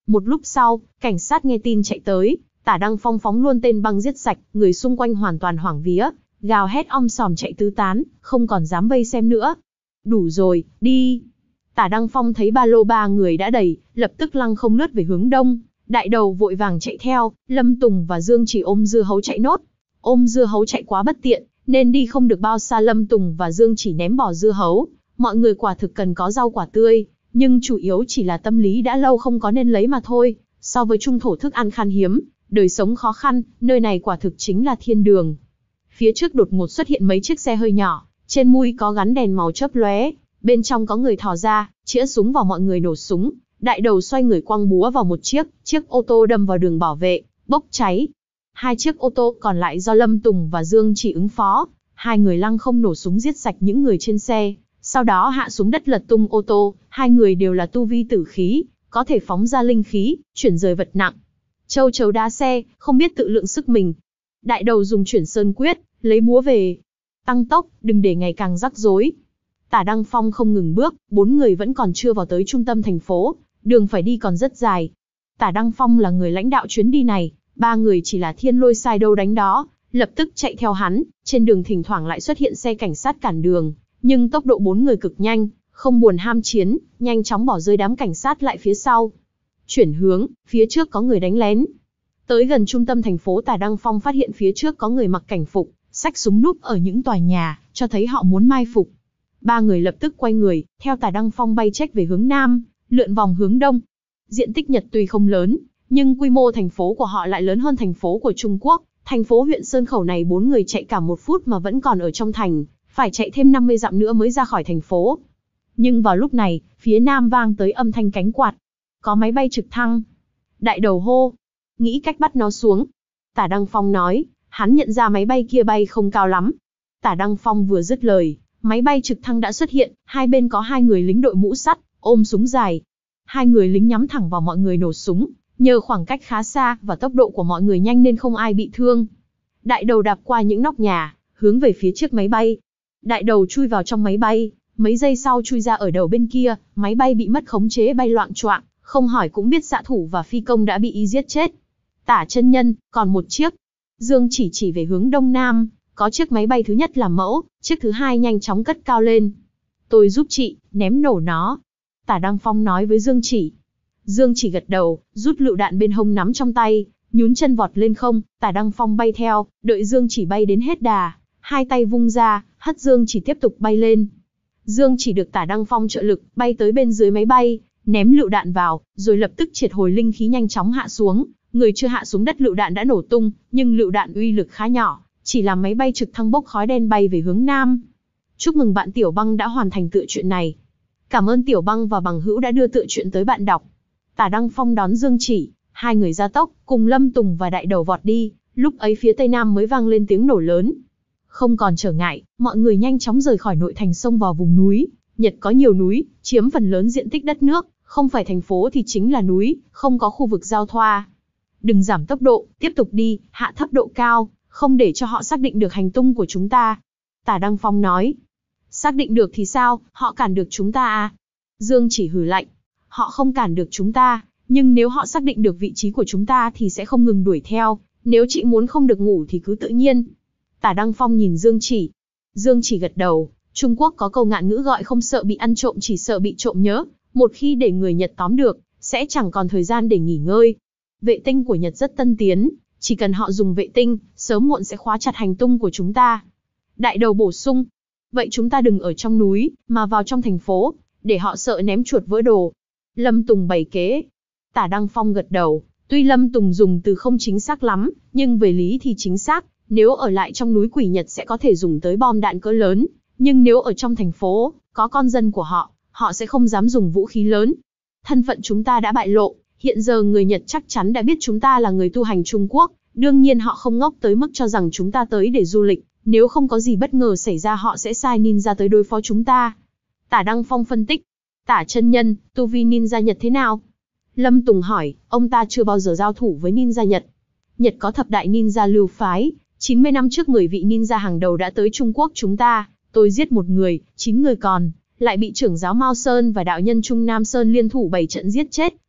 Một lúc sau, cảnh sát nghe tin chạy tới, Tả Đăng Phong phóng luôn tên băng giết sạch, người xung quanh hoàn toàn hoảng vía, gào hét om sòm chạy tứ tán, không còn dám vây xem nữa. Đủ rồi, đi. Tả Đăng Phong thấy ba lô ba người đã đầy, lập tức lăng không lướt về hướng đông. Đại đầu vội vàng chạy theo, Lâm Tùng và Dương Chỉ ôm dưa hấu chạy nốt. Ôm dưa hấu chạy quá bất tiện, nên đi không được bao xa Lâm Tùng và Dương Chỉ ném bỏ dưa hấu. Mọi người quả thực cần có rau quả tươi, nhưng chủ yếu chỉ là tâm lý đã lâu không có nên lấy mà thôi. So với trung thổ thức ăn khan hiếm, đời sống khó khăn, nơi này quả thực chính là thiên đường. Phía trước đột ngột xuất hiện mấy chiếc xe hơi nhỏ, trên mui có gắn đèn màu chớp lóe, bên trong có người thò ra, chĩa súng vào mọi người nổ súng. Đại đầu xoay người quăng búa vào một chiếc, chiếc ô tô đâm vào đường bảo vệ, bốc cháy. Hai chiếc ô tô còn lại do Lâm Tùng và Dương Chỉ ứng phó, hai người lăng không nổ súng giết sạch những người trên xe, sau đó hạ xuống đất lật tung ô tô, hai người đều là tu vi tử khí, có thể phóng ra linh khí, chuyển rời vật nặng. Châu chấu đá xe, không biết tự lượng sức mình. Đại đầu dùng chuyển sơn quyết, lấy búa về. Tăng tốc, đừng để ngày càng rắc rối. Tả Đăng Phong không ngừng bước, bốn người vẫn còn chưa vào tới trung tâm thành phố, đường phải đi còn rất dài. Tả Đăng Phong là người lãnh đạo chuyến đi này, ba người chỉ là thiên lôi sai đâu đánh đó, lập tức chạy theo hắn, trên đường thỉnh thoảng lại xuất hiện xe cảnh sát cản đường, nhưng tốc độ bốn người cực nhanh, không buồn ham chiến, nhanh chóng bỏ rơi đám cảnh sát lại phía sau. Chuyển hướng, phía trước có người đánh lén. Tới gần trung tâm thành phố, Tả Đăng Phong phát hiện phía trước có người mặc cảnh phục, xách súng núp ở những tòa nhà, cho thấy họ muốn mai phục. Ba người lập tức quay người, theo Tả Đăng Phong bay chếch về hướng nam, lượn vòng hướng đông. Diện tích Nhật tuy không lớn, nhưng quy mô thành phố của họ lại lớn hơn thành phố của Trung Quốc. Thành phố huyện Sơn Khẩu này bốn người chạy cả một phút mà vẫn còn ở trong thành, phải chạy thêm năm mươi dặm nữa mới ra khỏi thành phố. Nhưng vào lúc này, phía nam vang tới âm thanh cánh quạt. Có máy bay trực thăng. Đại đầu hô, nghĩ cách bắt nó xuống. Tả Đăng Phong nói, hắn nhận ra máy bay kia bay không cao lắm. Tả Đăng Phong vừa dứt lời, máy bay trực thăng đã xuất hiện, hai bên có hai người lính đội mũ sắt, ôm súng dài. Hai người lính nhắm thẳng vào mọi người nổ súng, nhờ khoảng cách khá xa và tốc độ của mọi người nhanh nên không ai bị thương. Đại đầu đạp qua những nóc nhà, hướng về phía chiếc máy bay. Đại đầu chui vào trong máy bay, mấy giây sau chui ra ở đầu bên kia, máy bay bị mất khống chế bay loạng choạng, không hỏi cũng biết xạ thủ và phi công đã bị y giết chết. Tả chân nhân, còn một chiếc. Dương chỉ chỉ về hướng đông nam, có chiếc máy bay thứ nhất làm mẫu, chiếc thứ hai nhanh chóng cất cao lên. Tôi giúp chị, ném nổ nó. Tả Đăng Phong nói với Dương Chỉ. Dương Chỉ gật đầu, rút lựu đạn bên hông nắm trong tay, nhún chân vọt lên không. Tả Đăng Phong bay theo, đợi Dương Chỉ bay đến hết đà, hai tay vung ra, hất Dương Chỉ tiếp tục bay lên. Dương Chỉ được Tả Đăng Phong trợ lực, bay tới bên dưới máy bay, ném lựu đạn vào, rồi lập tức triệt hồi linh khí nhanh chóng hạ xuống. Người chưa hạ xuống đất lựu đạn đã nổ tung, nhưng lựu đạn uy lực khá nhỏ, chỉ làm máy bay trực thăng bốc khói đen bay về hướng nam. Chúc mừng bạn Tiểu Băng đã hoàn thành tựa truyện này. Cảm ơn Tiểu Băng và bằng hữu đã đưa tựa truyện tới bạn đọc. Tả Đăng Phong đón Dương Chỉ, hai người ra tốc, cùng Lâm Tùng và Đại Đầu vọt đi, lúc ấy phía tây nam mới vang lên tiếng nổ lớn. Không còn trở ngại, mọi người nhanh chóng rời khỏi nội thành xông vào vùng núi. Nhật có nhiều núi, chiếm phần lớn diện tích đất nước, không phải thành phố thì chính là núi, không có khu vực giao thoa. Đừng giảm tốc độ, tiếp tục đi, hạ thấp độ cao, không để cho họ xác định được hành tung của chúng ta. Tả Đăng Phong nói. Xác định được thì sao, họ cản được chúng ta à? Dương Chỉ hừ lạnh. Họ không cản được chúng ta, nhưng nếu họ xác định được vị trí của chúng ta thì sẽ không ngừng đuổi theo. Nếu chị muốn không được ngủ thì cứ tự nhiên. Tả Đăng Phong nhìn Dương Chỉ. Dương Chỉ gật đầu. Trung Quốc có câu ngạn ngữ gọi không sợ bị ăn trộm chỉ sợ bị trộm nhớ. Một khi để người Nhật tóm được, sẽ chẳng còn thời gian để nghỉ ngơi. Vệ tinh của Nhật rất tân tiến, chỉ cần họ dùng vệ tinh, sớm muộn sẽ khóa chặt hành tung của chúng ta. Đại Đầu bổ sung. Vậy chúng ta đừng ở trong núi, mà vào trong thành phố, để họ sợ ném chuột vỡ đồ. Lâm Tùng bày kế. Tả Đăng Phong gật đầu. Tuy Lâm Tùng dùng từ không chính xác lắm, nhưng về lý thì chính xác. Nếu ở lại trong núi quỷ Nhật sẽ có thể dùng tới bom đạn cỡ lớn. Nhưng nếu ở trong thành phố, có con dân của họ, họ sẽ không dám dùng vũ khí lớn. Thân phận chúng ta đã bại lộ, hiện giờ người Nhật chắc chắn đã biết chúng ta là người tu hành Trung Quốc. Đương nhiên họ không ngốc tới mức cho rằng chúng ta tới để du lịch. Nếu không có gì bất ngờ xảy ra họ sẽ sai ninja tới đối phó chúng ta. Tả Đăng Phong phân tích. Tả chân nhân, tu vi ninja Nhật thế nào? Lâm Tùng hỏi, ông ta chưa bao giờ giao thủ với ninja Nhật. Nhật có thập đại ninja lưu phái. chín mươi năm trước mười vị ninja hàng đầu đã tới Trung Quốc chúng ta. Tôi giết một người, chín người còn, lại bị trưởng giáo Mao Sơn và đạo nhân Trung Nam Sơn liên thủ bảy trận giết chết.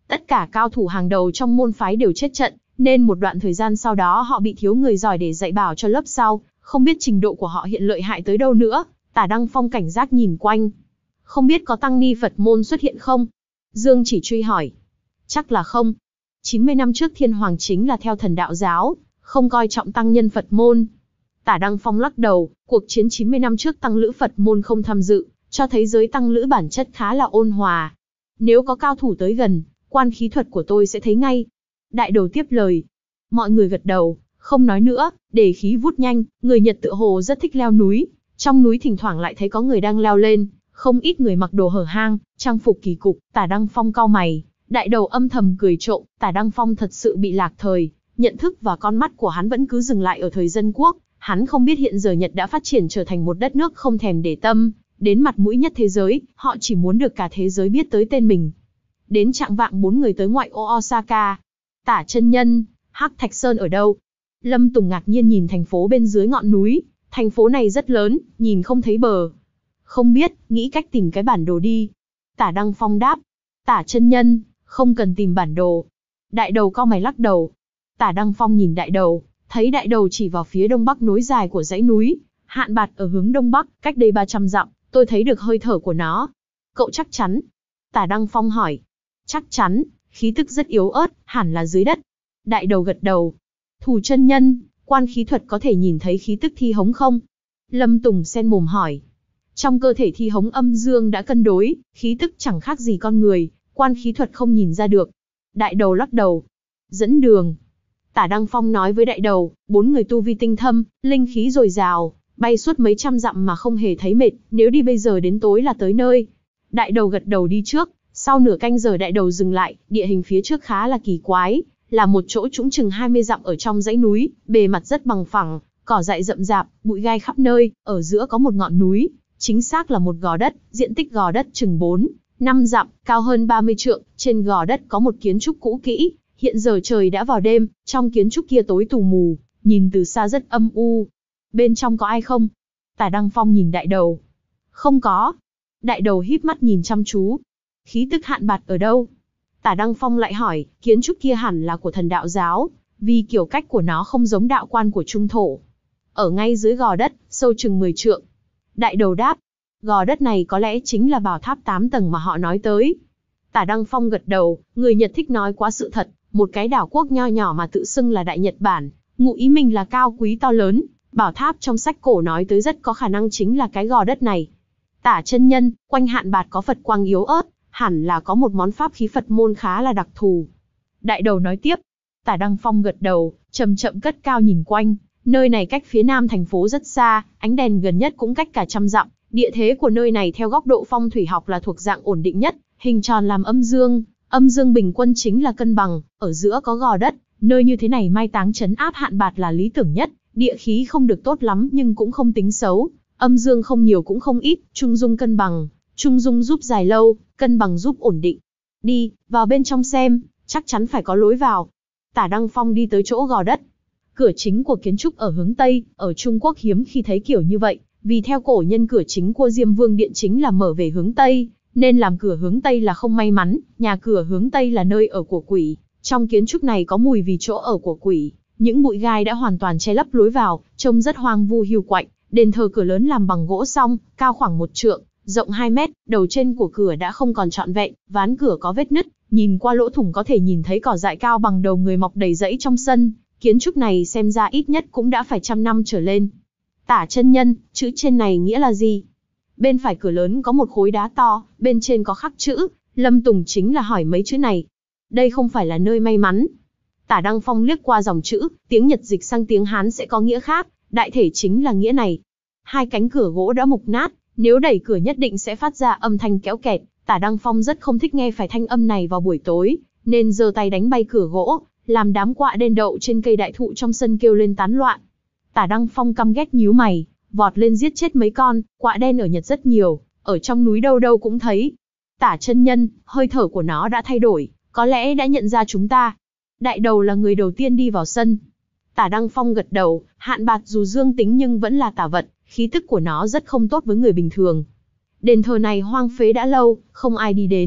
Tất cả cao thủ hàng đầu trong môn phái đều chết trận, nên một đoạn thời gian sau đó họ bị thiếu người giỏi để dạy bảo cho lớp sau, không biết trình độ của họ hiện lợi hại tới đâu nữa. Tả Đăng Phong cảnh giác nhìn quanh. Không biết có tăng ni Phật môn xuất hiện không? Dương Chỉ Truy hỏi. Chắc là không. chín mươi năm trước Thiên Hoàng chính là theo thần đạo giáo, không coi trọng tăng nhân Phật môn. Tả Đăng Phong lắc đầu, cuộc chiến chín mươi năm trước tăng lữ Phật môn không tham dự, cho thấy giới tăng lữ bản chất khá là ôn hòa. Nếu có cao thủ tới gần, quan khí thuật của tôi sẽ thấy ngay. Đại đầu tiếp lời. Mọi người gật đầu, không nói nữa, để khí vút nhanh, người Nhật tựa hồ rất thích leo núi. Trong núi thỉnh thoảng lại thấy có người đang leo lên, không ít người mặc đồ hở hang, trang phục kỳ cục. Tả Đăng Phong cau mày, đại đầu âm thầm cười trộm. Tả Đăng Phong thật sự bị lạc thời, nhận thức và con mắt của hắn vẫn cứ dừng lại ở thời dân quốc. Hắn không biết hiện giờ Nhật đã phát triển trở thành một đất nước không thèm để tâm đến mặt mũi nhất thế giới, họ chỉ muốn được cả thế giới biết tới tên mình. Đến trạng vạng bốn người tới ngoại ô Osaka. Tả chân nhân, Hắc Thạch Sơn ở đâu? Lâm Tùng ngạc nhiên nhìn thành phố bên dưới ngọn núi. Thành phố này rất lớn, nhìn không thấy bờ. Không biết, nghĩ cách tìm cái bản đồ đi. Tả Đăng Phong đáp. Tả chân nhân, không cần tìm bản đồ. Đại đầu cau mày lắc đầu. Tả Đăng Phong nhìn đại đầu, thấy đại đầu chỉ vào phía đông bắc nối dài của dãy núi. Hạn Bạt ở hướng đông bắc, cách đây ba trăm dặm, tôi thấy được hơi thở của nó. Cậu chắc chắn? Tả Đăng Phong hỏi. Chắc chắn, khí tức rất yếu ớt, hẳn là dưới đất. Đại đầu gật đầu. Thủ chân nhân, quan khí thuật có thể nhìn thấy khí tức thi hống không? Lâm Tùng sen mồm hỏi. Trong cơ thể thi hống âm dương đã cân đối, khí tức chẳng khác gì con người, quan khí thuật không nhìn ra được. Đại đầu lắc đầu. Dẫn đường. Tả Đăng Phong nói với đại đầu, bốn người tu vi tinh thâm, linh khí dồi dào, bay suốt mấy trăm dặm mà không hề thấy mệt, nếu đi bây giờ đến tối là tới nơi. Đại đầu gật đầu đi trước, sau nửa canh giờ đại đầu dừng lại, địa hình phía trước khá là kỳ quái, là một chỗ trũng chừng hai mươi dặm ở trong dãy núi, bề mặt rất bằng phẳng, cỏ dại rậm rạp, bụi gai khắp nơi, ở giữa có một ngọn núi, chính xác là một gò đất, diện tích gò đất chừng bốn, năm dặm, cao hơn ba mươi trượng, trên gò đất có một kiến trúc cũ kỹ, hiện giờ trời đã vào đêm, trong kiến trúc kia tối tù mù, nhìn từ xa rất âm u. Bên trong có ai không? Tả Đăng Phong nhìn đại đầu. Không có. Đại đầu híp mắt nhìn chăm chú. Khí tức Hạn Bạt ở đâu? Tả Đăng Phong lại hỏi, kiến trúc kia hẳn là của thần đạo giáo, vì kiểu cách của nó không giống đạo quan của trung thổ. Ở ngay dưới gò đất, sâu chừng mười trượng. Đại đầu đáp, gò đất này có lẽ chính là bảo tháp tám tầng mà họ nói tới. Tả Đăng Phong gật đầu, người Nhật thích nói quá sự thật, một cái đảo quốc nho nhỏ mà tự xưng là Đại Nhật Bản, ngụ ý mình là cao quý to lớn, bảo tháp trong sách cổ nói tới rất có khả năng chính là cái gò đất này. Tả chân nhân, quanh Hạn Bạt có Phật quang yếu ớt, hẳn là có một món pháp khí Phật môn khá là đặc thù. Đại đầu nói tiếp. Tả Đăng Phong gật đầu, chậm chậm cất cao nhìn quanh, nơi này cách phía nam thành phố rất xa, ánh đèn gần nhất cũng cách cả trăm dặm, địa thế của nơi này theo góc độ phong thủy học là thuộc dạng ổn định nhất, hình tròn làm âm dương, âm dương bình quân chính là cân bằng, ở giữa có gò đất, nơi như thế này mai táng trấn áp Hạn Bạt là lý tưởng nhất, địa khí không được tốt lắm nhưng cũng không tính xấu, âm dương không nhiều cũng không ít, trung dung cân bằng, trung dung giúp dài lâu, cân bằng giúp ổn định. Đi, vào bên trong xem, chắc chắn phải có lối vào. Tả Đăng Phong đi tới chỗ gò đất. Cửa chính của kiến trúc ở hướng Tây, ở Trung Quốc hiếm khi thấy kiểu như vậy, vì theo cổ nhân cửa chính của Diêm Vương Điện chính là mở về hướng Tây, nên làm cửa hướng Tây là không may mắn, nhà cửa hướng Tây là nơi ở của quỷ. Trong kiến trúc này có mùi vì chỗ ở của quỷ, những bụi gai đã hoàn toàn che lấp lối vào, trông rất hoang vu hiu quạnh. Đền thờ cửa lớn làm bằng gỗ song, cao khoảng một trượng, rộng hai mét, đầu trên của cửa đã không còn trọn vẹn, ván cửa có vết nứt, nhìn qua lỗ thủng có thể nhìn thấy cỏ dại cao bằng đầu người mọc đầy rẫy trong sân. Kiến trúc này xem ra ít nhất cũng đã phải trăm năm trở lên. Tả chân nhân, chữ trên này nghĩa là gì? Bên phải cửa lớn có một khối đá to, bên trên có khắc chữ, Lâm Tùng chính là hỏi mấy chữ này. Đây không phải là nơi may mắn. Tả Đăng Phong liếc qua dòng chữ, tiếng Nhật dịch sang tiếng Hán sẽ có nghĩa khác, đại thể chính là nghĩa này. Hai cánh cửa gỗ đã mục nát, nếu đẩy cửa nhất định sẽ phát ra âm thanh kéo kẹt. Tả Đăng Phong rất không thích nghe phải thanh âm này vào buổi tối, nên giơ tay đánh bay cửa gỗ, làm đám quạ đen đậu trên cây đại thụ trong sân kêu lên tán loạn. Tả Đăng Phong căm ghét nhíu mày, vọt lên giết chết mấy con. Quạ đen ở Nhật rất nhiều, ở trong núi đâu đâu cũng thấy. Tả chân nhân, hơi thở của nó đã thay đổi, có lẽ đã nhận ra chúng ta. Đại đầu là người đầu tiên đi vào sân. Tả Đăng Phong gật đầu, Hạn Bạt dù dương tính nhưng vẫn là tà vật, khí tức của nó rất không tốt với người bình thường. Đền thờ này hoang phế đã lâu, không ai đi đến,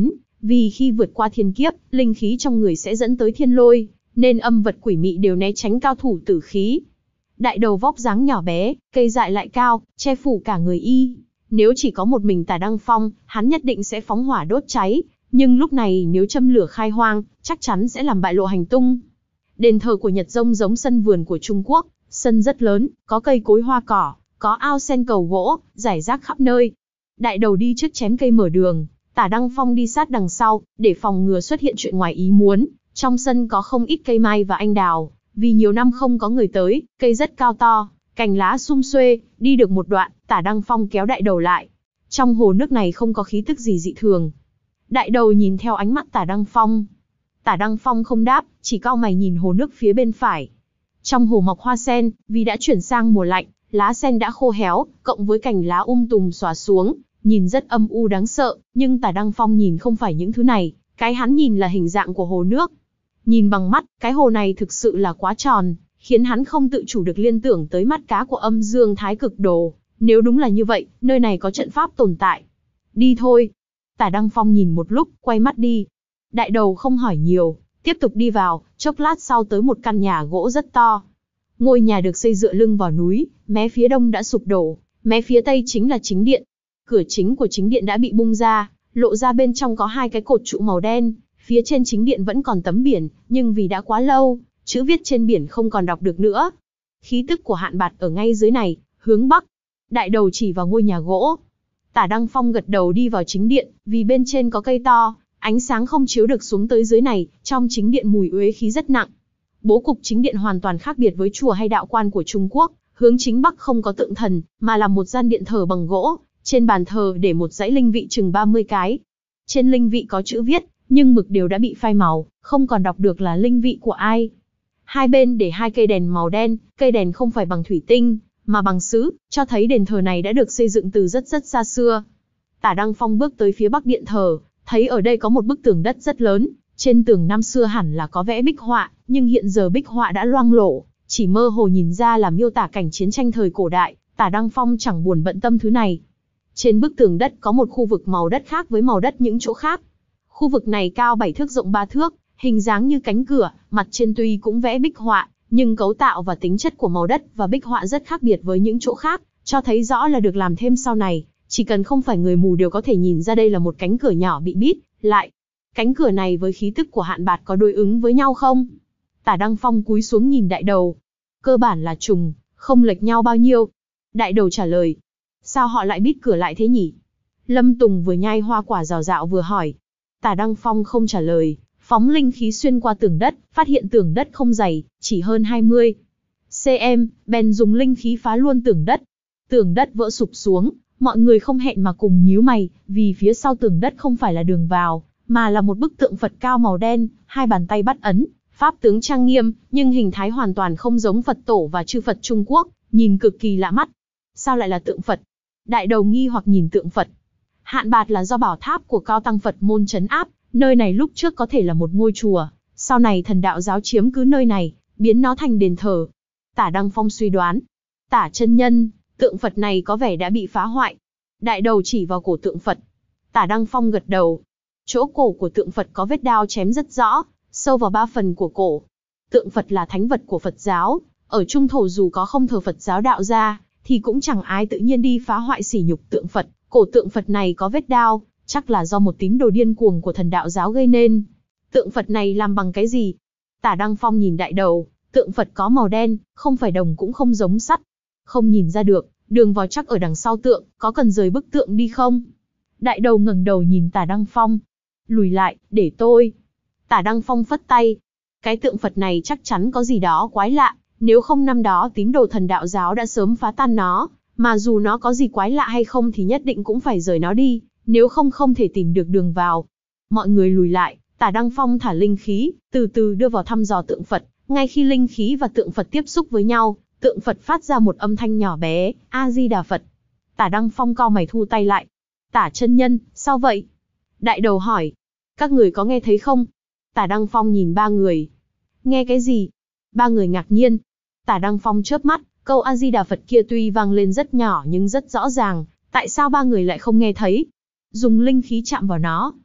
Vì khi vượt qua thiên kiếp, linh khí trong người sẽ dẫn tới thiên lôi, nên âm vật quỷ mị đều né tránh cao thủ tử khí. Đại đầu vóc dáng nhỏ bé, cây dại lại cao, che phủ cả người y. Nếu chỉ có một mình Tả Đăng Phong, hắn nhất định sẽ phóng hỏa đốt cháy, nhưng lúc này nếu châm lửa khai hoang, chắc chắn sẽ làm bại lộ hành tung. Đền thờ của Nhật Dông giống sân vườn của Trung Quốc, sân rất lớn, có cây cối hoa cỏ, có ao sen cầu gỗ, rải rác khắp nơi. Đại đầu đi trước chém cây mở đường, Tả Đăng Phong đi sát đằng sau, để phòng ngừa xuất hiện chuyện ngoài ý muốn. Trong sân có không ít cây mai và anh đào, vì nhiều năm không có người tới, cây rất cao to, cành lá sum xuê, đi được một đoạn, Tả Đăng Phong kéo đại đầu lại. Trong hồ nước này không có khí tức gì dị thường. Đại đầu nhìn theo ánh mắt Tả Đăng Phong. Tả Đăng Phong không đáp, chỉ cau mày nhìn hồ nước phía bên phải. Trong hồ mọc hoa sen, vì đã chuyển sang mùa lạnh, lá sen đã khô héo, cộng với cành lá um tùm xòa xuống, nhìn rất âm u đáng sợ, nhưng Tả Đăng Phong nhìn không phải những thứ này, cái hắn nhìn là hình dạng của hồ nước. Nhìn bằng mắt, cái hồ này thực sự là quá tròn, khiến hắn không tự chủ được liên tưởng tới mắt cá của âm dương thái cực đồ. Nếu đúng là như vậy, nơi này có trận pháp tồn tại. Đi thôi. Tả Đăng Phong nhìn một lúc, quay mắt đi. Đại đầu không hỏi nhiều, tiếp tục đi vào, chốc lát sau tới một căn nhà gỗ rất to. Ngôi nhà được xây dựa lưng vào núi, mé phía đông đã sụp đổ, mé phía tây chính là chính điện. Cửa chính của chính điện đã bị bung ra, lộ ra bên trong có hai cái cột trụ màu đen. Phía trên chính điện vẫn còn tấm biển, nhưng vì đã quá lâu, chữ viết trên biển không còn đọc được nữa. Khí tức của Hạn Bạt ở ngay dưới này, hướng bắc. Đại đầu chỉ vào ngôi nhà gỗ. Tả Đăng Phong gật đầu đi vào chính điện, vì bên trên có cây to, ánh sáng không chiếu được xuống tới dưới này, trong chính điện mùi uế khí rất nặng. Bố cục chính điện hoàn toàn khác biệt với chùa hay đạo quan của Trung Quốc, hướng chính bắc không có tượng thần, mà là một gian điện thờ bằng gỗ, trên bàn thờ để một dãy linh vị chừng ba mươi cái. Trên linh vị có chữ viết, nhưng mực đều đã bị phai màu, không còn đọc được là linh vị của ai. Hai bên để hai cây đèn màu đen, cây đèn không phải bằng thủy tinh, mà bằng sứ, cho thấy đền thờ này đã được xây dựng từ rất rất xa xưa. Tả Đăng Phong bước tới phía bắc điện thờ, thấy ở đây có một bức tường đất rất lớn, trên tường năm xưa hẳn là có vẽ bích họa, nhưng hiện giờ bích họa đã loang lổ, chỉ mơ hồ nhìn ra là miêu tả cảnh chiến tranh thời cổ đại. Tả Đăng Phong chẳng buồn bận tâm thứ này. Trên bức tường đất có một khu vực màu đất khác với màu đất những chỗ khác. Khu vực này cao bảy thước rộng ba thước, hình dáng như cánh cửa, mặt trên tuy cũng vẽ bích họa, nhưng cấu tạo và tính chất của màu đất và bích họa rất khác biệt với những chỗ khác, cho thấy rõ là được làm thêm sau này, chỉ cần không phải người mù đều có thể nhìn ra đây là một cánh cửa nhỏ bị bít lại. Cánh cửa này với khí tức của Hạn Bạt có đối ứng với nhau không? Tả Đăng Phong cúi xuống nhìn đại đầu. Cơ bản là trùng, không lệch nhau bao nhiêu. Đại đầu trả lời. Sao họ lại bít cửa lại thế nhỉ? Lâm Tùng vừa nhai hoa quả rào rạo vừa hỏi. Tả Đăng Phong không trả lời, phóng linh khí xuyên qua tường đất, phát hiện tường đất không dày, chỉ hơn hai mươi xăng-ti-mét, bèn dùng linh khí phá luôn tường đất. Tường đất vỡ sụp xuống, mọi người không hẹn mà cùng nhíu mày, vì phía sau tường đất không phải là đường vào, mà là một bức tượng Phật cao màu đen, hai bàn tay bắt ấn, pháp tướng trang nghiêm, nhưng hình thái hoàn toàn không giống Phật tổ và chư Phật Trung Quốc, nhìn cực kỳ lạ mắt. Sao lại là tượng Phật? Đại đầu nghi hoặc nhìn tượng Phật. Hạn Bạt là do bảo tháp của Cao Tăng Phật môn trấn áp, nơi này lúc trước có thể là một ngôi chùa, sau này thần đạo giáo chiếm cứ nơi này, biến nó thành đền thờ. Tả Đăng Phong suy đoán. Tả chân nhân, tượng Phật này có vẻ đã bị phá hoại. Đại đầu chỉ vào cổ tượng Phật. Tả Đăng Phong gật đầu. Chỗ cổ của tượng Phật có vết đao chém rất rõ, sâu vào ba phần của cổ. Tượng Phật là thánh vật của Phật giáo, ở Trung Thổ dù có không thờ Phật giáo đạo gia, thì cũng chẳng ai tự nhiên đi phá hoại sỉ nhục tượng Phật. Cổ tượng Phật này có vết đao, chắc là do một tín đồ điên cuồng của thần đạo giáo gây nên. Tượng Phật này làm bằng cái gì? Tả Đăng Phong nhìn đại đầu, tượng Phật có màu đen, không phải đồng cũng không giống sắt. Không nhìn ra được, đường vào chắc ở đằng sau tượng, có cần rời bức tượng đi không? Đại đầu ngẩng đầu nhìn Tả Đăng Phong. Lùi lại, để tôi. Tả Đăng Phong phất tay. Cái tượng Phật này chắc chắn có gì đó quái lạ, nếu không năm đó tín đồ thần đạo giáo đã sớm phá tan nó, mà dù nó có gì quái lạ hay không thì nhất định cũng phải rời nó đi, nếu không không thể tìm được đường vào. Mọi người lùi lại, Tả Đăng Phong thả linh khí, từ từ đưa vào thăm dò tượng Phật, ngay khi linh khí và tượng Phật tiếp xúc với nhau, tượng Phật phát ra một âm thanh nhỏ bé, A-di-đà Phật. Tả Đăng Phong cau mày thu tay lại. Tả chân nhân, sao vậy? Đại đầu hỏi. Các người có nghe thấy không? Tả Đăng Phong nhìn ba người. Nghe cái gì? Ba người ngạc nhiên. Tả Đăng Phong chớp mắt, câu A-di-đà Phật kia tuy vang lên rất nhỏ nhưng rất rõ ràng, tại sao ba người lại không nghe thấy? Dùng linh khí chạm vào nó.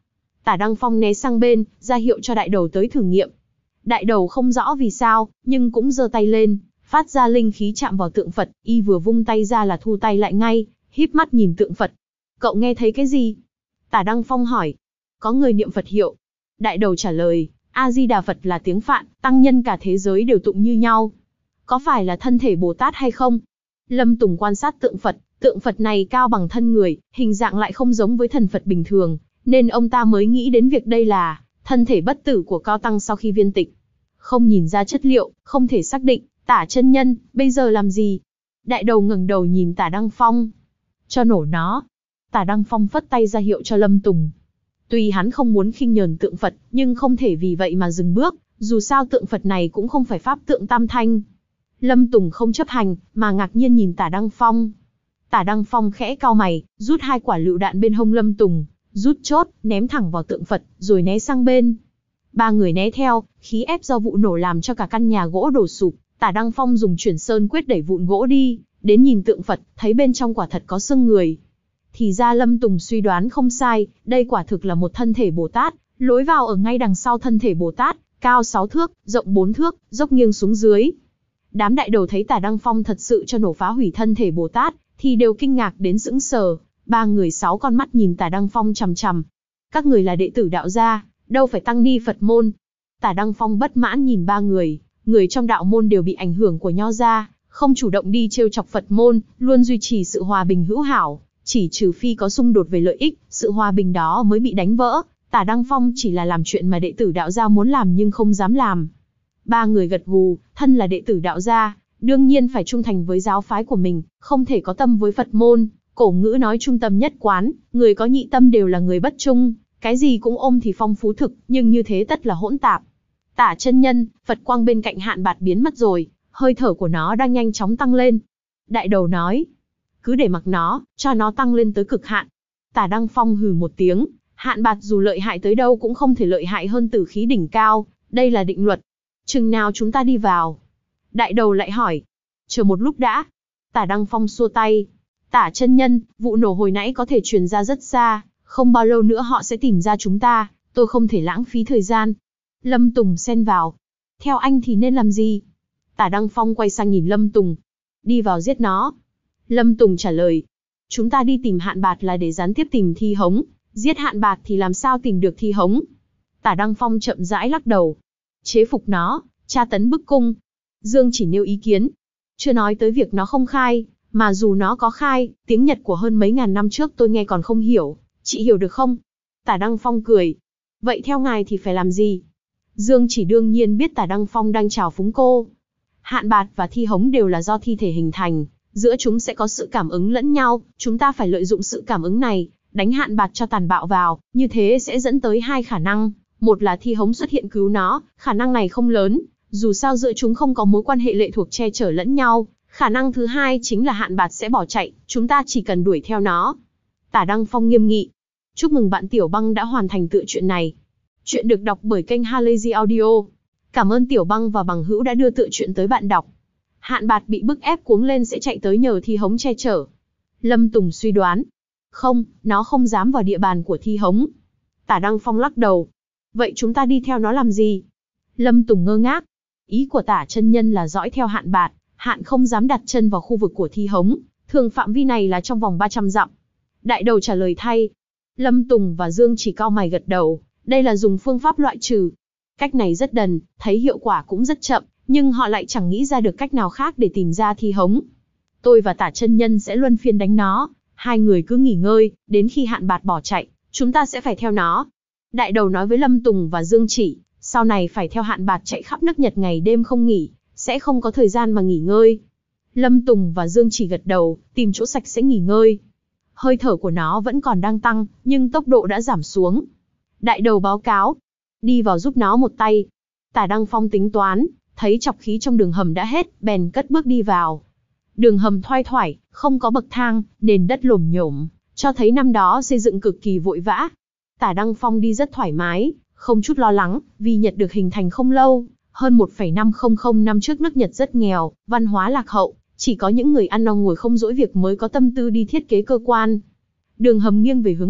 Tả Đăng Phong né sang bên, ra hiệu cho đại đầu tới thử nghiệm. Đại đầu không rõ vì sao, nhưng cũng giơ tay lên, phát ra linh khí chạm vào tượng Phật, y vừa vung tay ra là thu tay lại ngay, híp mắt nhìn tượng Phật. Cậu nghe thấy cái gì? Tả Đăng Phong hỏi. Có người niệm Phật hiệu. Đại đầu trả lời, A-di-đà Phật là tiếng Phạn, tăng nhân cả thế giới đều tụng như nhau. Có phải là thân thể Bồ Tát hay không? Lâm Tùng quan sát tượng Phật, tượng Phật này cao bằng thân người, hình dạng lại không giống với thần Phật bình thường, nên ông ta mới nghĩ đến việc đây là thân thể bất tử của Cao Tăng sau khi viên tịch. Không nhìn ra chất liệu, không thể xác định. Tả chân nhân, bây giờ làm gì? Đại đầu ngẩng đầu nhìn Tả Đăng Phong. Cho nổ nó. Tả Đăng Phong phất tay ra hiệu cho Lâm Tùng. Tuy hắn không muốn khinh nhờn tượng Phật, nhưng không thể vì vậy mà dừng bước, dù sao tượng Phật này cũng không phải pháp tượng tam thanh. Lâm Tùng không chấp hành, mà ngạc nhiên nhìn Tả Đăng Phong. Tả Đăng Phong khẽ cau mày, rút hai quả lựu đạn bên hông Lâm Tùng, rút chốt, ném thẳng vào tượng Phật, rồi né sang bên. Ba người né theo, khí ép do vụ nổ làm cho cả căn nhà gỗ đổ sụp. Tả Đăng Phong dùng chuyển sơn quyết đẩy vụn gỗ đi, đến nhìn tượng Phật, thấy bên trong quả thật có xương người. Thì ra Lâm Tùng suy đoán không sai, đây quả thực là một thân thể Bồ Tát, lối vào ở ngay đằng sau thân thể Bồ Tát, cao sáu thước, rộng bốn thước, dốc nghiêng xuống dưới. Đám đại đầu thấy Tả Đăng Phong thật sự cho nổ phá hủy thân thể Bồ Tát, thì đều kinh ngạc đến sững sờ, ba người sáu con mắt nhìn Tả Đăng Phong chằm chằm. Các người là đệ tử đạo gia, đâu phải tăng ni Phật môn. Tả Đăng Phong bất mãn nhìn ba người. Người trong đạo môn đều bị ảnh hưởng của nho gia, không chủ động đi trêu chọc Phật môn, luôn duy trì sự hòa bình hữu hảo, chỉ trừ phi có xung đột về lợi ích, sự hòa bình đó mới bị đánh vỡ. Tả Đăng Phong chỉ là làm chuyện mà đệ tử đạo gia muốn làm nhưng không dám làm. Ba người gật gù, thân là đệ tử đạo gia, đương nhiên phải trung thành với giáo phái của mình, không thể có tâm với Phật môn. Cổ ngữ nói trung tâm nhất quán, người có nhị tâm đều là người bất trung, cái gì cũng ôm thì phong phú thực, nhưng như thế tất là hỗn tạp. Tả chân nhân, Phật quang bên cạnh Hạn Bạt biến mất rồi, hơi thở của nó đang nhanh chóng tăng lên. Đại đầu nói, cứ để mặc nó, cho nó tăng lên tới cực hạn. Tả Đăng Phong hừ một tiếng, Hạn Bạt dù lợi hại tới đâu cũng không thể lợi hại hơn tử khí đỉnh cao, đây là định luật. Chừng nào chúng ta đi vào? Đại đầu lại hỏi, chờ một lúc đã. Tả Đăng Phong xua tay, Tả chân nhân, vụ nổ hồi nãy có thể truyền ra rất xa, không bao lâu nữa họ sẽ tìm ra chúng ta, tôi không thể lãng phí thời gian. Lâm Tùng xen vào. Theo anh thì nên làm gì? Tả Đăng Phong quay sang nhìn Lâm Tùng. Đi vào giết nó. Lâm Tùng trả lời. Chúng ta đi tìm Hạn Bạt là để gián tiếp tìm Thi Hống. Giết Hạn Bạt thì làm sao tìm được Thi Hống? Tả Đăng Phong chậm rãi lắc đầu. Chế phục nó, tra tấn bức cung. Dương chỉ nêu ý kiến. Chưa nói tới việc nó không khai, mà dù nó có khai, tiếng Nhật của hơn mấy ngàn năm trước tôi nghe còn không hiểu. Chị hiểu được không? Tả Đăng Phong cười. Vậy theo ngài thì phải làm gì? Dương chỉ đương nhiên biết Tả Đăng Phong đang trào phúng cô. Hạn Bạt và Thi Hống đều là do thi thể hình thành, giữa chúng sẽ có sự cảm ứng lẫn nhau, chúng ta phải lợi dụng sự cảm ứng này, đánh Hạn Bạt cho tàn bạo vào, như thế sẽ dẫn tới hai khả năng, một là Thi Hống xuất hiện cứu nó, khả năng này không lớn, dù sao giữa chúng không có mối quan hệ lệ thuộc che chở lẫn nhau, khả năng thứ hai chính là Hạn Bạt sẽ bỏ chạy, chúng ta chỉ cần đuổi theo nó. Tả Đăng Phong nghiêm nghị. Chúc mừng bạn Tiểu Băng đã hoàn thành tựa truyện này. Chuyện được đọc bởi kênh Halazy Audio. Cảm ơn Tiểu Băng và bằng hữu đã đưa tựa truyện tới bạn đọc. Hạn Bạt bị bức ép cuống lên sẽ chạy tới nhờ Thi Hống che chở. Lâm Tùng suy đoán. Không, nó không dám vào địa bàn của Thi Hống. Tả Đăng Phong lắc đầu. Vậy chúng ta đi theo nó làm gì? Lâm Tùng ngơ ngác. Ý của Tả chân nhân là dõi theo Hạn Bạt, Hạn không dám đặt chân vào khu vực của Thi Hống, thường phạm vi này là trong vòng ba trăm dặm. Đại đầu trả lời thay. Lâm Tùng và Dương chỉ cau mày gật đầu, đây là dùng phương pháp loại trừ. Cách này rất đần, thấy hiệu quả cũng rất chậm, nhưng họ lại chẳng nghĩ ra được cách nào khác để tìm ra Thi Hống. Tôi và Tả chân nhân sẽ luân phiên đánh nó, hai người cứ nghỉ ngơi, đến khi Hạn Bạt bỏ chạy, chúng ta sẽ phải theo nó. Đại đầu nói với Lâm Tùng và Dương chỉ, sau này phải theo Hạn Bạt chạy khắp nước Nhật ngày đêm không nghỉ, sẽ không có thời gian mà nghỉ ngơi. Lâm Tùng và Dương chỉ gật đầu, tìm chỗ sạch sẽ nghỉ ngơi. Hơi thở của nó vẫn còn đang tăng, nhưng tốc độ đã giảm xuống. Đại đầu báo cáo, đi vào giúp nó một tay. Tả Đăng Phong tính toán, thấy chọc khí trong đường hầm đã hết, bèn cất bước đi vào. Đường hầm thoai thoải, không có bậc thang, nền đất lồm nhổm, cho thấy năm đó xây dựng cực kỳ vội vã. Tả Đăng Phong đi rất thoải mái, không chút lo lắng, vì Nhật được hình thành không lâu, hơn một phẩy năm không không năm trước nước Nhật rất nghèo, văn hóa lạc hậu, chỉ có những người ăn no ngồi không dỗi việc mới có tâm tư đi thiết kế cơ quan. Đường hầm nghiêng về hướng bắc,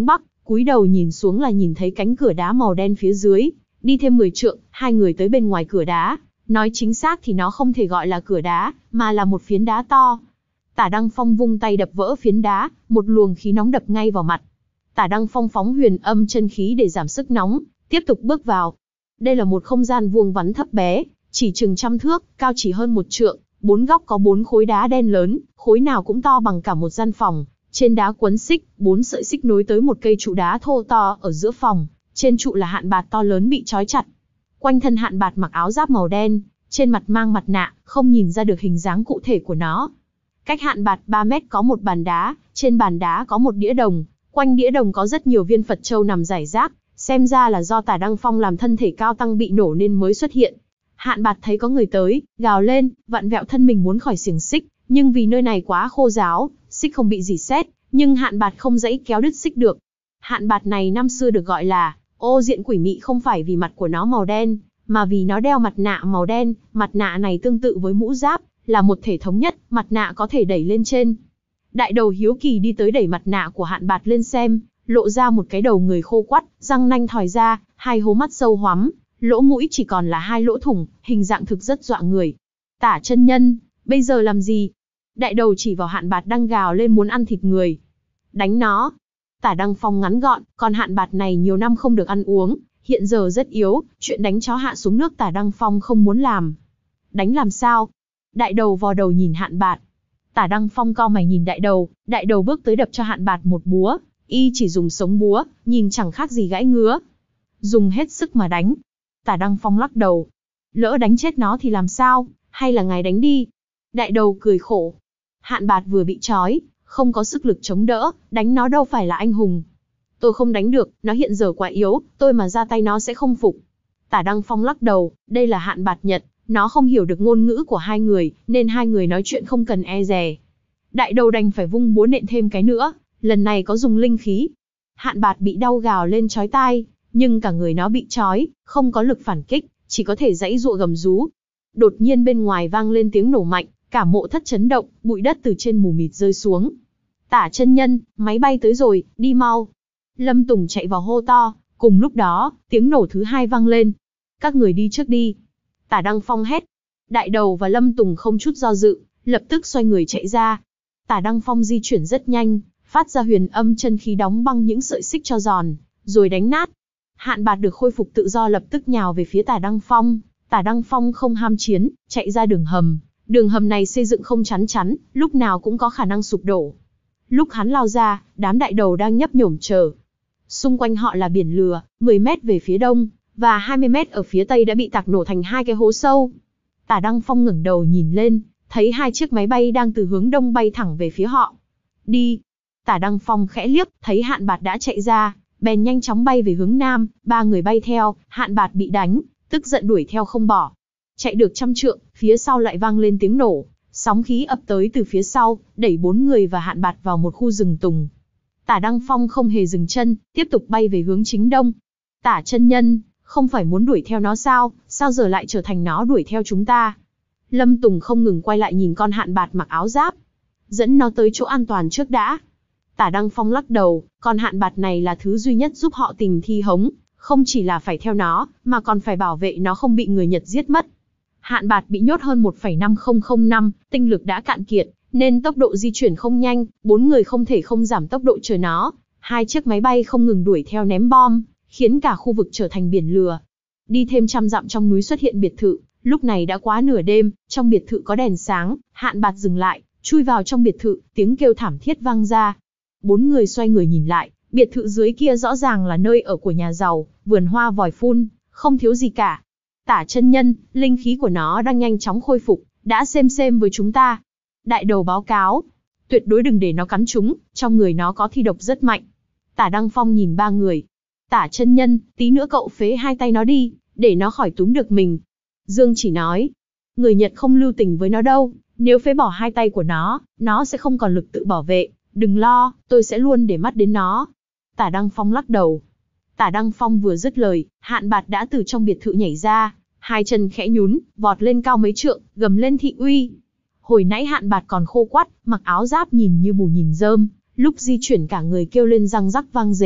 Cúi đầu nhìn xuống là nhìn thấy cánh cửa đá màu đen phía dưới, đi thêm mười trượng, hai người tới bên ngoài cửa đá, nói chính xác thì nó không thể gọi là cửa đá, mà là một phiến đá to. Tả Đăng Phong vung tay đập vỡ phiến đá, một luồng khí nóng đập ngay vào mặt. Tả Đăng Phong phóng huyền âm chân khí để giảm sức nóng, tiếp tục bước vào. Đây là một không gian vuông vắn thấp bé, chỉ chừng trăm thước, cao chỉ hơn một trượng, bốn góc có bốn khối đá đen lớn, khối nào cũng to bằng cả một gian phòng. Trên đá quấn xích, bốn sợi xích nối tới một cây trụ đá thô to ở giữa phòng, trên trụ là hạn bạt to lớn bị trói chặt. Quanh thân hạn bạt mặc áo giáp màu đen, trên mặt mang mặt nạ, không nhìn ra được hình dáng cụ thể của nó. Cách hạn bạt ba mét có một bàn đá, trên bàn đá có một đĩa đồng, quanh đĩa đồng có rất nhiều viên Phật châu nằm rải rác, xem ra là do Tả Đăng Phong làm thân thể cao tăng bị nổ nên mới xuất hiện. Hạn bạt thấy có người tới, gào lên, vặn vẹo thân mình muốn khỏi xiềng xích, nhưng vì nơi này quá khô ráo, xích không bị rỉ sét, nhưng hạn bạt không dãy kéo đứt xích được. Hạn bạt này năm xưa được gọi là ô diện quỷ mị không phải vì mặt của nó màu đen, mà vì nó đeo mặt nạ màu đen, mặt nạ này tương tự với mũ giáp, là một thể thống nhất, mặt nạ có thể đẩy lên trên. Đại đầu hiếu kỳ đi tới đẩy mặt nạ của hạn bạt lên xem, lộ ra một cái đầu người khô quắt, răng nanh thòi ra, hai hố mắt sâu hoắm, lỗ mũi chỉ còn là hai lỗ thủng, hình dạng thực rất dọa người. Tả chân nhân, bây giờ làm gì? Đại đầu chỉ vào hạn bạt đang gào lên muốn ăn thịt người. Đánh nó. Tả Đăng Phong ngắn gọn, còn hạn bạt này nhiều năm không được ăn uống, hiện giờ rất yếu, chuyện đánh chó hạ xuống nước Tả Đăng Phong không muốn làm. Đánh làm sao? Đại đầu vò đầu nhìn hạn bạt. Tả Đăng Phong cau mày nhìn đại đầu, đại đầu bước tới đập cho hạn bạt một búa, y chỉ dùng sống búa, nhìn chẳng khác gì gãy ngứa. Dùng hết sức mà đánh. Tả Đăng Phong lắc đầu. Lỡ đánh chết nó thì làm sao, hay là ngài đánh đi? Đại đầu cười khổ. Hạn bạt vừa bị trói, không có sức lực chống đỡ, đánh nó đâu phải là anh hùng. Tôi không đánh được, nó hiện giờ quá yếu, tôi mà ra tay nó sẽ không phục. Tả Đăng Phong lắc đầu, đây là hạn bạt Nhật, nó không hiểu được ngôn ngữ của hai người, nên hai người nói chuyện không cần e dè. Đại đầu đành phải vung búa nện thêm cái nữa, lần này có dùng linh khí. Hạn bạt bị đau gào lên chói tai, nhưng cả người nó bị trói, không có lực phản kích, chỉ có thể giãy giụa gầm rú. Đột nhiên bên ngoài vang lên tiếng nổ mạnh, cả mộ thất chấn động, bụi đất từ trên mù mịt rơi xuống. Tả chân nhân, máy bay tới rồi, đi mau. Lâm Tùng chạy vào hô to, cùng lúc đó, tiếng nổ thứ hai vang lên. Các người đi trước đi. Tả Đăng Phong hét. Đại đầu và Lâm Tùng không chút do dự, lập tức xoay người chạy ra. Tả Đăng Phong di chuyển rất nhanh, phát ra huyền âm chân khí đóng băng những sợi xích cho giòn, rồi đánh nát. Hạn bạt được khôi phục tự do lập tức nhào về phía Tả Đăng Phong. Tả Đăng Phong không ham chiến, chạy ra đường hầm. Đường hầm này xây dựng không chắn chắn, lúc nào cũng có khả năng sụp đổ. Lúc hắn lao ra, đám đại đầu đang nhấp nhổm chờ. Xung quanh họ là biển lửa, mười mét về phía đông, và hai mươi mét ở phía tây đã bị tạc nổ thành hai cái hố sâu. Tả Đăng Phong ngẩng đầu nhìn lên, thấy hai chiếc máy bay đang từ hướng đông bay thẳng về phía họ. Đi. Tả Đăng Phong khẽ liếc, thấy hạn bạt đã chạy ra, bèn nhanh chóng bay về hướng nam, ba người bay theo, hạn bạt bị đánh, tức giận đuổi theo không bỏ. Chạy được trăm trượng, phía sau lại vang lên tiếng nổ, sóng khí ập tới từ phía sau, đẩy bốn người và hạn bạt vào một khu rừng tùng. Tả Đăng Phong không hề dừng chân, tiếp tục bay về hướng chính đông. Tả chân nhân, không phải muốn đuổi theo nó sao, sao giờ lại trở thành nó đuổi theo chúng ta? Lâm Tùng không ngừng quay lại nhìn con hạn bạt mặc áo giáp. Dẫn nó tới chỗ an toàn trước đã. Tả Đăng Phong lắc đầu, con hạn bạt này là thứ duy nhất giúp họ tìm thi hống, không chỉ là phải theo nó, mà còn phải bảo vệ nó không bị người Nhật giết mất. Hạn bạt bị nhốt hơn một phẩy năm không không năm, tinh lực đã cạn kiệt, nên tốc độ di chuyển không nhanh, bốn người không thể không giảm tốc độ chờ nó. Hai chiếc máy bay không ngừng đuổi theo ném bom, khiến cả khu vực trở thành biển lửa. Đi thêm trăm dặm trong núi xuất hiện biệt thự, lúc này đã quá nửa đêm, trong biệt thự có đèn sáng, hạn bạt dừng lại, chui vào trong biệt thự, tiếng kêu thảm thiết vang ra. Bốn người xoay người nhìn lại, biệt thự dưới kia rõ ràng là nơi ở của nhà giàu, vườn hoa vòi phun, không thiếu gì cả. Tả chân nhân, linh khí của nó đang nhanh chóng khôi phục, đã xem xem với chúng ta. Đại đầu báo cáo, tuyệt đối đừng để nó cắn chúng, trong người nó có thi độc rất mạnh. Tả Đăng Phong nhìn ba người. Tả chân nhân, tí nữa cậu phế hai tay nó đi, để nó khỏi túm được mình. Dương chỉ nói, người Nhật không lưu tình với nó đâu, nếu phế bỏ hai tay của nó, nó sẽ không còn lực tự bảo vệ, đừng lo, tôi sẽ luôn để mắt đến nó. Tả Đăng Phong lắc đầu. Tả Đăng Phong vừa dứt lời, hạn bạt đã từ trong biệt thự nhảy ra, hai chân khẽ nhún, vọt lên cao mấy trượng, gầm lên thị uy. Hồi nãy hạn bạt còn khô quắt, mặc áo giáp nhìn như bù nhìn rơm, lúc di chuyển cả người kêu lên răng rắc vang rền,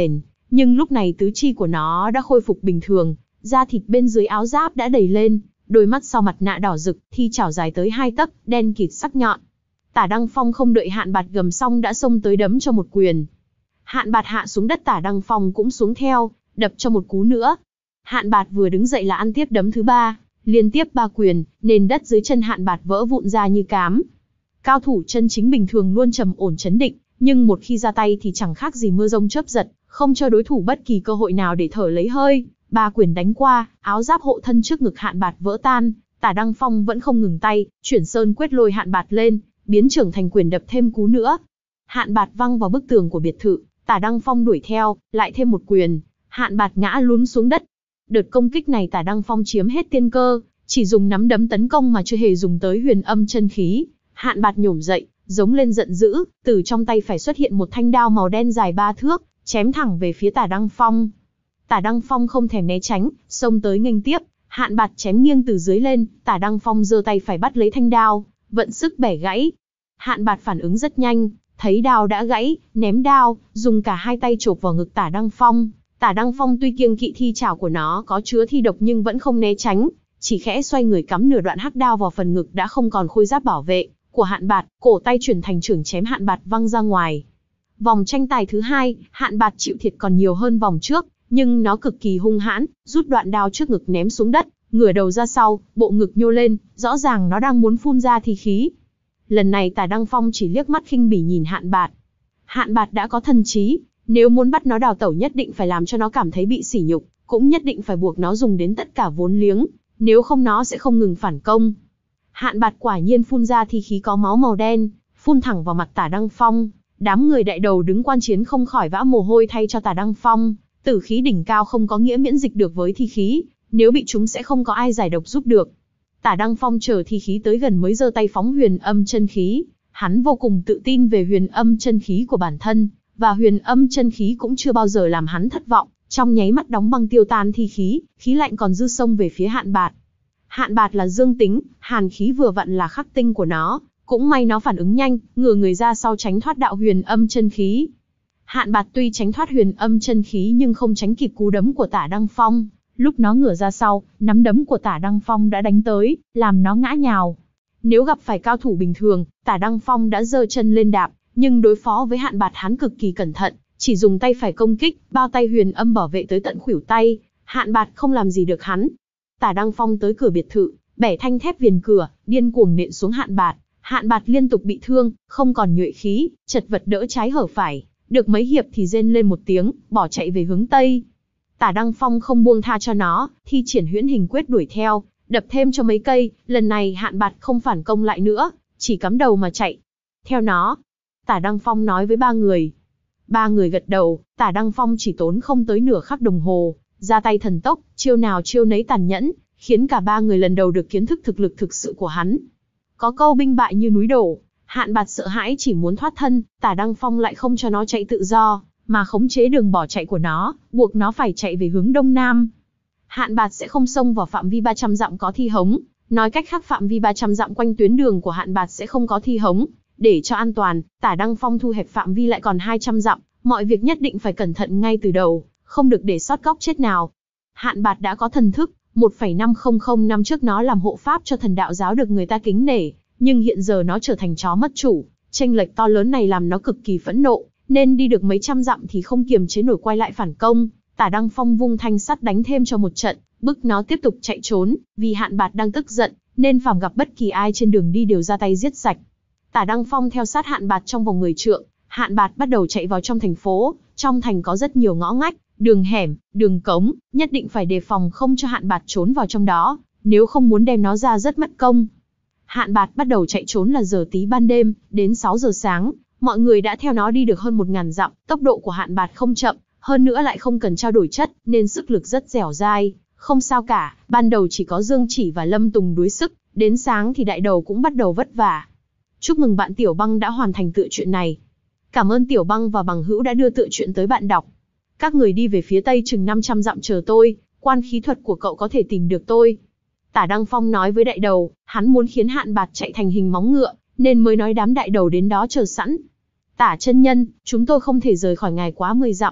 Nhưng lúc này tứ chi của nó đã khôi phục bình thường, da thịt bên dưới áo giáp đã đầy lên, đôi mắt sau mặt nạ đỏ rực, thi chảo dài tới hai tấc, đen kịt sắc nhọn. Tả Đăng Phong không đợi Hạn Bạt gầm xong đã xông tới đấm cho một quyền. Hạn Bạt hạ xuống đất, Tả Đăng Phong cũng xuống theo, đập cho một cú nữa. Hạn Bạt vừa đứng dậy là ăn tiếp đấm thứ ba, liên tiếp ba quyền, nền đất dưới chân Hạn Bạt vỡ vụn ra như cám. Cao thủ chân chính bình thường luôn trầm ổn chấn định, nhưng một khi ra tay thì chẳng khác gì mưa rông chớp giật, không cho đối thủ bất kỳ cơ hội nào để thở lấy hơi. Ba quyền đánh qua, áo giáp hộ thân trước ngực Hạn Bạt vỡ tan, Tả Đăng Phong vẫn không ngừng tay, chuyển sơn quyết lôi Hạn Bạt lên, biến trưởng thành quyền đập thêm cú nữa. Hạn Bạt văng vào bức tường của biệt thự, Tả Đăng Phong đuổi theo, lại thêm một quyền, Hạn Bạt ngã lún xuống đất. Đợt công kích này Tả Đăng Phong chiếm hết tiên cơ, chỉ dùng nắm đấm tấn công mà chưa hề dùng tới huyền âm chân khí. Hạn Bạt nhổm dậy, giống lên giận dữ, từ trong tay phải xuất hiện một thanh đao màu đen dài ba thước, chém thẳng về phía Tả Đăng Phong. Tả Đăng Phong không thèm né tránh, xông tới nghênh tiếp, Hạn Bạt chém nghiêng từ dưới lên, Tả Đăng Phong giơ tay phải bắt lấy thanh đao, vận sức bẻ gãy. Hạn Bạt phản ứng rất nhanh, thấy đao đã gãy, ném đao, dùng cả hai tay chộp vào ngực Tả Đăng Phong. Tả Đăng Phong tuy kiêng kỵ thi chảo của nó có chứa thi độc nhưng vẫn không né tránh, chỉ khẽ xoay người cắm nửa đoạn hắc đao vào phần ngực đã không còn khôi giáp bảo vệ của Hạn Bạt, cổ tay chuyển thành chưởng chém Hạn Bạt văng ra ngoài. Vòng tranh tài thứ hai, Hạn Bạt chịu thiệt còn nhiều hơn vòng trước, nhưng nó cực kỳ hung hãn, rút đoạn đao trước ngực ném xuống đất, ngửa đầu ra sau, bộ ngực nhô lên, rõ ràng nó đang muốn phun ra thi khí. Lần này Tả Đăng Phong chỉ liếc mắt khinh bỉ nhìn Hạn Bạt. Hạn Bạt đã có thần trí, nếu muốn bắt nó đào tẩu nhất định phải làm cho nó cảm thấy bị sỉ nhục, cũng nhất định phải buộc nó dùng đến tất cả vốn liếng, nếu không nó sẽ không ngừng phản công. Hạn Bạt quả nhiên phun ra thi khí có máu màu đen, phun thẳng vào mặt Tả Đăng Phong. Đám người đại đầu đứng quan chiến không khỏi vã mồ hôi thay cho Tả Đăng Phong. Tử khí đỉnh cao không có nghĩa miễn dịch được với thi khí, nếu bị chúng sẽ không có ai giải độc giúp được. Tả Đăng Phong chờ thi khí tới gần mới giơ tay phóng huyền âm chân khí, hắn vô cùng tự tin về huyền âm chân khí của bản thân, và huyền âm chân khí cũng chưa bao giờ làm hắn thất vọng, trong nháy mắt đóng băng tiêu tan thi khí, khí lạnh còn dư xông về phía Hạn Bạt. Hạn Bạt là dương tính, hàn khí vừa vặn là khắc tinh của nó, cũng may nó phản ứng nhanh, ngửa người ra sau tránh thoát đạo huyền âm chân khí. Hạn Bạt tuy tránh thoát huyền âm chân khí nhưng không tránh kịp cú đấm của Tả Đăng Phong. Lúc nó ngửa ra sau, nắm đấm của Tả Đăng Phong đã đánh tới, làm nó ngã nhào. Nếu gặp phải cao thủ bình thường, Tả Đăng Phong đã giơ chân lên đạp, nhưng đối phó với Hạn Bạt hắn cực kỳ cẩn thận, chỉ dùng tay phải công kích, bao tay huyền âm bảo vệ tới tận khuỷu tay, Hạn Bạt không làm gì được hắn. Tả Đăng Phong tới cửa biệt thự, bẻ thanh thép viền cửa, điên cuồng nện xuống Hạn Bạt. Hạn Bạt liên tục bị thương, không còn nhuệ khí, chật vật đỡ trái hở phải, được mấy hiệp thì rên lên một tiếng, bỏ chạy về hướng tây. Tả Đăng Phong không buông tha cho nó, thi triển huyễn hình quyết đuổi theo, đập thêm cho mấy cây, lần này Hạn Bạt không phản công lại nữa, chỉ cắm đầu mà chạy. Theo nó, Tả Đăng Phong nói với ba người. Ba người gật đầu, Tả Đăng Phong chỉ tốn không tới nửa khắc đồng hồ, ra tay thần tốc, chiêu nào chiêu nấy tàn nhẫn, khiến cả ba người lần đầu được kiến thức thực lực thực sự của hắn. Có câu binh bại như núi đổ, Hạn Bạt sợ hãi chỉ muốn thoát thân, Tả Đăng Phong lại không cho nó chạy tự do, mà khống chế đường bỏ chạy của nó, buộc nó phải chạy về hướng đông nam. Hạn Bạt sẽ không xông vào phạm vi ba trăm dặm có thi hống, nói cách khác phạm vi ba trăm dặm quanh tuyến đường của Hạn Bạt sẽ không có thi hống. Để cho an toàn, Tả Đăng Phong thu hẹp phạm vi lại còn hai trăm dặm, mọi việc nhất định phải cẩn thận ngay từ đầu, không được để sót góc chết nào. Hạn Bạt đã có thần thức, một phẩy năm không không năm trước nó làm hộ pháp cho thần đạo giáo được người ta kính nể, nhưng hiện giờ nó trở thành chó mất chủ, chênh lệch to lớn này làm nó cực kỳ phẫn nộ, nên đi được mấy trăm dặm thì không kiềm chế nổi quay lại phản công. Tả Đăng Phong vung thanh sắt đánh thêm cho một trận, bức nó tiếp tục chạy trốn, vì Hạn Bạt đang tức giận, nên phàm gặp bất kỳ ai trên đường đi đều ra tay giết sạch. Tả Đăng Phong theo sát Hạn Bạt trong vòng mười trượng, Hạn Bạt bắt đầu chạy vào trong thành phố, trong thành có rất nhiều ngõ ngách, đường hẻm, đường cống, nhất định phải đề phòng không cho Hạn Bạt trốn vào trong đó, nếu không muốn đem nó ra rất mất công. Hạn Bạt bắt đầu chạy trốn là giờ tí ban đêm, đến sáu giờ sáng, mọi người đã theo nó đi được hơn một ngàn dặm, tốc độ của Hạn Bạt không chậm, hơn nữa lại không cần trao đổi chất, nên sức lực rất dẻo dai, không sao cả, ban đầu chỉ có Dương Chỉ và Lâm Tùng đuối sức, đến sáng thì đại đầu cũng bắt đầu vất vả. Chúc mừng bạn Tiểu Băng đã hoàn thành tựa truyện này. Cảm ơn Tiểu Băng và bằng hữu đã đưa tựa truyện tới bạn đọc. Các người đi về phía tây chừng năm trăm dặm chờ tôi, quan khí thuật của cậu có thể tìm được tôi. Tả Đăng Phong nói với đại đầu, hắn muốn khiến Hạn Bạt chạy thành hình móng ngựa, nên mới nói đám đại đầu đến đó chờ sẵn. Tả chân nhân, chúng tôi không thể rời khỏi ngài quá mười dặm.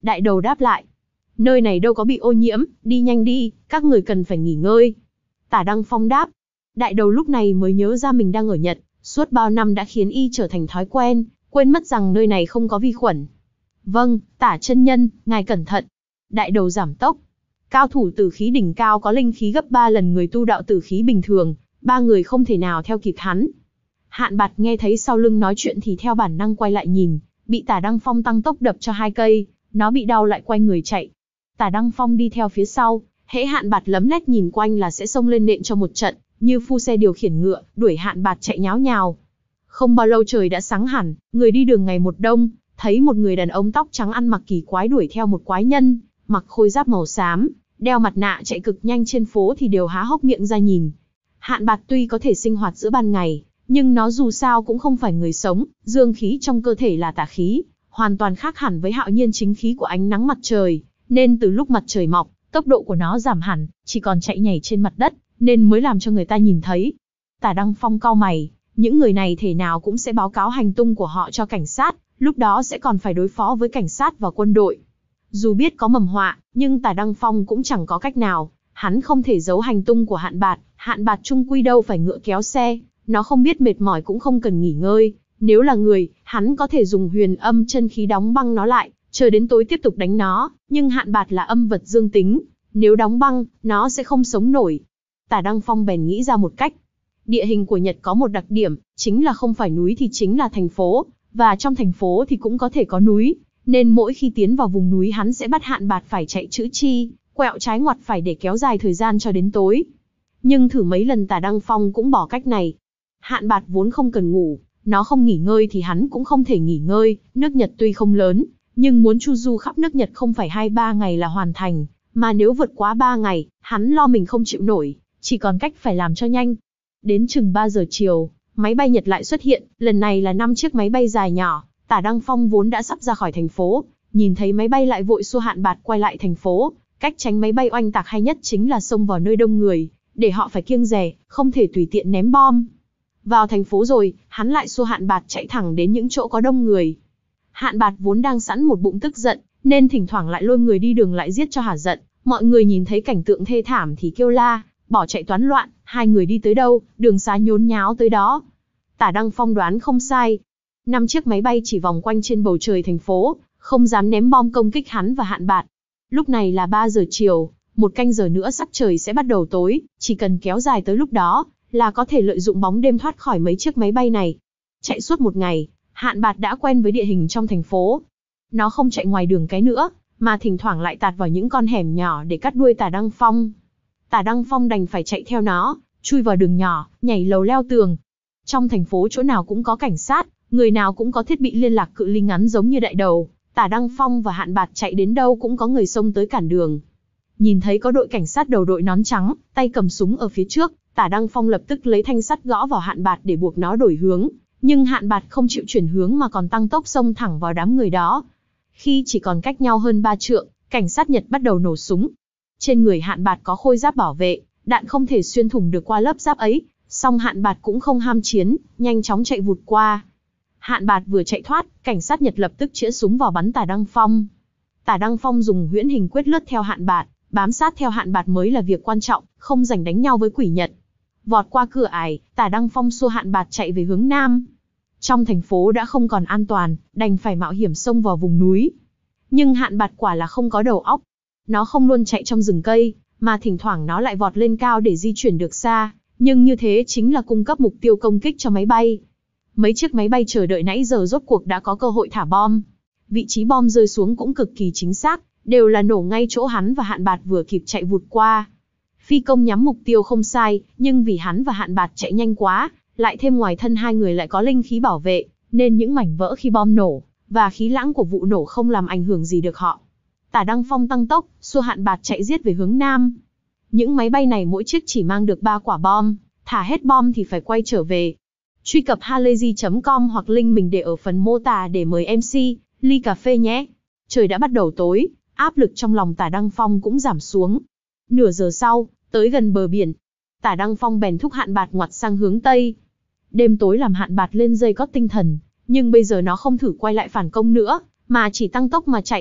Đại đầu đáp lại. Nơi này đâu có bị ô nhiễm, đi nhanh đi, các người cần phải nghỉ ngơi. Tả Đăng Phong đáp. Đại đầu lúc này mới nhớ ra mình đang ở Nhật, suốt bao năm đã khiến y trở thành thói quen, quên mất rằng nơi này không có vi khuẩn. Vâng, Tả chân nhân, ngài cẩn thận. Đại đầu giảm tốc. Cao thủ tử khí đỉnh cao có linh khí gấp ba lần người tu đạo tử khí bình thường, ba người không thể nào theo kịp hắn. Hạn Bạt nghe thấy sau lưng nói chuyện thì theo bản năng quay lại nhìn, bị Tả Đăng Phong tăng tốc đập cho hai cây, nó bị đau lại quay người chạy. Tả Đăng Phong đi theo phía sau, hễ Hạn Bạt lấm lét nhìn quanh là sẽ xông lên nện cho một trận, như phu xe điều khiển ngựa, đuổi Hạn Bạt chạy nháo nhào. Không bao lâu trời đã sáng hẳn, người đi đường ngày một đông, thấy một người đàn ông tóc trắng ăn mặc kỳ quái đuổi theo một quái nhân, mặc khôi giáp màu xám, đeo mặt nạ chạy cực nhanh trên phố thì đều há hốc miệng ra nhìn. Hạn Bạt tuy có thể sinh hoạt giữa ban ngày, nhưng nó dù sao cũng không phải người sống, dương khí trong cơ thể là tà khí, hoàn toàn khác hẳn với hạo nhiên chính khí của ánh nắng mặt trời, nên từ lúc mặt trời mọc, tốc độ của nó giảm hẳn, chỉ còn chạy nhảy trên mặt đất, nên mới làm cho người ta nhìn thấy. Tả Đăng Phong cau mày, những người này thể nào cũng sẽ báo cáo hành tung của họ cho cảnh sát, lúc đó sẽ còn phải đối phó với cảnh sát và quân đội. Dù biết có mầm họa, nhưng Tả Đăng Phong cũng chẳng có cách nào, hắn không thể giấu hành tung của Hạn Bạt, Hạn Bạt chung quy đâu phải ngựa kéo xe, nó không biết mệt mỏi cũng không cần nghỉ ngơi, nếu là người, hắn có thể dùng huyền âm chân khí đóng băng nó lại, chờ đến tối tiếp tục đánh nó, nhưng Hạn Bạt là âm vật dương tính, nếu đóng băng, nó sẽ không sống nổi. Tả Đăng Phong bèn nghĩ ra một cách. Địa hình của Nhật có một đặc điểm, chính là không phải núi thì chính là thành phố, và trong thành phố thì cũng có thể có núi, nên mỗi khi tiến vào vùng núi hắn sẽ bắt Hạn Bạt phải chạy chữ chi, quẹo trái ngoặt phải để kéo dài thời gian cho đến tối. Nhưng thử mấy lần Tả Đăng Phong cũng bỏ cách này. Hạn Bạt vốn không cần ngủ, nó không nghỉ ngơi thì hắn cũng không thể nghỉ ngơi, nước Nhật tuy không lớn, nhưng muốn chu du khắp nước Nhật không phải hai ba ngày là hoàn thành, mà nếu vượt quá ba ngày, hắn lo mình không chịu nổi, chỉ còn cách phải làm cho nhanh. Đến chừng ba giờ chiều, máy bay Nhật lại xuất hiện, lần này là năm chiếc máy bay dài nhỏ. Tả Đăng Phong vốn đã sắp ra khỏi thành phố, nhìn thấy máy bay lại vội xua Hạn Bạt quay lại thành phố, cách tránh máy bay oanh tạc hay nhất chính là xông vào nơi đông người, để họ phải kiêng dè, không thể tùy tiện ném bom. Vào thành phố rồi, hắn lại xua Hạn Bạt chạy thẳng đến những chỗ có đông người. Hạn Bạt vốn đang sẵn một bụng tức giận, nên thỉnh thoảng lại lôi người đi đường lại giết cho hả giận, mọi người nhìn thấy cảnh tượng thê thảm thì kêu la, bỏ chạy toán loạn, hai người đi tới đâu, đường xá nhốn nháo tới đó. Tả Đăng Phong đoán không sai. Năm chiếc máy bay chỉ vòng quanh trên bầu trời thành phố, không dám ném bom công kích hắn và Hạn Bạt. Lúc này là ba giờ chiều, một canh giờ nữa sắc trời sẽ bắt đầu tối, chỉ cần kéo dài tới lúc đó, là có thể lợi dụng bóng đêm thoát khỏi mấy chiếc máy bay này. Chạy suốt một ngày, Hạn Bạt đã quen với địa hình trong thành phố. Nó không chạy ngoài đường cái nữa, mà thỉnh thoảng lại tạt vào những con hẻm nhỏ để cắt đuôi Tả Đăng Phong. Tả Đăng Phong đành phải chạy theo nó, chui vào đường nhỏ, nhảy lầu leo tường. Trong thành phố chỗ nào cũng có cảnh sát, người nào cũng có thiết bị liên lạc cự ly ngắn giống như đại đầu. Tả Đăng Phong và Hạn Bạt chạy đến đâu cũng có người xông tới cản đường. Nhìn thấy có đội cảnh sát đầu đội nón trắng, tay cầm súng ở phía trước, Tả Đăng Phong lập tức lấy thanh sắt gõ vào Hạn Bạt để buộc nó đổi hướng. Nhưng Hạn Bạt không chịu chuyển hướng mà còn tăng tốc xông thẳng vào đám người đó. Khi chỉ còn cách nhau hơn ba trượng, cảnh sát Nhật bắt đầu nổ súng. Trên người Hạn Bạt có khôi giáp bảo vệ, đạn không thể xuyên thủng được qua lớp giáp ấy. Song Hạn Bạt cũng không ham chiến, nhanh chóng chạy vụt qua. Hạn Bạt vừa chạy thoát, cảnh sát Nhật lập tức chĩa súng vào bắn Tả Đăng Phong. Tả Đăng Phong dùng huyễn hình quyết lướt theo Hạn Bạt, bám sát theo Hạn Bạt mới là việc quan trọng, không rảnh đánh nhau với quỷ Nhật. Vọt qua cửa ải, Tả Đăng Phong xua Hạn Bạt chạy về hướng nam. Trong thành phố đã không còn an toàn, đành phải mạo hiểm xông vào vùng núi. Nhưng Hạn Bạt quả là không có đầu óc. Nó không luôn chạy trong rừng cây, mà thỉnh thoảng nó lại vọt lên cao để di chuyển được xa, nhưng như thế chính là cung cấp mục tiêu công kích cho máy bay. Mấy chiếc máy bay chờ đợi nãy giờ rốt cuộc đã có cơ hội thả bom. Vị trí bom rơi xuống cũng cực kỳ chính xác, đều là nổ ngay chỗ hắn và Hạn Bạt vừa kịp chạy vụt qua. Phi công nhắm mục tiêu không sai, nhưng vì hắn và Hạn Bạt chạy nhanh quá, lại thêm ngoài thân hai người lại có linh khí bảo vệ, nên những mảnh vỡ khi bom nổ, và khí lãng của vụ nổ không làm ảnh hưởng gì được họ. Tả Đăng Phong tăng tốc, xua Hạn Bạt chạy giết về hướng nam. Những máy bay này mỗi chiếc chỉ mang được ba quả bom, thả hết bom thì phải quay trở về. Truy cập halayzi chấm com hoặc link mình để ở phần mô tả để mời em xê, ly cà phê nhé. Trời đã bắt đầu tối, áp lực trong lòng Tả Đăng Phong cũng giảm xuống. Nửa giờ sau, tới gần bờ biển, Tả Đăng Phong bèn thúc Hạn Bạt ngoặt sang hướng Tây. Đêm tối làm Hạn Bạt lên dây cót tinh thần, nhưng bây giờ nó không thử quay lại phản công nữa, mà chỉ tăng tốc mà chạy.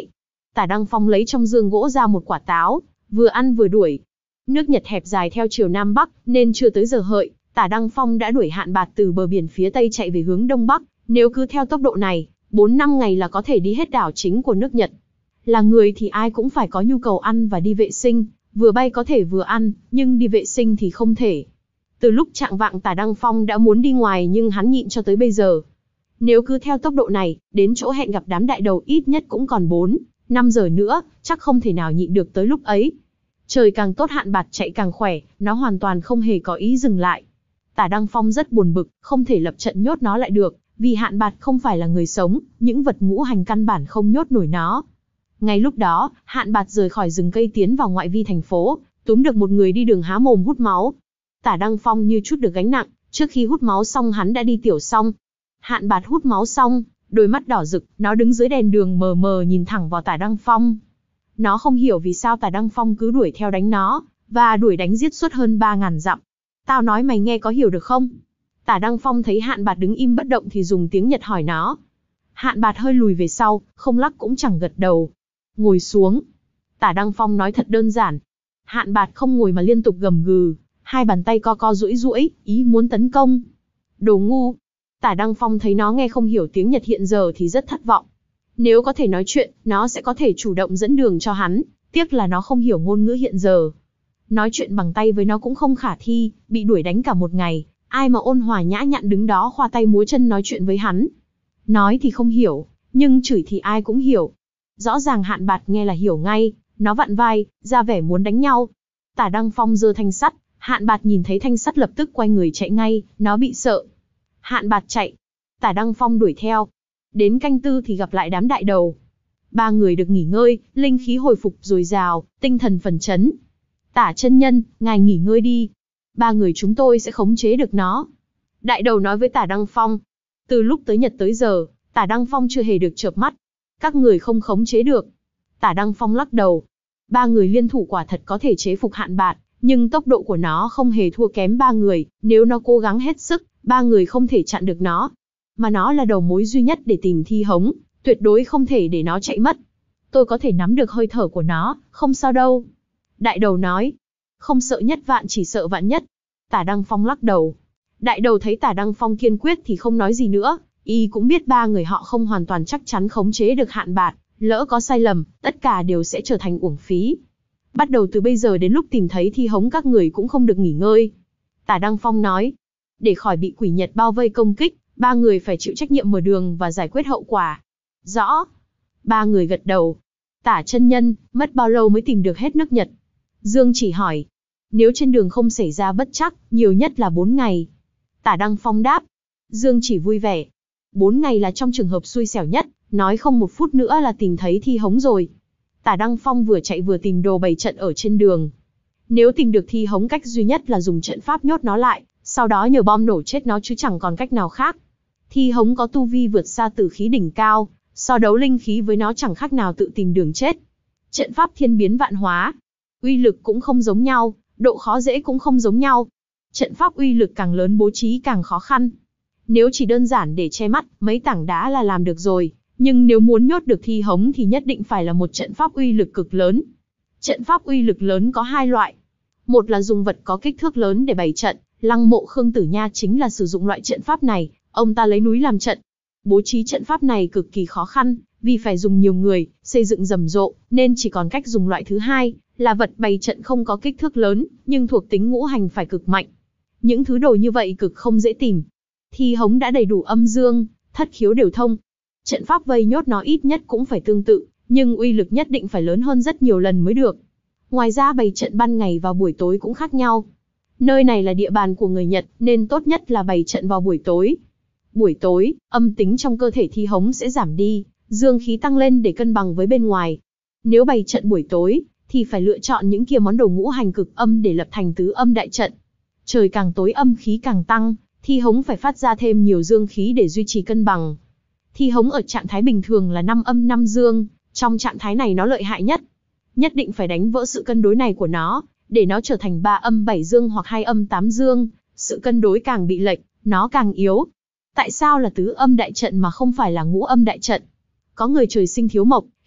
Tả Đăng Phong lấy trong dương gỗ ra một quả táo, vừa ăn vừa đuổi. Nước Nhật hẹp dài theo chiều Nam Bắc, nên chưa tới giờ hợi, Tả Đăng Phong đã đuổi Hạn Bạt từ bờ biển phía Tây chạy về hướng Đông Bắc. Nếu cứ theo tốc độ này, bốn năm ngày là có thể đi hết đảo chính của nước Nhật. Là người thì ai cũng phải có nhu cầu ăn và đi vệ sinh, vừa bay có thể vừa ăn, nhưng đi vệ sinh thì không thể. Từ lúc chạng vạng Tả Đăng Phong đã muốn đi ngoài nhưng hắn nhịn cho tới bây giờ. Nếu cứ theo tốc độ này, đến chỗ hẹn gặp đám đại đầu ít nhất cũng còn bốn, năm giờ nữa, chắc không thể nào nhịn được tới lúc ấy. Trời càng tốt Hạn Bạt chạy càng khỏe, nó hoàn toàn không hề có ý dừng lại. Tả Đăng Phong rất buồn bực, không thể lập trận nhốt nó lại được, vì Hạn Bạt không phải là người sống, những vật ngũ hành căn bản không nhốt nổi nó. Ngay lúc đó, Hạn Bạt rời khỏi rừng cây tiến vào ngoại vi thành phố, túm được một người đi đường há mồm hút máu. Tả Đăng Phong như chút được gánh nặng, trước khi hút máu xong hắn đã đi tiểu xong. Hạn Bạt hút máu xong, đôi mắt đỏ rực, nó đứng dưới đèn đường mờ mờ nhìn thẳng vào Tả Đăng Phong. Nó không hiểu vì sao Tả Đăng Phong cứ đuổi theo đánh nó, và đuổi đánh giết suốt hơn ba ngàn dặm. Tao nói mày nghe có hiểu được không? Tả Đăng Phong thấy Hạn Bạt đứng im bất động thì dùng tiếng Nhật hỏi nó. Hạn Bạt hơi lùi về sau, không lắc cũng chẳng gật đầu. Ngồi xuống. Tả Đăng Phong nói thật đơn giản. Hạn Bạt không ngồi mà liên tục gầm gừ, hai bàn tay co co duỗi duỗi, ý muốn tấn công. Đồ ngu. Tả Đăng Phong thấy nó nghe không hiểu tiếng Nhật hiện giờ thì rất thất vọng. Nếu có thể nói chuyện, nó sẽ có thể chủ động dẫn đường cho hắn, tiếc là nó không hiểu ngôn ngữ hiện giờ. Nói chuyện bằng tay với nó cũng không khả thi, bị đuổi đánh cả một ngày, ai mà ôn hòa nhã nhặn đứng đó khoa tay múa chân nói chuyện với hắn. Nói thì không hiểu, nhưng chửi thì ai cũng hiểu. Rõ ràng Hạn Bạt nghe là hiểu ngay, nó vặn vai, ra vẻ muốn đánh nhau. Tả Đăng Phong giơ thanh sắt, Hạn Bạt nhìn thấy thanh sắt lập tức quay người chạy ngay, nó bị sợ. Hạn Bạt chạy, Tả Đăng Phong đuổi theo. Đến canh tư thì gặp lại đám đại đầu. Ba người được nghỉ ngơi, linh khí hồi phục dồi dào, tinh thần phấn chấn. Tả chân nhân, ngài nghỉ ngơi đi. Ba người chúng tôi sẽ khống chế được nó. Đại đầu nói với Tả Đăng Phong. Từ lúc tới Nhật tới giờ, Tả Đăng Phong chưa hề được chợp mắt. Các người không khống chế được. Tả Đăng Phong lắc đầu. Ba người liên thủ quả thật có thể chế phục Hạn Bạt, nhưng tốc độ của nó không hề thua kém ba người. Nếu nó cố gắng hết sức, ba người không thể chặn được nó. Mà nó là đầu mối duy nhất để tìm Thi Hống, tuyệt đối không thể để nó chạy mất. Tôi có thể nắm được hơi thở của nó, không sao đâu. Đại đầu nói. Không sợ nhất vạn chỉ sợ vạn nhất. Tả Đăng Phong lắc đầu. Đại đầu thấy Tả Đăng Phong kiên quyết thì không nói gì nữa. Y cũng biết ba người họ không hoàn toàn chắc chắn khống chế được Hạn Bạt, lỡ có sai lầm, tất cả đều sẽ trở thành uổng phí. Bắt đầu từ bây giờ đến lúc tìm thấy Thi Hống các người cũng không được nghỉ ngơi. Tả Đăng Phong nói. Để khỏi bị quỷ Nhật bao vây công kích, ba người phải chịu trách nhiệm mở đường và giải quyết hậu quả. Rõ. Ba người gật đầu. Tả chân nhân, mất bao lâu mới tìm được hết nước Nhật? Dương Chỉ hỏi. Nếu trên đường không xảy ra bất trắc, nhiều nhất là bốn ngày. Tả Đăng Phong đáp. Dương Chỉ vui vẻ. Bốn ngày là trong trường hợp xui xẻo nhất, nói không một phút nữa là tìm thấy Thi Hống rồi. Tả Đăng Phong vừa chạy vừa tìm đồ bày trận ở trên đường. Nếu tìm được Thi Hống, cách duy nhất là dùng trận pháp nhốt nó lại, sau đó nhờ bom nổ chết nó chứ chẳng còn cách nào khác. Thi Hống có tu vi vượt xa tử khí đỉnh cao, so đấu linh khí với nó chẳng khác nào tự tìm đường chết. Trận pháp thiên biến vạn hóa, uy lực cũng không giống nhau, độ khó dễ cũng không giống nhau. Trận pháp uy lực càng lớn bố trí càng khó khăn. Nếu chỉ đơn giản để che mắt, mấy tảng đá là làm được rồi, nhưng nếu muốn nhốt được Thi Hống thì nhất định phải là một trận pháp uy lực cực lớn. Trận pháp uy lực lớn có hai loại. Một là dùng vật có kích thước lớn để bày trận, Lăng Mộ Khương Tử Nha chính là sử dụng loại trận pháp này, ông ta lấy núi làm trận. Bố trí trận pháp này cực kỳ khó khăn, vì phải dùng nhiều người, xây dựng rầm rộ, nên chỉ còn cách dùng loại thứ hai, là vật bày trận không có kích thước lớn, nhưng thuộc tính ngũ hành phải cực mạnh. Những thứ đồ như vậy cực không dễ tìm. Thi Hống đã đầy đủ âm dương, thất khiếu đều thông. Trận pháp vây nhốt nó ít nhất cũng phải tương tự, nhưng uy lực nhất định phải lớn hơn rất nhiều lần mới được. Ngoài ra bày trận ban ngày và buổi tối cũng khác nhau. Nơi này là địa bàn của người Nhật, nên tốt nhất là bày trận vào buổi tối. Buổi tối, âm tính trong cơ thể Thi Hống sẽ giảm đi, dương khí tăng lên để cân bằng với bên ngoài. Nếu bày trận buổi tối, thì phải lựa chọn những kia món đồ ngũ hành cực âm để lập thành tứ âm đại trận. Trời càng tối âm khí càng tăng, Thi Hống phải phát ra thêm nhiều dương khí để duy trì cân bằng. Thi Hống ở trạng thái bình thường là năm âm năm dương, trong trạng thái này nó lợi hại nhất. Nhất định phải đánh vỡ sự cân đối này của nó, để nó trở thành ba âm bảy dương hoặc hai âm tám dương, sự cân đối càng bị lệch, nó càng yếu. Tại sao là tứ âm đại trận mà không phải là ngũ âm đại trận? Có người trời sinh thiếu mộc,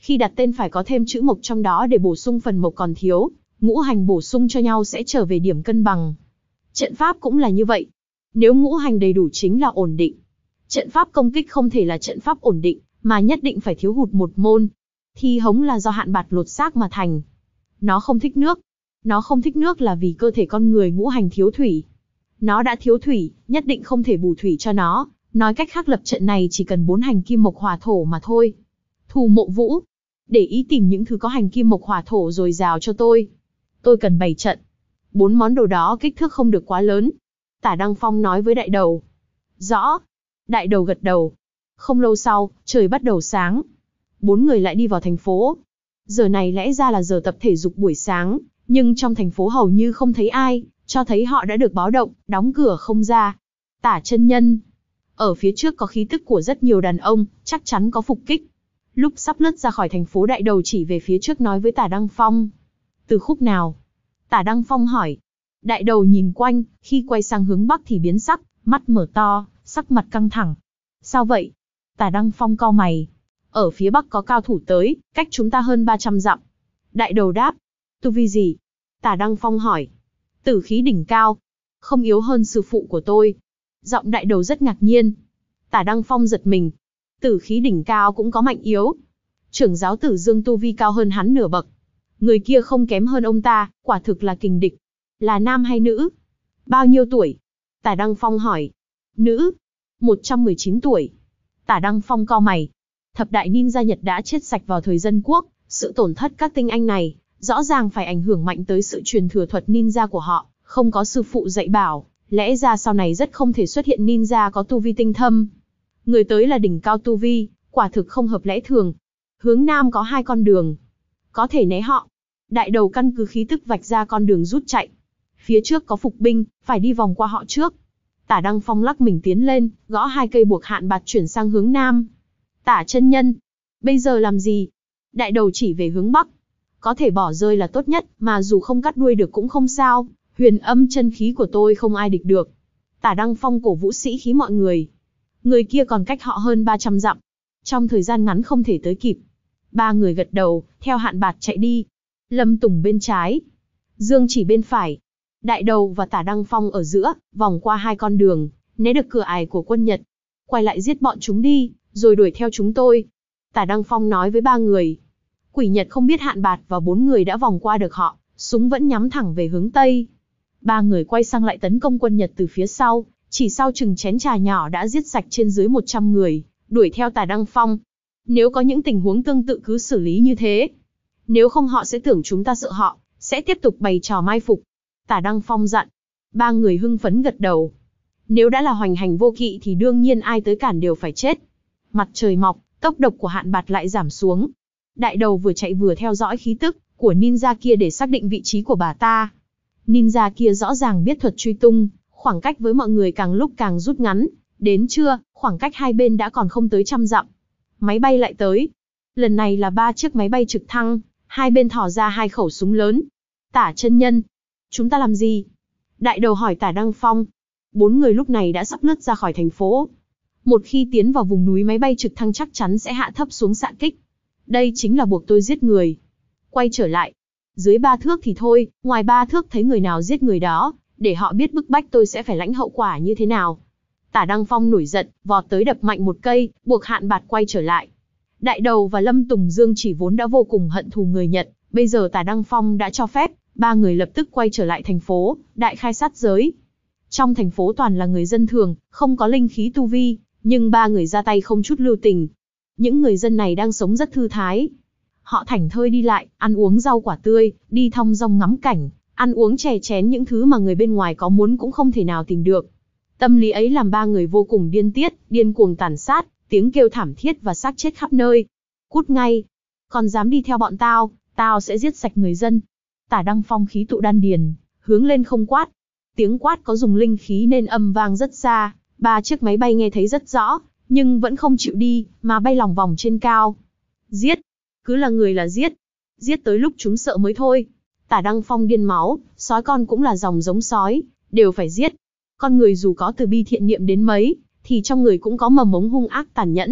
Khi đặt tên phải có thêm chữ mộc trong đó để bổ sung phần mộc còn thiếu, ngũ hành bổ sung cho nhau sẽ trở về điểm cân bằng. Trận pháp cũng là như vậy. Nếu ngũ hành đầy đủ chính là ổn định. Trận pháp công kích không thể là trận pháp ổn định, mà nhất định phải thiếu hụt một môn. Thi hống là do hạn bạt lột xác mà thành. Nó không thích nước. Nó không thích nước là vì cơ thể con người ngũ hành thiếu thủy. Nó đã thiếu thủy, nhất định không thể bù thủy cho nó. Nói cách khác lập trận này chỉ cần bốn hành kim mộc hỏa thổ mà thôi. Thù Mộ Vũ, để ý tìm những thứ có hành kim mộc hỏa thổ dồi dào cho tôi. Tôi cần bày trận. Bốn món đồ đó kích thước không được quá lớn. Tả Đăng Phong nói với đại đầu. Rõ. Đại đầu gật đầu. Không lâu sau, trời bắt đầu sáng. Bốn người lại đi vào thành phố. Giờ này lẽ ra là giờ tập thể dục buổi sáng, nhưng trong thành phố hầu như không thấy ai, cho thấy họ đã được báo động, đóng cửa không ra. Tả chân nhân. Ở phía trước có khí tức của rất nhiều đàn ông, chắc chắn có phục kích. Lúc sắp lướt ra khỏi thành phố đại đầu chỉ về phía trước nói với Tả Đăng Phong. Từ khúc nào? Tả Đăng Phong hỏi. Đại đầu nhìn quanh, khi quay sang hướng bắc thì biến sắc, mắt mở to, sắc mặt căng thẳng. Sao vậy? Tả Đăng Phong cau mày. Ở phía bắc có cao thủ tới, cách chúng ta hơn ba trăm dặm. Đại đầu đáp. Tu vi gì? Tả Đăng Phong hỏi. Tử khí đỉnh cao. Không yếu hơn sư phụ của tôi. Giọng đại đầu rất ngạc nhiên. Tả Đăng Phong giật mình. Tử khí đỉnh cao cũng có mạnh yếu. Trưởng giáo Tử Dương tu vi cao hơn hắn nửa bậc. Người kia không kém hơn ông ta, quả thực là kình địch. Là nam hay nữ? Bao nhiêu tuổi? Tả Đăng Phong hỏi. Nữ. một trăm mười chín tuổi. Tả Đăng Phong cau mày. Thập đại ninja Nhật đã chết sạch vào thời dân quốc, sự tổn thất các tinh anh này, rõ ràng phải ảnh hưởng mạnh tới sự truyền thừa thuật ninja của họ, không có sư phụ dạy bảo, lẽ ra sau này rất không thể xuất hiện ninja có tu vi tinh thâm. Người tới là đỉnh cao tu vi, quả thực không hợp lẽ thường. Hướng nam có hai con đường, có thể né họ. Đại đầu căn cứ khí tức vạch ra con đường rút chạy. Phía trước có phục binh, phải đi vòng qua họ trước. Tả Đăng Phong lắc mình tiến lên, gõ hai cây buộc hạn bạt chuyển sang hướng nam. Tả chân nhân, bây giờ làm gì? Đại đầu chỉ về hướng bắc. Có thể bỏ rơi là tốt nhất, mà dù không cắt đuôi được cũng không sao. Huyền âm chân khí của tôi không ai địch được. Tả Đăng Phong cổ vũ sĩ khí mọi người. Người kia còn cách họ hơn ba trăm dặm. Trong thời gian ngắn không thể tới kịp. Ba người gật đầu, theo hạn bạt chạy đi. Lâm Tùng bên trái, Dương Chỉ bên phải. Đại đầu và Tả Đăng Phong ở giữa, vòng qua hai con đường, né được cửa ải của quân Nhật. Quay lại giết bọn chúng đi, rồi đuổi theo chúng tôi. Tả Đăng Phong nói với ba người. Quỷ Nhật không biết hạn bạt và bốn người đã vòng qua được họ, súng vẫn nhắm thẳng về hướng Tây. Ba người quay sang lại tấn công quân Nhật từ phía sau, chỉ sau chừng chén trà nhỏ đã giết sạch trên dưới một trăm người, đuổi theo Tả Đăng Phong. Nếu có những tình huống tương tự cứ xử lý như thế. Nếu không họ sẽ tưởng chúng ta sợ họ, sẽ tiếp tục bày trò mai phục. Tả Đăng Phong dặn. Ba người hưng phấn gật đầu. Nếu đã là hoành hành vô kỵ thì đương nhiên ai tới cản đều phải chết. Mặt trời mọc, tốc độ của hạn bạt lại giảm xuống. Đại đầu vừa chạy vừa theo dõi khí tức của ninja kia để xác định vị trí của bà ta. Ninja kia rõ ràng biết thuật truy tung, khoảng cách với mọi người càng lúc càng rút ngắn. Đến trưa, khoảng cách hai bên đã còn không tới trăm dặm. Máy bay lại tới. Lần này là ba chiếc máy bay trực thăng, hai bên thò ra hai khẩu súng lớn. Tả chân nhân, chúng ta làm gì? Đại đầu hỏi Tả Đăng Phong. Bốn người lúc này đã sắp lướt ra khỏi thành phố. Một khi tiến vào vùng núi máy bay trực thăng chắc chắn sẽ hạ thấp xuống xạ kích. Đây chính là buộc tôi giết người. Quay trở lại. Dưới ba thước thì thôi, ngoài ba thước thấy người nào giết người đó, để họ biết bức bách tôi sẽ phải lãnh hậu quả như thế nào. Tả Đăng Phong nổi giận, vọt tới đập mạnh một cây, buộc hạn bạt quay trở lại. Đại đầu và Lâm Tùng Dương chỉ vốn đã vô cùng hận thù người Nhật, bây giờ Tả Đăng Phong đã cho phép, ba người lập tức quay trở lại thành phố, đại khai sát giới. Trong thành phố toàn là người dân thường, không có linh khí tu vi, nhưng ba người ra tay không chút lưu tình. Những người dân này đang sống rất thư thái. Họ thảnh thơi đi lại, ăn uống rau quả tươi, đi thong dong ngắm cảnh, ăn uống chè chén những thứ mà người bên ngoài có muốn cũng không thể nào tìm được. Tâm lý ấy làm ba người vô cùng điên tiết, điên cuồng tàn sát, tiếng kêu thảm thiết và xác chết khắp nơi. Cút ngay! Còn dám đi theo bọn tao, tao sẽ giết sạch người dân. Tả Đăng Phong khí tụ đan điền, hướng lên không quát. Tiếng quát có dùng linh khí nên âm vang rất xa, ba chiếc máy bay nghe thấy rất rõ, nhưng vẫn không chịu đi, mà bay lòng vòng trên cao. Giết! Cứ là người là giết. Giết tới lúc chúng sợ mới thôi. Tả Đăng Phong điên máu, sói con cũng là dòng giống sói, đều phải giết. Con người dù có từ bi thiện niệm đến mấy, thì trong người cũng có mầm mống hung ác tàn nhẫn,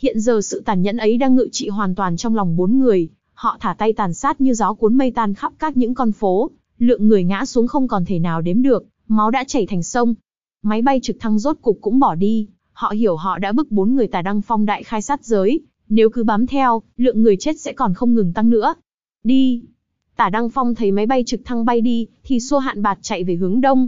Hiện giờ sự tàn nhẫn ấy đang ngự trị hoàn toàn trong lòng bốn người, họ thả tay tàn sát như gió cuốn mây tan khắp các những con phố, lượng người ngã xuống không còn thể nào đếm được, máu đã chảy thành sông. Máy bay trực thăng rốt cục cũng bỏ đi, họ hiểu họ đã bức bốn người Tả Đăng Phong đại khai sát giới, nếu cứ bám theo, lượng người chết sẽ còn không ngừng tăng nữa. Đi! Tả Đăng Phong thấy máy bay trực thăng bay đi, thì xua Hạn Bạt chạy về hướng đông.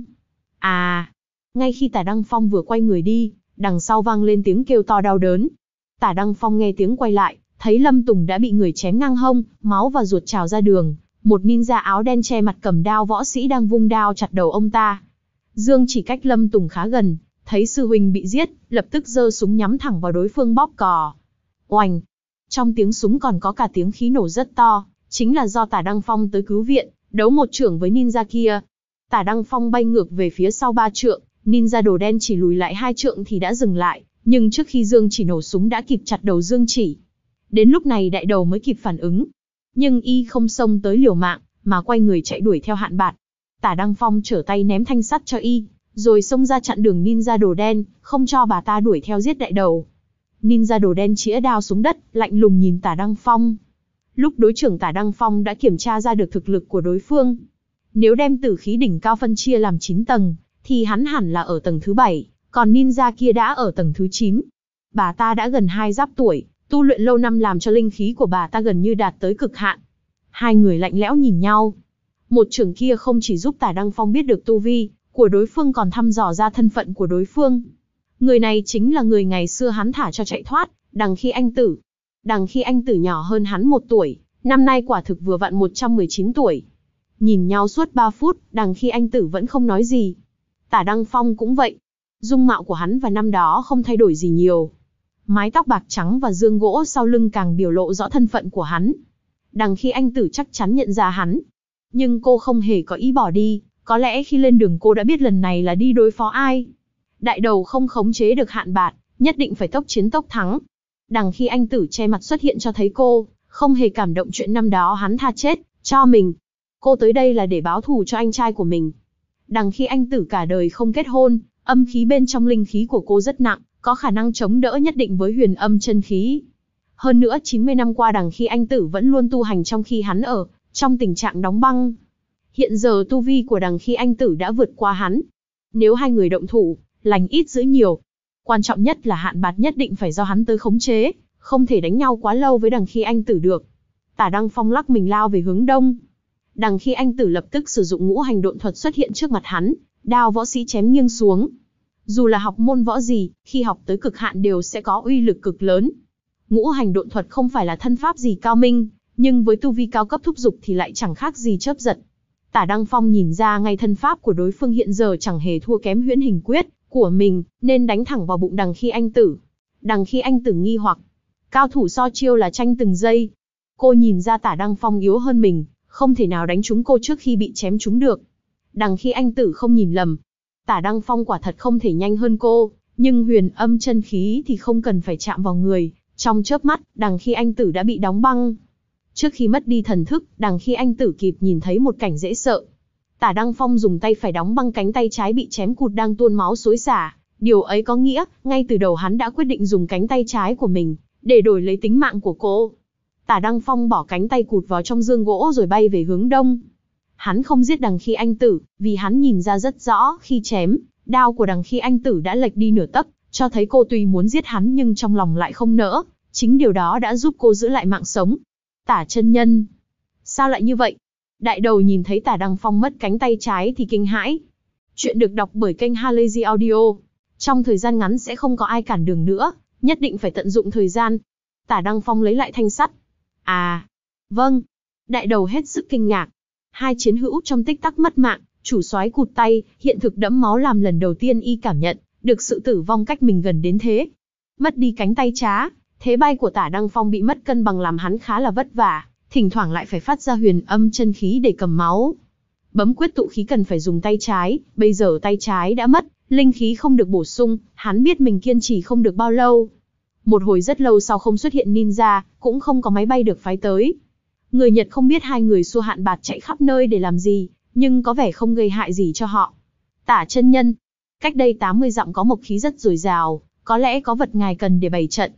À! Ngay khi Tả Đăng Phong vừa quay người đi, đằng sau vang lên tiếng kêu to đau đớn. Tả Đăng Phong nghe tiếng quay lại, thấy Lâm Tùng đã bị người chém ngang hông, máu và ruột trào ra đường. Một ninja áo đen che mặt cầm đao võ sĩ đang vung đao chặt đầu ông ta. Dương chỉ cách Lâm Tùng khá gần, thấy sư huynh bị giết, lập tức giơ súng nhắm thẳng vào đối phương bóp cò. Oành! Trong tiếng súng còn có cả tiếng khí nổ rất to, chính là do Tả Đăng Phong tới cứu viện, đấu một chưởng với ninja kia. Tả Đăng Phong bay ngược về phía sau ba trượng, ninja đồ đen chỉ lùi lại hai trượng thì đã dừng lại, nhưng trước khi Dương chỉ nổ súng đã kịp chặt đầu Dương chỉ. Đến lúc này đại đầu mới kịp phản ứng, nhưng y không xông tới liều mạng, mà quay người chạy đuổi theo Hạn Bạt. Tả Đăng Phong trở tay ném thanh sắt cho y, rồi xông ra chặn đường ninja đồ đen, không cho bà ta đuổi theo giết đại đầu. Ninja đồ đen chĩa đao xuống đất, lạnh lùng nhìn Tả Đăng Phong. Lúc đối trưởng Tả Đăng Phong đã kiểm tra ra được thực lực của đối phương. Nếu đem tử khí đỉnh cao phân chia làm chín tầng, thì hắn hẳn là ở tầng thứ bảy, còn ninja kia đã ở tầng thứ chín. Bà ta đã gần hai giáp tuổi, tu luyện lâu năm làm cho linh khí của bà ta gần như đạt tới cực hạn. Hai người lạnh lẽo nhìn nhau. Một chưởng kia không chỉ giúp Tả Đăng Phong biết được tu vi của đối phương, còn thăm dò ra thân phận của đối phương. Người này chính là người ngày xưa hắn thả cho chạy thoát, Đằng Khi Anh Tử. Đằng Khi Anh Tử nhỏ hơn hắn một tuổi, năm nay quả thực vừa vặn một trăm mười chín tuổi. Nhìn nhau suốt ba phút, Đằng Khi Anh Tử vẫn không nói gì. Tả Đăng Phong cũng vậy. Dung mạo của hắn và năm đó không thay đổi gì nhiều. Mái tóc bạc trắng và dương gỗ sau lưng càng biểu lộ rõ thân phận của hắn. Đằng Khi Anh Tử chắc chắn nhận ra hắn. Nhưng cô không hề có ý bỏ đi, có lẽ khi lên đường cô đã biết lần này là đi đối phó ai. Đại đầu không khống chế được Hạn Bạt, nhất định phải tốc chiến tốc thắng. Đằng Khi Anh Tử che mặt xuất hiện cho thấy cô không hề cảm động chuyện năm đó hắn tha chết cho mình. Cô tới đây là để báo thù cho anh trai của mình. Đằng Khi Anh Tử cả đời không kết hôn, âm khí bên trong linh khí của cô rất nặng, có khả năng chống đỡ nhất định với huyền âm chân khí. Hơn nữa chín mươi năm qua Đằng Khi Anh Tử vẫn luôn tu hành trong khi hắn ở trong tình trạng đóng băng. Hiện giờ tu vi của Đằng Khi Anh Tử đã vượt qua hắn. Nếu hai người động thủ, lành ít dữ nhiều. Quan trọng nhất là Hạn Bạt nhất định phải do hắn tới khống chế, không thể đánh nhau quá lâu với Đằng Khi Anh Tử được. Tả Đăng Phong lắc mình lao về hướng đông. Đằng Khi Anh Tử lập tức sử dụng ngũ hành độn thuật xuất hiện trước mặt hắn, đao võ sĩ chém nghiêng xuống. Dù là học môn võ gì, khi học tới cực hạn đều sẽ có uy lực cực lớn. Ngũ hành độn thuật không phải là thân pháp gì cao minh, nhưng với tu vi cao cấp thúc dục thì lại chẳng khác gì chớp giật. Tả Đăng Phong nhìn ra ngay thân pháp của đối phương hiện giờ chẳng hề thua kém huyễn hình quyết của mình, nên đánh thẳng vào bụng Đằng Khi Anh Tử. Đằng Khi Anh Tử nghi hoặc, cao thủ so chiêu là tranh từng giây. Cô nhìn ra Tả Đăng Phong yếu hơn mình, không thể nào đánh trúng cô trước khi bị chém trúng được. Đằng Khi Anh Tử không nhìn lầm, Tả Đăng Phong quả thật không thể nhanh hơn cô, nhưng huyền âm chân khí thì không cần phải chạm vào người. Trong chớp mắt, Đằng Khi Anh Tử đã bị đóng băng. Trước khi mất đi thần thức, Đằng Khi Anh Tử kịp nhìn thấy một cảnh dễ sợ. Tả Đăng Phong dùng tay phải đóng băng cánh tay trái bị chém cụt đang tuôn máu xối xả. Điều ấy có nghĩa, ngay từ đầu hắn đã quyết định dùng cánh tay trái của mình để đổi lấy tính mạng của cô. Tả Đăng Phong bỏ cánh tay cụt vào trong dương gỗ rồi bay về hướng đông. Hắn không giết Đằng Khi Anh Tử, vì hắn nhìn ra rất rõ khi chém, đao của Đằng Khi Anh Tử đã lệch đi nửa tấc, cho thấy cô tuy muốn giết hắn nhưng trong lòng lại không nỡ. Chính điều đó đã giúp cô giữ lại mạng sống. Tả chân nhân, sao lại như vậy? Đại đầu nhìn thấy Tả Đăng Phong mất cánh tay trái thì kinh hãi. Chuyện được đọc bởi kênh Halazy Audio. Trong thời gian ngắn sẽ không có ai cản đường nữa, nhất định phải tận dụng thời gian. Tả Đăng Phong lấy lại thanh sắt. À, vâng. Đại đầu hết sức kinh ngạc. Hai chiến hữu trong tích tắc mất mạng, chủ soái cụt tay, hiện thực đẫm máu làm lần đầu tiên y cảm nhận được sự tử vong cách mình gần đến thế. Mất đi cánh tay trá, thế bay của Tả Đăng Phong bị mất cân bằng làm hắn khá là vất vả, thỉnh thoảng lại phải phát ra huyền âm chân khí để cầm máu. Bấm quyết tụ khí cần phải dùng tay trái, bây giờ tay trái đã mất, linh khí không được bổ sung, hắn biết mình kiên trì không được bao lâu. Một hồi rất lâu sau không xuất hiện ninja, cũng không có máy bay được phái tới. Người Nhật không biết hai người xua Hạn Bạt chạy khắp nơi để làm gì, nhưng có vẻ không gây hại gì cho họ. Tả chân nhân, cách đây tám mươi dặm có mộc khí rất dồi dào, có lẽ có vật ngài cần để bày trận.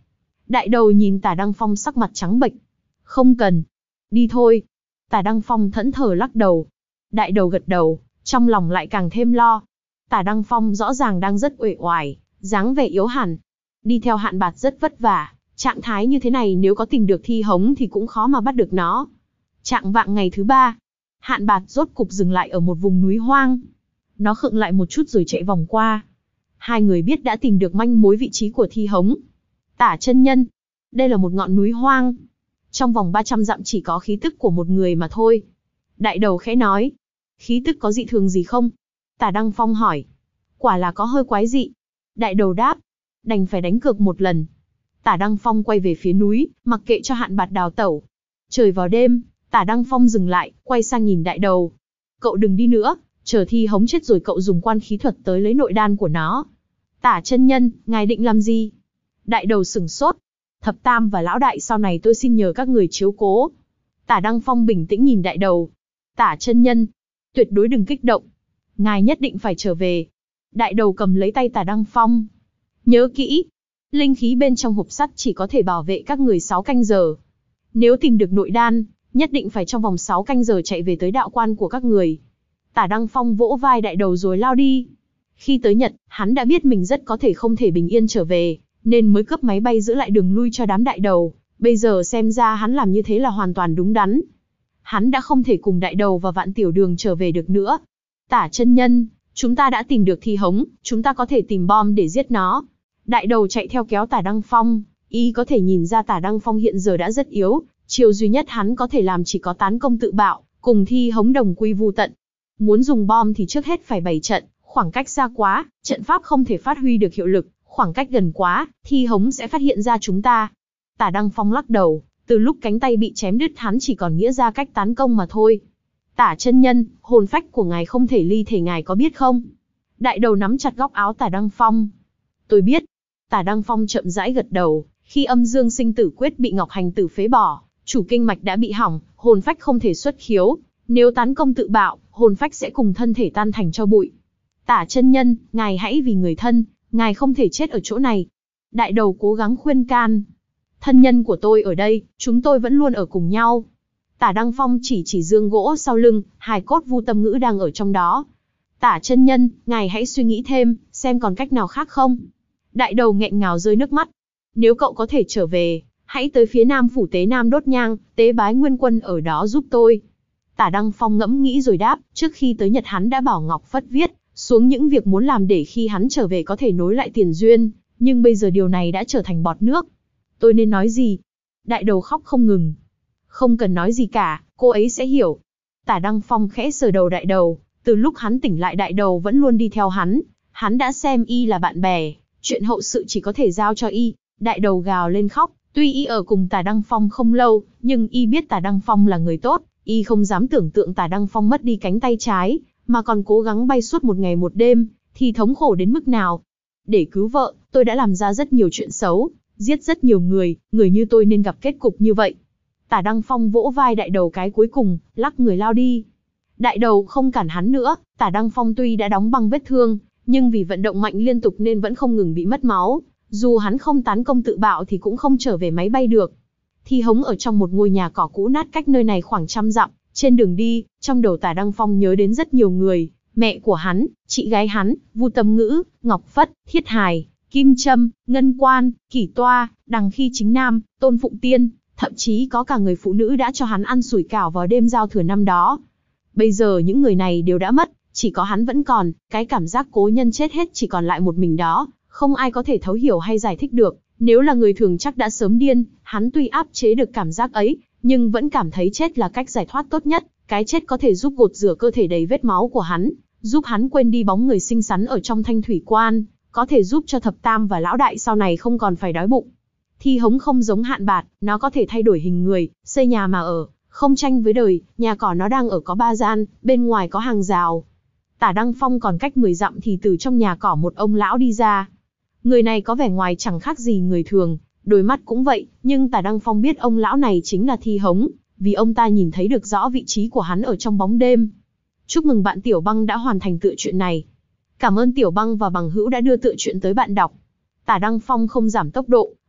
Đại đầu nhìn Tả Đăng Phong sắc mặt trắng bệch. Không cần. Đi thôi. Tả Đăng Phong thẫn thờ lắc đầu. Đại đầu gật đầu, trong lòng lại càng thêm lo. Tả Đăng Phong rõ ràng đang rất uể oải, dáng vẻ yếu hẳn. Đi theo Hạn Bạt rất vất vả, trạng thái như thế này nếu có tìm được Thi Hống thì cũng khó mà bắt được nó. Trạng vạng ngày thứ ba, Hạn Bạt rốt cục dừng lại ở một vùng núi hoang. Nó khựng lại một chút rồi chạy vòng qua. Hai người biết đã tìm được manh mối vị trí của Thi Hống. Tả chân nhân, đây là một ngọn núi hoang. Trong vòng ba trăm dặm chỉ có khí tức của một người mà thôi. Đại đầu khẽ nói. Khí tức có dị thường gì không? Tả Đăng Phong hỏi. Quả là có hơi quái dị. Đại đầu đáp. Đành phải đánh cược một lần. Tả Đăng Phong quay về phía núi, mặc kệ cho Hạn Bạt đào tẩu. Trời vào đêm, Tả Đăng Phong dừng lại, quay sang nhìn đại đầu. Cậu đừng đi nữa, chờ Thi Hống chết rồi cậu dùng quan khí thuật tới lấy nội đan của nó. Tả chân nhân, ngài định làm gì? Đại đầu sửng sốt. Thập Tam và Lão Đại sau này tôi xin nhờ các người chiếu cố. Tả Đăng Phong bình tĩnh nhìn đại đầu. Tả chân nhân, tuyệt đối đừng kích động. Ngài nhất định phải trở về. Đại đầu cầm lấy tay Tả Đăng Phong. Nhớ kỹ, linh khí bên trong hộp sắt chỉ có thể bảo vệ các người sáu canh giờ. Nếu tìm được nội đan, nhất định phải trong vòng sáu canh giờ chạy về tới đạo quan của các người. Tả Đăng Phong vỗ vai đại đầu rồi lao đi. Khi tới Nhật, hắn đã biết mình rất có thể không thể bình yên trở về, nên mới cướp máy bay giữ lại đường lui cho đám đại đầu. Bây giờ xem ra hắn làm như thế là hoàn toàn đúng đắn. Hắn đã không thể cùng đại đầu và Vạn Tiểu Đường trở về được nữa. Tả chân nhân, chúng ta đã tìm được Thi Hống, chúng ta có thể tìm bom để giết nó. Đại đầu chạy theo kéo Tả Đăng Phong, y có thể nhìn ra Tả Đăng Phong hiện giờ đã rất yếu, chiều duy nhất hắn có thể làm chỉ có tán công tự bạo, cùng Thi Hống đồng quy vu tận. Muốn dùng bom thì trước hết phải bày trận, khoảng cách xa quá, trận pháp không thể phát huy được hiệu lực, khoảng cách gần quá, Thi Hống sẽ phát hiện ra chúng ta. Tả Đăng Phong lắc đầu, từ lúc cánh tay bị chém đứt hắn chỉ còn nghĩa ra cách tán công mà thôi. Tả chân nhân, hồn phách của ngài không thể ly thể ngài có biết không? Đại đầu nắm chặt góc áo Tả Đăng Phong. Tôi biết. Tả Đăng Phong chậm rãi gật đầu, khi âm dương sinh tử quyết bị Ngọc Hành Tử phế bỏ, chủ kinh mạch đã bị hỏng, hồn phách không thể xuất khiếu. Nếu tán công tự bạo, hồn phách sẽ cùng thân thể tan thành tro bụi. Tả chân nhân, ngài hãy vì người thân, ngài không thể chết ở chỗ này. Đại đầu cố gắng khuyên can. Thân nhân của tôi ở đây, chúng tôi vẫn luôn ở cùng nhau. Tả Đăng Phong chỉ chỉ dương gỗ sau lưng, hài cốt Vu Tâm Ngữ đang ở trong đó. Tả chân nhân, ngài hãy suy nghĩ thêm, xem còn cách nào khác không. Đại đầu nghẹn ngào rơi nước mắt. Nếu cậu có thể trở về, hãy tới phía Nam phủ Tế Nam đốt nhang, tế bái Nguyên Quân ở đó giúp tôi. Tả Đăng Phong ngẫm nghĩ rồi đáp, trước khi tới Nhật hắn đã bảo Ngọc Phất viết xuống những việc muốn làm để khi hắn trở về có thể nối lại tiền duyên, nhưng bây giờ điều này đã trở thành bọt nước. Tôi nên nói gì? Đại đầu khóc không ngừng. Không cần nói gì cả, cô ấy sẽ hiểu. Tả Đăng Phong khẽ sờ đầu đại đầu, từ lúc hắn tỉnh lại đại đầu vẫn luôn đi theo hắn, hắn đã xem y là bạn bè, chuyện hậu sự chỉ có thể giao cho y. Đại đầu gào lên khóc, tuy y ở cùng Tả Đăng Phong không lâu, nhưng y biết Tả Đăng Phong là người tốt, y không dám tưởng tượng Tả Đăng Phong mất đi cánh tay trái, mà còn cố gắng bay suốt một ngày một đêm, thì thống khổ đến mức nào. Để cứu vợ, tôi đã làm ra rất nhiều chuyện xấu, giết rất nhiều người, người như tôi nên gặp kết cục như vậy. Tả Đăng Phong vỗ vai đại đầu cái cuối cùng, lắc người lao đi. Đại đầu không cản hắn nữa, Tả Đăng Phong tuy đã đóng băng vết thương, nhưng vì vận động mạnh liên tục nên vẫn không ngừng bị mất máu. Dù hắn không tán công tự bạo thì cũng không trở về máy bay được. Thi Hống ở trong một ngôi nhà cỏ cũ nát cách nơi này khoảng trăm dặm. Trên đường đi, trong đầu Tả Đăng Phong nhớ đến rất nhiều người, mẹ của hắn, chị gái hắn, Vu Tâm Ngữ, Ngọc Phất, Thiết Hài, Kim Trâm, Ngân Quan, Kỷ Toa, Đằng Khi Chính Nam, Tôn Phụng Tiên, thậm chí có cả người phụ nữ đã cho hắn ăn sủi cảo vào đêm giao thừa năm đó. Bây giờ những người này đều đã mất, chỉ có hắn vẫn còn, cái cảm giác cố nhân chết hết chỉ còn lại một mình đó, không ai có thể thấu hiểu hay giải thích được. Nếu là người thường chắc đã sớm điên, hắn tuy áp chế được cảm giác ấy, nhưng vẫn cảm thấy chết là cách giải thoát tốt nhất. Cái chết có thể giúp gột rửa cơ thể đầy vết máu của hắn, giúp hắn quên đi bóng người xinh xắn ở trong Thanh Thủy Quan, có thể giúp cho Thập Tam và Lão Đại sau này không còn phải đói bụng. Thi Hống không giống Hạn Bạt, nó có thể thay đổi hình người, xây nhà mà ở, không tranh với đời. Nhà cỏ nó đang ở có ba gian, bên ngoài có hàng rào. Tả Đăng Phong còn cách mười dặm thì từ trong nhà cỏ một ông lão đi ra. Người này có vẻ ngoài chẳng khác gì người thường, đôi mắt cũng vậy, nhưng Tả Đăng Phong biết ông lão này chính là Thi Hống, vì ông ta nhìn thấy được rõ vị trí của hắn ở trong bóng đêm. Chúc mừng bạn Tiểu Băng đã hoàn thành tựa truyện này. Cảm ơn Tiểu Băng và bằng hữu đã đưa tựa truyện tới bạn đọc. Tả Đăng Phong không giảm tốc độ,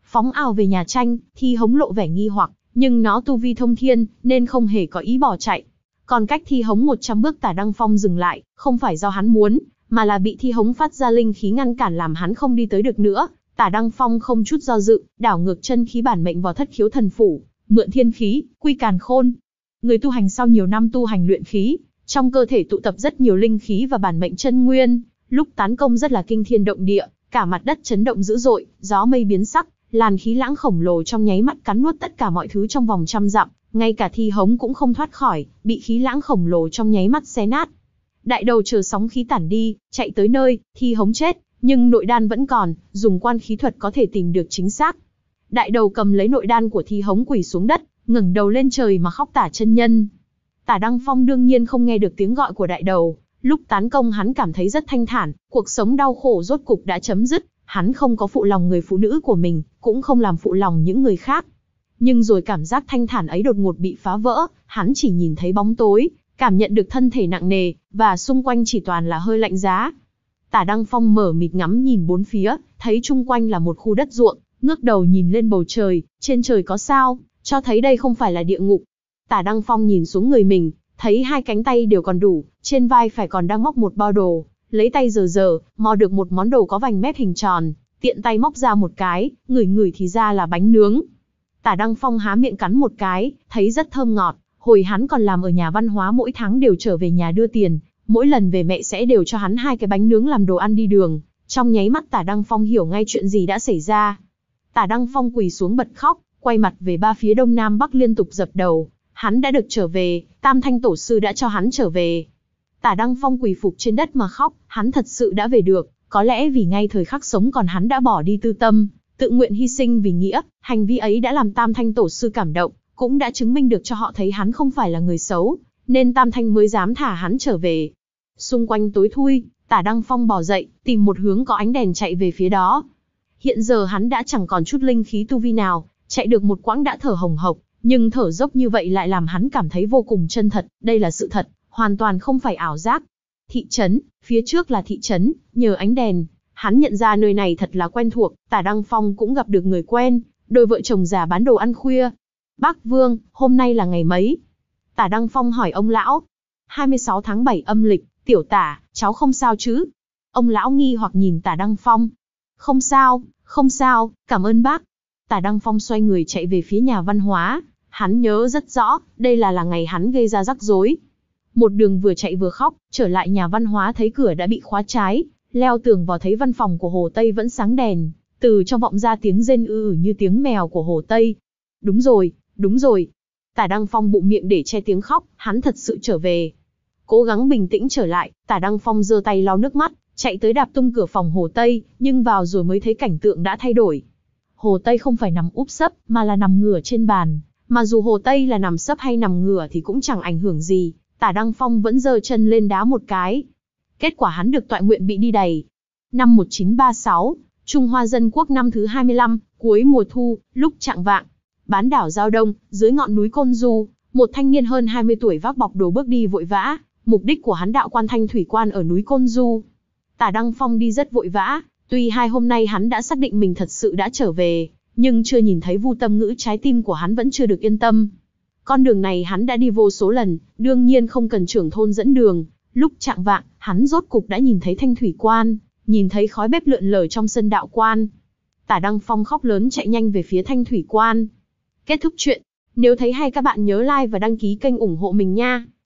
phóng ào về nhà tranh. Thi Hống lộ vẻ nghi hoặc, nhưng nó tu vi thông thiên, nên không hề có ý bỏ chạy. Còn cách Thi Hống một trăm bước, Tả Đăng Phong dừng lại, không phải do hắn muốn, mà là bị Thi Hống phát ra linh khí ngăn cản làm hắn không đi tới được nữa. Tả Đăng Phong không chút do dự, đảo ngược chân khí bản mệnh vào Thất Khiếu Thần Phủ, mượn thiên khí, quy càn khôn. Người tu hành sau nhiều năm tu hành luyện khí, trong cơ thể tụ tập rất nhiều linh khí và bản mệnh chân nguyên, lúc tán công rất là kinh thiên động địa, cả mặt đất chấn động dữ dội, gió mây biến sắc, làn khí lãng khổng lồ trong nháy mắt cắn nuốt tất cả mọi thứ trong vòng trăm dặm, ngay cả Thi Hống cũng không thoát khỏi, bị khí lãng khổng lồ trong nháy mắt xé nát. Đại đầu chờ sóng khí tản đi, chạy tới nơi Thi Hống chết, nhưng nội đan vẫn còn, dùng quan khí thuật có thể tìm được chính xác. Đại đầu cầm lấy nội đan của Thi Hống quỳ xuống đất, ngẩng đầu lên trời mà khóc tả chân nhân. Tả Đăng Phong đương nhiên không nghe được tiếng gọi của đại đầu, lúc tán công hắn cảm thấy rất thanh thản, cuộc sống đau khổ rốt cục đã chấm dứt, hắn không có phụ lòng người phụ nữ của mình, cũng không làm phụ lòng những người khác. Nhưng rồi cảm giác thanh thản ấy đột ngột bị phá vỡ, hắn chỉ nhìn thấy bóng tối, cảm nhận được thân thể nặng nề, và xung quanh chỉ toàn là hơi lạnh giá. Tả Đăng Phong mở mịt ngắm nhìn bốn phía, thấy chung quanh là một khu đất ruộng, ngước đầu nhìn lên bầu trời, trên trời có sao, cho thấy đây không phải là địa ngục. Tả Đăng Phong nhìn xuống người mình, thấy hai cánh tay đều còn đủ, trên vai phải còn đang móc một bao đồ, lấy tay dờ dờ, mò được một món đồ có vành mép hình tròn, tiện tay móc ra một cái, ngửi ngửi thì ra là bánh nướng. Tả Đăng Phong há miệng cắn một cái, thấy rất thơm ngọt, hồi hắn còn làm ở nhà văn hóa mỗi tháng đều trở về nhà đưa tiền, mỗi lần về mẹ sẽ đều cho hắn hai cái bánh nướng làm đồ ăn đi đường. Trong nháy mắt Tả Đăng Phong hiểu ngay chuyện gì đã xảy ra. Tả Đăng Phong quỳ xuống bật khóc, quay mặt về ba phía đông nam bắc liên tục dập đầu. Hắn đã được trở về, Tam Thanh Tổ Sư đã cho hắn trở về. Tả Đăng Phong quỳ phục trên đất mà khóc, hắn thật sự đã về được, có lẽ vì ngay thời khắc sống còn hắn đã bỏ đi tư tâm, tự nguyện hy sinh vì nghĩa, hành vi ấy đã làm Tam Thanh Tổ Sư cảm động, cũng đã chứng minh được cho họ thấy hắn không phải là người xấu, nên Tam Thanh mới dám thả hắn trở về. Xung quanh tối thui, Tả Đăng Phong bò dậy, tìm một hướng có ánh đèn chạy về phía đó. Hiện giờ hắn đã chẳng còn chút linh khí tu vi nào, chạy được một quãng đã thở hồng hộc, nhưng thở dốc như vậy lại làm hắn cảm thấy vô cùng chân thật, đây là sự thật, hoàn toàn không phải ảo giác. Thị trấn, phía trước là thị trấn, nhờ ánh đèn, hắn nhận ra nơi này thật là quen thuộc. Tả Đăng Phong cũng gặp được người quen, đôi vợ chồng già bán đồ ăn khuya. Bác Vương, hôm nay là ngày mấy? Tả Đăng Phong hỏi ông lão. hai mươi sáu tháng bảy âm lịch, tiểu Tả, cháu không sao chứ? Ông lão nghi hoặc nhìn Tả Đăng Phong. Không sao, không sao, cảm ơn bác. Tả Đăng Phong xoay người chạy về phía nhà văn hóa. Hắn nhớ rất rõ, đây là là ngày hắn gây ra rắc rối. Một đường vừa chạy vừa khóc, trở lại nhà văn hóa thấy cửa đã bị khóa trái, leo tường vào thấy văn phòng của Hồ Tây vẫn sáng đèn, từ trong vọng ra tiếng rên ư ử như tiếng mèo của Hồ Tây. Đúng rồi, đúng rồi. Tả Đăng Phong bụng miệng để che tiếng khóc, hắn thật sự trở về. Cố gắng bình tĩnh trở lại, Tả Đăng Phong giơ tay lau nước mắt, chạy tới đạp tung cửa phòng Hồ Tây, nhưng vào rồi mới thấy cảnh tượng đã thay đổi. Hồ Tây không phải nằm úp sấp, mà là nằm ngửa trên bàn. Mà dù Hồ Tây là nằm sấp hay nằm ngửa thì cũng chẳng ảnh hưởng gì, Tả Đăng Phong vẫn giơ chân lên đá một cái. Kết quả hắn được tọa nguyện bị đi đày. Năm một nghìn chín trăm ba mươi sáu, Trung Hoa Dân Quốc năm thứ hai mươi lăm, cuối mùa thu, lúc chạng vạng, bán đảo Giao Đông, dưới ngọn núi Côn Du, một thanh niên hơn hai mươi tuổi vác bọc đồ bước đi vội vã, mục đích của hắn đạo quan Thanh Thủy Quan ở núi Côn Du. Tả Đăng Phong đi rất vội vã, tuy hai hôm nay hắn đã xác định mình thật sự đã trở về, nhưng chưa nhìn thấy Vu Tâm Ngữ, trái tim của hắn vẫn chưa được yên tâm. Con đường này hắn đã đi vô số lần, đương nhiên không cần trưởng thôn dẫn đường. Lúc chạng vạng, hắn rốt cục đã nhìn thấy Thanh Thủy Quan, nhìn thấy khói bếp lượn lờ trong sân đạo quan. Tả Đăng Phong khóc lớn chạy nhanh về phía Thanh Thủy Quan. Kết thúc chuyện. Nếu thấy hay các bạn nhớ like và đăng ký kênh ủng hộ mình nha.